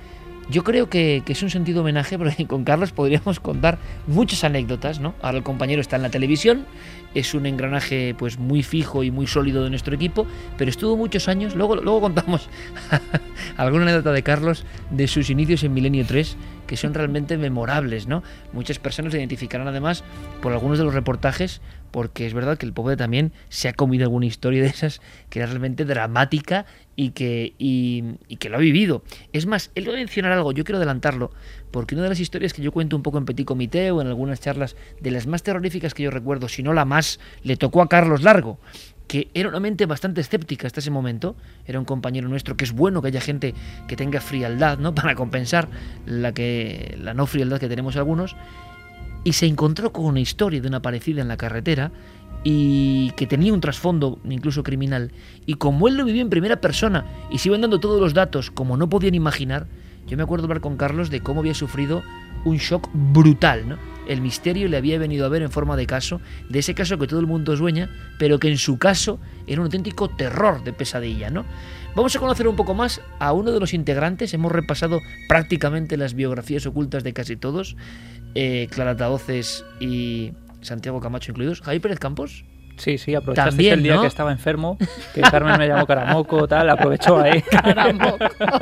Yo creo que es un sentido homenaje, porque con Carlos podríamos contar muchas anécdotas, ¿no? Ahora el compañero está en la televisión, es un engranaje pues muy fijo y muy sólido de nuestro equipo, pero estuvo muchos años, luego contamos alguna anécdota de Carlos de sus inicios en Milenio 3, que son realmente memorables, ¿no? Muchas personas se identificarán además por algunos de los reportajes, porque es verdad que el pobre también se ha comido alguna historia de esas que era realmente dramática y que lo ha vivido. Es más, él va a mencionar algo, yo quiero adelantarlo, porque una de las historias que yo cuento un poco en Petit Comité o en algunas charlas, de las más terroríficas que yo recuerdo, si no la más, le tocó a Carlos Largo, que era una mente bastante escéptica hasta ese momento. Era un compañero nuestro, que es bueno que haya gente que tenga frialdad, ¿no?, para compensar la no frialdad que tenemos algunos, y se encontró con una historia de una parecida en la carretera y que tenía un trasfondo incluso criminal, y como él lo vivió en primera persona y se iban dando todos los datos como no podían imaginar, yo me acuerdo hablar con Carlos de cómo había sufrido un shock brutal, ¿no? El misterio le había venido a ver en forma de caso, de ese caso que todo el mundo sueña, pero que en su caso era un auténtico terror de pesadilla, ¿no? Vamos a conocer un poco más a uno de los integrantes. Hemos repasado prácticamente las biografías ocultas de casi todos, Clara Tahoces y Santiago Camacho incluidos. ¿Javi Pérez Campos? Sí, aprovechaste También, el día, ¿no?, que estaba enfermo, que Carmen me llamó Caramoco, tal, aprovechó ahí. Caramoco.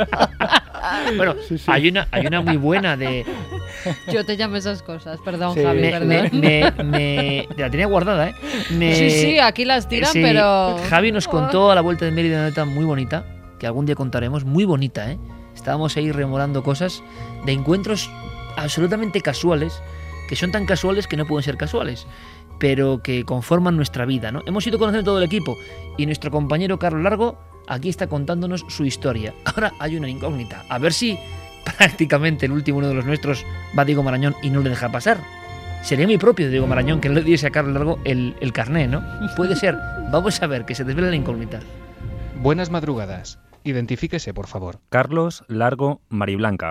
Bueno, sí. Hay una muy buena de... Yo te llamo esas cosas, perdón, sí. Javi, perdón. La tenía guardada, ¿eh? Sí, aquí las tiran, sí, pero... Javi nos contó a la vuelta de Mérida una nota muy bonita, que algún día contaremos, muy bonita, ¿eh? Estábamos ahí rememorando cosas de encuentros absolutamente casuales, que son tan casuales que no pueden ser casuales, pero que conforman nuestra vida, ¿no? Hemos ido conociendo todo el equipo y nuestro compañero Carlos Largo aquí está contándonos su historia. Ahora hay una incógnita, a ver si prácticamente el último uno de los nuestros va Diego Marañón y no le deja pasar. Sería muy propio de Diego Marañón que no le diese a Carlos Largo el carné, ¿no? Puede ser. Vamos a ver, que se desvela la incógnita. Buenas madrugadas. Identifíquese, por favor. Carlos Largo Mariblanca.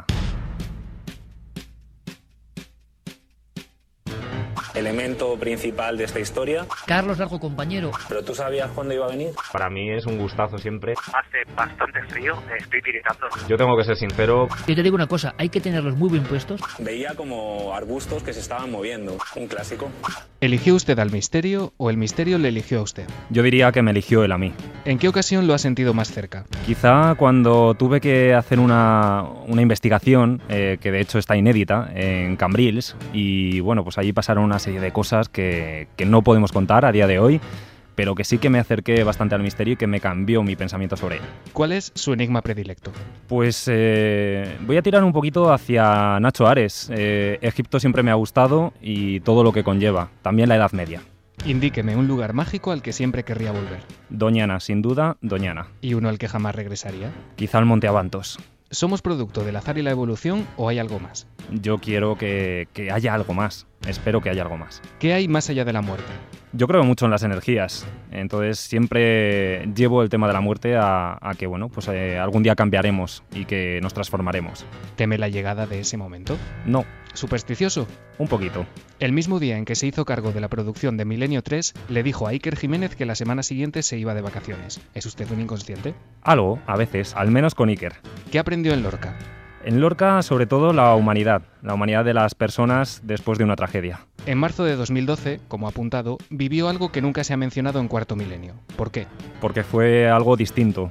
Elemento principal de esta historia. Carlos Largo, compañero. ¿Pero tú sabías cuándo iba a venir? Para mí es un gustazo siempre. Hace bastante frío, estoy tiritando. Yo tengo que ser sincero. Yo te digo una cosa, hay que tenerlos muy bien puestos. Veía como arbustos que se estaban moviendo. Un clásico. ¿Eligió usted al misterio o el misterio le eligió a usted? Yo diría que me eligió él a mí. ¿En qué ocasión lo ha sentido más cerca? Quizá cuando tuve que hacer una investigación, que de hecho está inédita, en Cambrils, y bueno, pues allí pasaron una serie de cosas que no podemos contar a día de hoy, pero que sí que me acerqué bastante al misterio y que me cambió mi pensamiento sobre él. ¿Cuál es su enigma predilecto? Pues voy a tirar un poquito hacia Nacho Ares. Egipto siempre me ha gustado y todo lo que conlleva, también la Edad Media. Indíqueme un lugar mágico al que siempre querría volver. Doñana, sin duda, Doñana. ¿Y uno al que jamás regresaría? Quizá el Monte Avantos. ¿Somos producto del azar y la evolución o hay algo más? Yo quiero que haya algo más. Espero que haya algo más. ¿Qué hay más allá de la muerte? Yo creo mucho en las energías. Entonces siempre llevo el tema de la muerte a que bueno, pues algún día cambiaremos y que nos transformaremos. ¿Teme la llegada de ese momento? No. ¿Supersticioso? Un poquito. El mismo día en que se hizo cargo de la producción de Milenio 3, le dijo a Iker Jiménez que la semana siguiente se iba de vacaciones. ¿Es usted un inconsciente? Algo, a veces, al menos con Iker. ¿Qué aprendió en Lorca? En Lorca, sobre todo, la humanidad de las personas después de una tragedia. En marzo de 2012, como apuntado, vivió algo que nunca se ha mencionado en Cuarto Milenio. ¿Por qué? Porque fue algo distinto,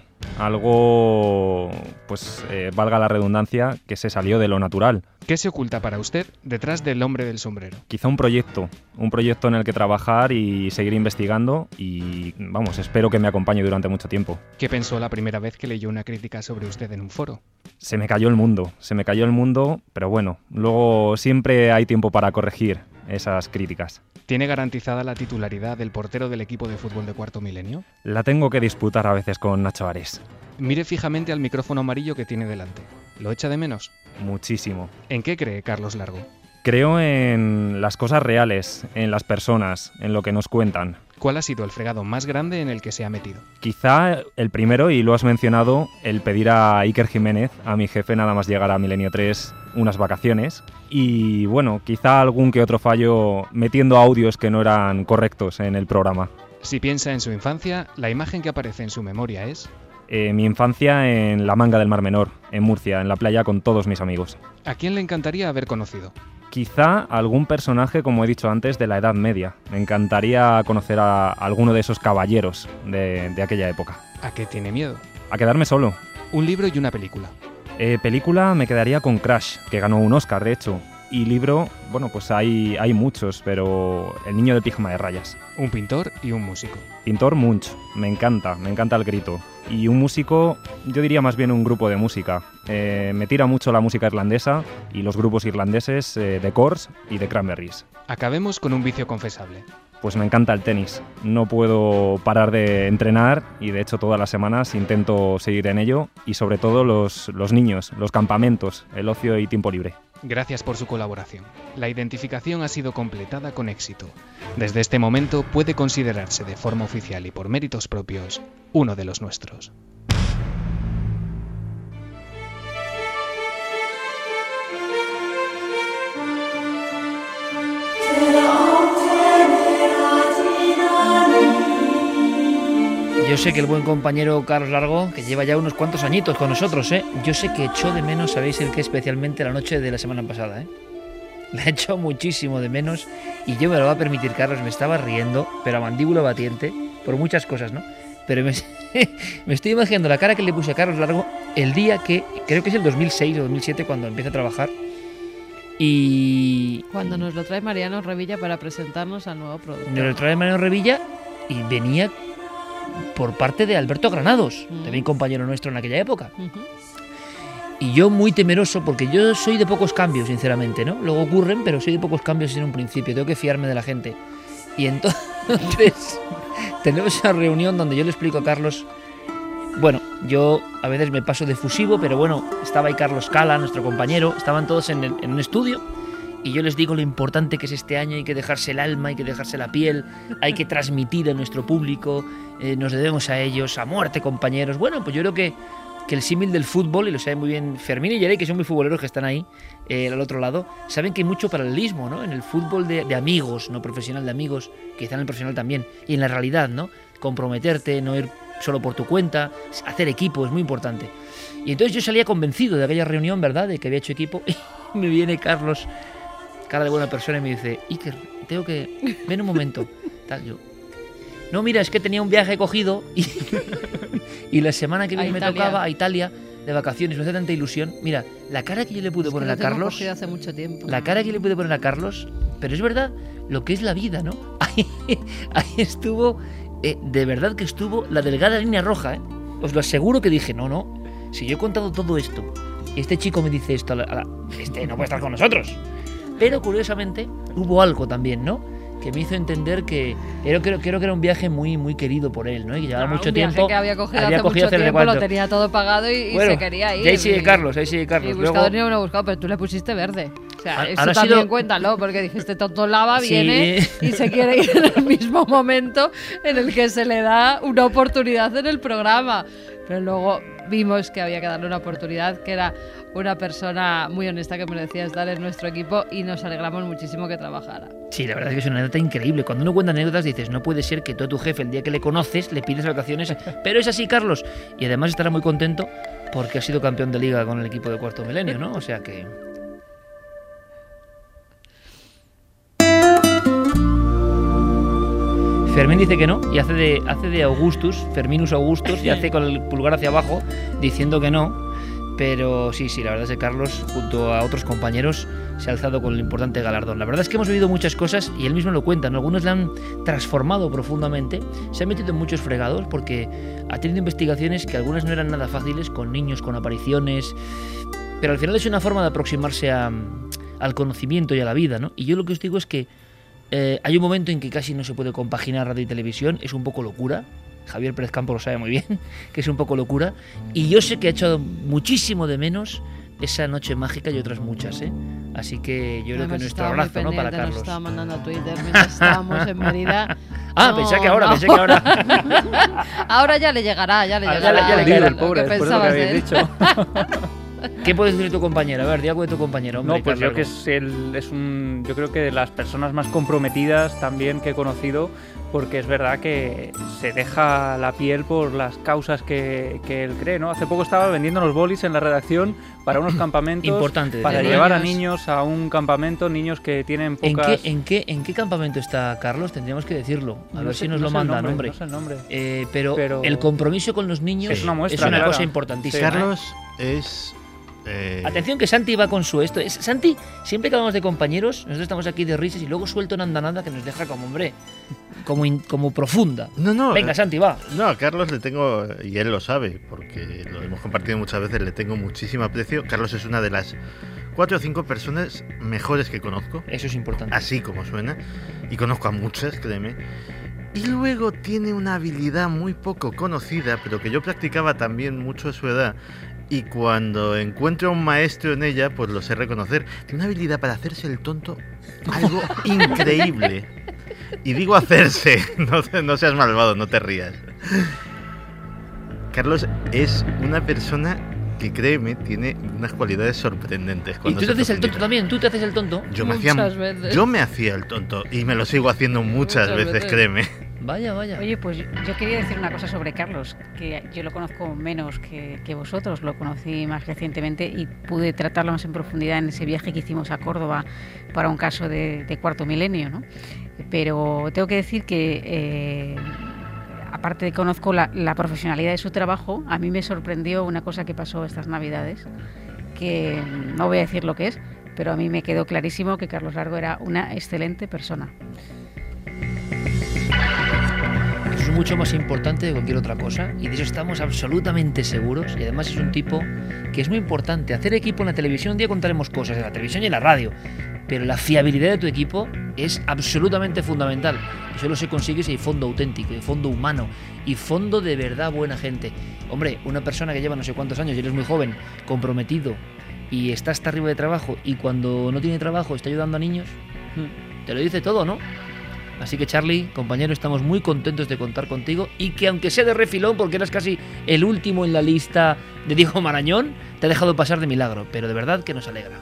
algo, pues, valga la redundancia, que se salió de lo natural. ¿Qué se oculta para usted detrás del hombre del sombrero? Quizá un proyecto en el que trabajar y seguir investigando y, vamos, espero que me acompañe durante mucho tiempo. ¿Qué pensó la primera vez que leyó una crítica sobre usted en un foro? Se me cayó el mundo, pero bueno, luego siempre hay tiempo para corregir esas críticas. ¿Tiene garantizada la titularidad del portero del equipo de fútbol de Cuarto Milenio? La tengo que disputar a veces con Nacho Ares. Mire fijamente al micrófono amarillo que tiene delante. ¿Lo echa de menos? Muchísimo. ¿En qué cree Carlos Largo? Creo en las cosas reales, en las personas, en lo que nos cuentan. ¿Cuál ha sido el fregado más grande en el que se ha metido? Quizá el primero, y lo has mencionado, el pedir a Iker Jiménez, a mi jefe, nada más llegar a Milenio 3, unas vacaciones. Y bueno, quizá algún que otro fallo metiendo audios que no eran correctos en el programa. Si piensa en su infancia, la imagen que aparece en su memoria es... Mi infancia en la Manga del Mar Menor, en Murcia, en la playa con todos mis amigos. ¿A quién le encantaría haber conocido? Quizá algún personaje, como he dicho antes, de la Edad Media. Me encantaría conocer a alguno de esos caballeros de aquella época. ¿A qué tiene miedo? A quedarme solo. Un libro y una película. Película me quedaría con Crash, que ganó un Oscar, de hecho. Y libro, bueno, pues hay muchos, pero El niño del pijama de rayas. Un pintor y un músico. Pintor Munch, me encanta el grito. Y un músico, yo diría más bien un grupo de música. Me tira mucho la música irlandesa y los grupos irlandeses The Corrs y The Cranberries. Acabemos con un vicio confesable. Pues me encanta el tenis. No puedo parar de entrenar y de hecho todas las semanas intento seguir en ello y sobre todo los niños, los campamentos, el ocio y tiempo libre. Gracias por su colaboración. La identificación ha sido completada con éxito. Desde este momento puede considerarse de forma oficial y por méritos propios uno de los nuestros. Yo sé que el buen compañero Carlos Largo, que lleva ya unos cuantos añitos con nosotros, yo sé que echó de menos, sabéis el que especialmente la noche de la semana pasada, La echó muchísimo de menos y yo me lo va a permitir, Carlos, me estaba riendo, pero a mandíbula batiente, por muchas cosas, ¿no? Pero me estoy imaginando la cara que le puse a Carlos Largo el día que, creo que es el 2006 o 2007, cuando empieza a trabajar. Y cuando nos lo trae Mariano Revilla para presentarnos al nuevo producto. Nos lo trae Mariano Revilla y venía por parte de Alberto Granados, también compañero nuestro en aquella época. Y yo muy temeroso, porque yo soy de pocos cambios, sinceramente, ¿no? Luego ocurren, pero soy de pocos cambios en un principio, tengo que fiarme de la gente. Y entonces tenemos esa reunión donde yo le explico a Carlos, bueno, yo a veces me paso de fusivo, pero bueno, estaba ahí Carlos Cala, nuestro compañero, estaban todos en un estudio. Y yo les digo lo importante que es este año, hay que dejarse el alma, hay que dejarse la piel, hay que transmitir a nuestro público, nos debemos a ellos, a muerte, compañeros. Bueno, pues yo creo que el símil del fútbol, y lo sabe muy bien Fermín y Yerey, que son muy futboleros que están ahí, al otro lado, saben que hay mucho paralelismo, ¿no? En el fútbol de amigos, no profesional de amigos, quizá en el profesional también, y en la realidad, ¿no? Comprometerte, no ir solo por tu cuenta, hacer equipo es muy importante. Y entonces yo salía convencido de aquella reunión, ¿verdad?, de que había hecho equipo, y me viene Carlos, cara de buena persona, y me dice, Iker, tengo que... ven un momento. Tal, yo... No, mira, es que tenía un viaje cogido y la semana que viene me tocaba a Italia de vacaciones. Me hace tanta ilusión. Mira, la cara que yo le pude poner a Carlos... hace mucho tiempo. La cara que le pude poner a Carlos... Pero es verdad lo que es la vida, ¿no? Ahí estuvo... de verdad que estuvo la delgada línea roja, Os lo aseguro que dije, no, si yo he contado todo esto y este chico me dice esto, este no puede estar con nosotros. Pero curiosamente hubo algo también, ¿no? Que me hizo entender que creo que era un viaje muy muy querido por él, ¿no? Y que llevaba mucho tiempo. Que había cogido hace mucho tiempo, lo tenía todo pagado y se quería ir. Y ahí sigue Carlos. Y buscador ni uno buscado, pero tú le pusiste verde. O sea, eso también cuéntalo, porque dijiste tonto lava, viene y se quiere ir en el mismo momento en el que se le da una oportunidad en el programa. Pero luego vimos que había que darle una oportunidad, que era una persona muy honesta que merecía estar en nuestro equipo y nos alegramos muchísimo que trabajara. Sí, la verdad es que es una anécdota increíble. Cuando uno cuenta anécdotas dices, no puede ser que tú a tu jefe el día que le conoces le pides vacaciones, pero es así, Carlos. Y además estará muy contento porque ha sido campeón de liga con el equipo de Cuarto Milenio, ¿no? O sea que... Fermín dice que no y hace de Augustus, Ferminus Augustus, y hace con el pulgar hacia abajo diciendo que no. Pero sí, la verdad es que Carlos, junto a otros compañeros, se ha alzado con el importante galardón. La verdad es que hemos vivido muchas cosas y él mismo lo cuenta, ¿no? Algunos le han transformado profundamente, se ha metido en muchos fregados porque ha tenido investigaciones que algunas no eran nada fáciles, con niños, con apariciones, pero al final es una forma de aproximarse al conocimiento y a la vida, ¿no? Y yo lo que os digo es que hay un momento en que casi no se puede compaginar radio y televisión, es un poco locura. Javier Pérez Campo lo sabe muy bien, que es un poco locura. Y yo sé que ha echado muchísimo de menos esa noche mágica y otras muchas, Así que yo creo que nuestro abrazo, ¿no?, para Carlos. Nos estaba mandando a Twitter mientras estábamos en Mérida. Pensé que ahora. Ahora ya le llegará, ya le caerá el pobre, ¿qué pensabas de él? ¿Qué puedes decir de tu compañero? A ver, di algo de tu compañero, hombre. No, pues yo creo que de las personas más comprometidas también que he conocido, porque es verdad que se deja la piel por las causas que él cree, ¿no? Hace poco estaba vendiendo los bolis en la redacción para unos campamentos. Importante. Para llevar a niños a un campamento, niños que tienen pocas... ¿En qué campamento está Carlos? Tendríamos que decirlo. A ver si nos lo mandan, hombre. No sé el nombre. Pero el compromiso con los niños es una muestra, es una cosa importantísima. Carlos es... Atención que Santi va con su esto. Santi, siempre que hablamos de compañeros, nosotros estamos aquí de risas y luego suelto una andanada que nos deja como, hombre, como profunda. No. Venga, Santi, va. No, a Carlos le tengo, y él lo sabe, porque lo hemos compartido muchas veces, le tengo muchísimo aprecio. Carlos es una de las 4 o 5 personas mejores que conozco. Eso es importante. Así como suena. Y conozco a muchas, créeme. Y luego tiene una habilidad muy poco conocida, pero que yo practicaba también mucho a su edad. Y cuando encuentro a un maestro en ella, pues lo sé reconocer. Tiene una habilidad para hacerse el tonto, algo increíble. Y digo hacerse, no seas malvado, no te rías. Carlos es una persona que, créeme, tiene unas cualidades sorprendentes. ¿Y tú te haces el tonto también? ¿Tú te haces el tonto? Yo me hacía el tonto y me lo sigo haciendo muchas veces, créeme. Vaya. Oye, pues yo quería decir una cosa sobre Carlos, que yo lo conozco menos que vosotros, lo conocí más recientemente y pude tratarlo más en profundidad en ese viaje que hicimos a Córdoba para un caso de Cuarto Milenio, ¿no? Pero tengo que decir que, aparte de que conozco la profesionalidad de su trabajo, a mí me sorprendió una cosa que pasó estas Navidades, que no voy a decir lo que es, pero a mí me quedó clarísimo que Carlos Largo era una excelente persona. Eso es mucho más importante de cualquier otra cosa y de eso estamos absolutamente seguros. Y además es un tipo que es muy importante. Hacer equipo en la televisión, un día contaremos cosas de la televisión y en la radio, pero la fiabilidad de tu equipo es absolutamente fundamental. Y solo se consigue si hay fondo auténtico, y fondo humano y fondo de verdad buena gente. Hombre, una persona que lleva no sé cuántos años y eres muy joven, comprometido y está hasta arriba de trabajo y cuando no tiene trabajo está ayudando a niños, te lo dice todo, ¿no? Así que Charlie, compañero, estamos muy contentos de contar contigo y que aunque sea de refilón, porque eras casi el último en la lista de Diego Marañón, te ha dejado pasar de milagro, pero de verdad que nos alegra.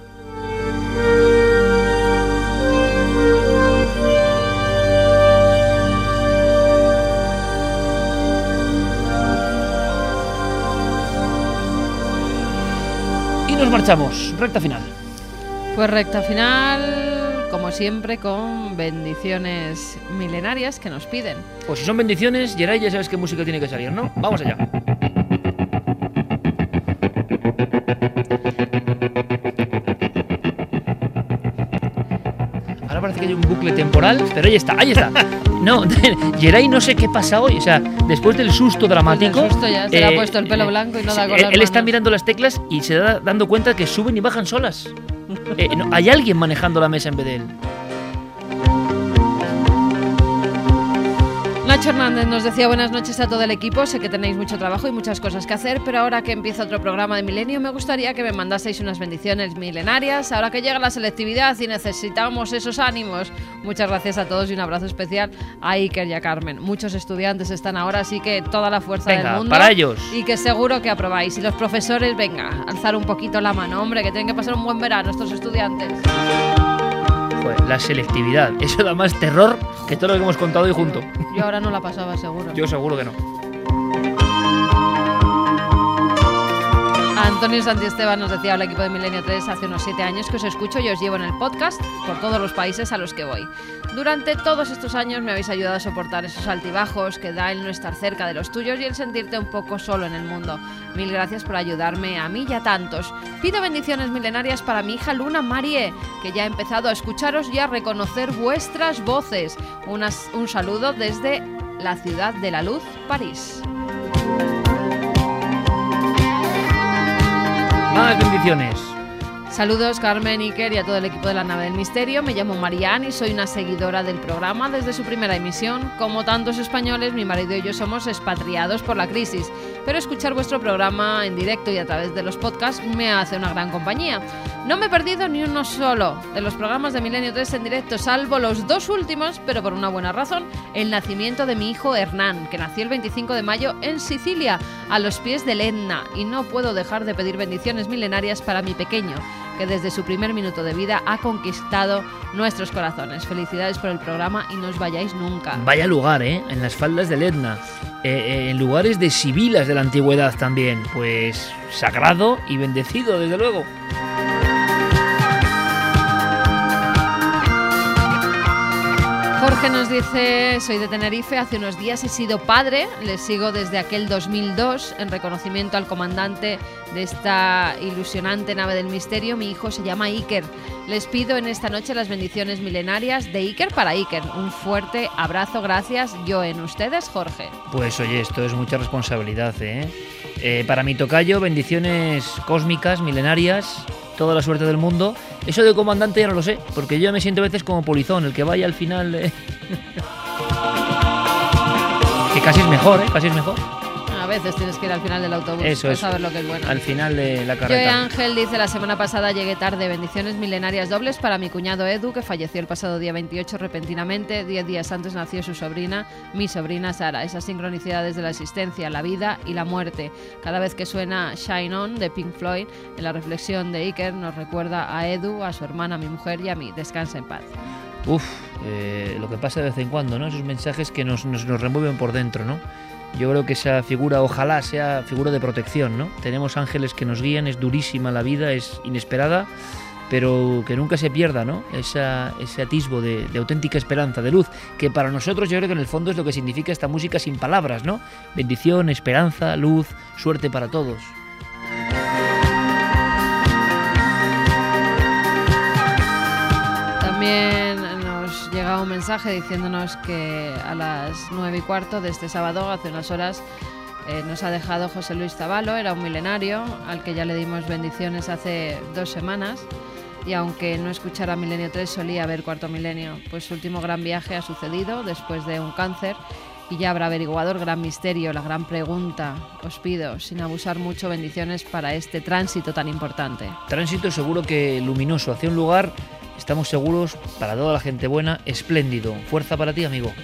Y nos marchamos, recta final. Pues recta final, como siempre, con bendiciones milenarias que nos piden. Pues si son bendiciones, Geray, ya sabes qué música tiene que salir, ¿no? Vamos allá. Ahora parece que hay un bucle temporal, pero ahí está. No, Geray no sé qué pasa hoy, o sea, después del susto dramático... El susto ya se le ha puesto el pelo blanco y no da con las Él está manos. mirando las teclas y se da dando cuenta que suben y bajan solas. No, hay alguien manejando la mesa en vez de él. Nacho Hernández nos decía buenas noches a todo el equipo, sé que tenéis mucho trabajo y muchas cosas que hacer, pero ahora que empieza otro programa de Milenio me gustaría que me mandaseis unas bendiciones milenarias, ahora que llega la selectividad y necesitamos esos ánimos. Muchas gracias a todos y un abrazo especial a Iker y a Carmen. Muchos estudiantes están ahora, así que toda la fuerza del mundo. Para ellos. Y que seguro que aprobáis. Y los profesores, venga, alzar un poquito la mano, hombre, que tienen que pasar un buen verano estos estudiantes. Joder, la selectividad, eso da más terror que todo lo que hemos contado hoy junto. Yo ahora no la pasaba, seguro. Yo seguro que no. Antonio Santiesteban nos decía al equipo de Milenio 3 hace unos 7 años que os escucho y os llevo en el podcast por todos los países a los que voy. Durante todos estos años me habéis ayudado a soportar esos altibajos que da el no estar cerca de los tuyos y el sentirte un poco solo en el mundo. Mil gracias por ayudarme a mí y a tantos. Pido bendiciones milenarias para mi hija Luna Marie, que ya ha empezado a escucharos y a reconocer vuestras voces. Un saludo desde la ciudad de la luz, París. Más bendiciones. Saludos Carmen, Iker y a todo el equipo de la Nave del Misterio. Me llamo Marianne y soy una seguidora del programa desde su primera emisión. Como tantos españoles, mi marido y yo somos expatriados por la crisis, pero escuchar vuestro programa en directo y a través de los podcasts me hace una gran compañía. No me he perdido ni uno solo de los programas de Milenio 3 en directo, salvo los 2 últimos, pero por una buena razón: el nacimiento de mi hijo Hernán, que nació el 25 de mayo en Sicilia, a los pies del Etna, y no puedo dejar de pedir bendiciones milenarias para mi pequeño. que desde su primer minuto de vida ha conquistado nuestros corazones. Felicidades por el programa y no os vayáis nunca. Vaya lugar, en las faldas del Etna, en lugares de sibilas de la antigüedad también, pues sagrado y bendecido, desde luego. Jorge nos dice, soy de Tenerife, hace unos días he sido padre, les sigo desde aquel 2002 en reconocimiento al comandante de esta ilusionante nave del misterio. Mi hijo se llama Iker. Les pido en esta noche las bendiciones milenarias de Iker para Iker. Un fuerte abrazo, gracias. Yo en ustedes, Jorge. Pues oye, esto es mucha responsabilidad, para mi tocayo, bendiciones cósmicas, milenarias, toda la suerte del mundo. Eso de comandante ya no lo sé, porque yo ya me siento a veces como polizón, el que vaya al final... que casi es mejor, casi es mejor. A veces tienes que ir al final del autobús. Eso para es, saber lo que es bueno. Al final de la carreta. Joe Ángel dice, la semana pasada llegué tarde. Bendiciones milenarias dobles para mi cuñado Edu, que falleció el pasado día 28 repentinamente. 10 días antes nació su sobrina, mi sobrina Sara. Esas sincronicidades de la existencia, la vida y la muerte. Cada vez que suena Shine On de Pink Floyd, en la reflexión de Iker nos recuerda a Edu, a su hermana, a mi mujer y a mí. Descansa en paz. Lo que pasa de vez en cuando, ¿no? Esos mensajes que nos remueven por dentro, ¿no? Yo creo que esa figura, ojalá sea figura de protección, ¿no? Tenemos ángeles que nos guían, es durísima la vida, es inesperada, pero que nunca se pierda, ¿no? Ese atisbo de auténtica esperanza, de luz, que para nosotros yo creo que en el fondo es lo que significa esta música sin palabras, ¿no? Bendición, esperanza, luz, suerte para todos. También nos llega un mensaje diciéndonos que a las 9:15 de este sábado, hace unas horas, nos ha dejado José Luis Zabalo. Era un milenario al que ya le dimos bendiciones hace 2 semanas, y aunque no escuchara Milenio 3 solía ver Cuarto Milenio, pues su último gran viaje ha sucedido después de un cáncer y ya habrá averiguado el gran misterio, la gran pregunta. Os pido, sin abusar mucho, bendiciones para este tránsito tan importante. Tránsito seguro que luminoso hacia un lugar, estamos seguros, para toda la gente buena, espléndido. Fuerza para ti, amigo.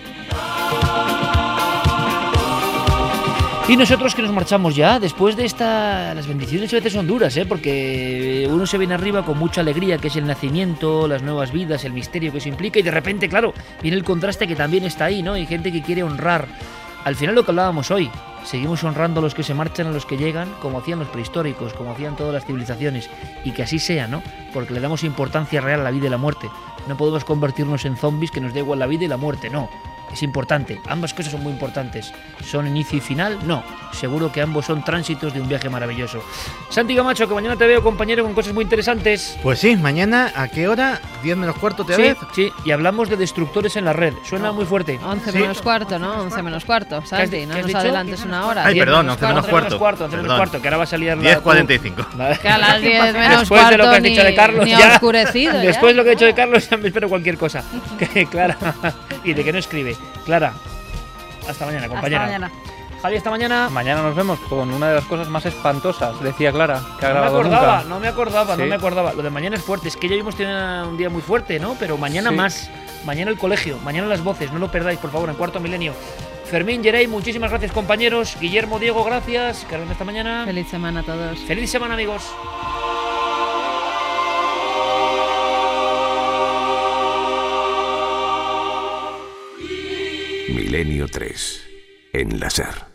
Y nosotros que nos marchamos ya, después de las bendiciones a veces son duras, porque uno se viene arriba con mucha alegría, que es el nacimiento, las nuevas vidas, el misterio que eso implica, y de repente, claro, viene el contraste que también está ahí, ¿no? Hay gente que quiere honrar. Al final lo que hablábamos hoy, seguimos honrando a los que se marchan, a los que llegan, como hacían los prehistóricos, como hacían todas las civilizaciones, y que así sea, ¿no? Porque le damos importancia real a la vida y la muerte. No podemos convertirnos en zombies que nos da igual la vida y la muerte, no. Es importante, ambas cosas son muy importantes. ¿Son inicio y final? No, seguro que ambos son tránsitos de un viaje maravilloso. Santi Camacho, que mañana te veo, compañero, con cosas muy interesantes. Pues sí, mañana, ¿a qué hora? 10 menos cuarto, ¿te ves? Sí, y hablamos de destructores en la red. Suena muy fuerte. 11 menos cuarto, ¿no? 11 menos cuarto, Santi, no nos adelantes una hora. Ay, perdón, 11 menos cuarto. 11 menos cuarto, que ahora va a salir la... 10:45. Que a las 10 menos después cuarto de lo que has dicho de Carlos, ni ya, oscurecido. Después de lo que he dicho de Carlos, ya me espero cualquier cosa. Clara, y de que no escribe. Clara, hasta mañana, compañera. Hasta mañana. Javi, hasta mañana. Mañana nos vemos con una de las cosas más espantosas, decía Clara, que ha grabado No me acordaba. Lo de mañana es fuerte. Es que ya hemos tenido un día muy fuerte, ¿no? Pero mañana más. Mañana el colegio, mañana las voces. No lo perdáis, por favor, en Cuarto Milenio. Fermín, Yerey, muchísimas gracias, compañeros. Guillermo, Diego, gracias. Carmen, hasta mañana. Feliz semana a todos. Feliz semana, amigos. Milenio 3 en la SER.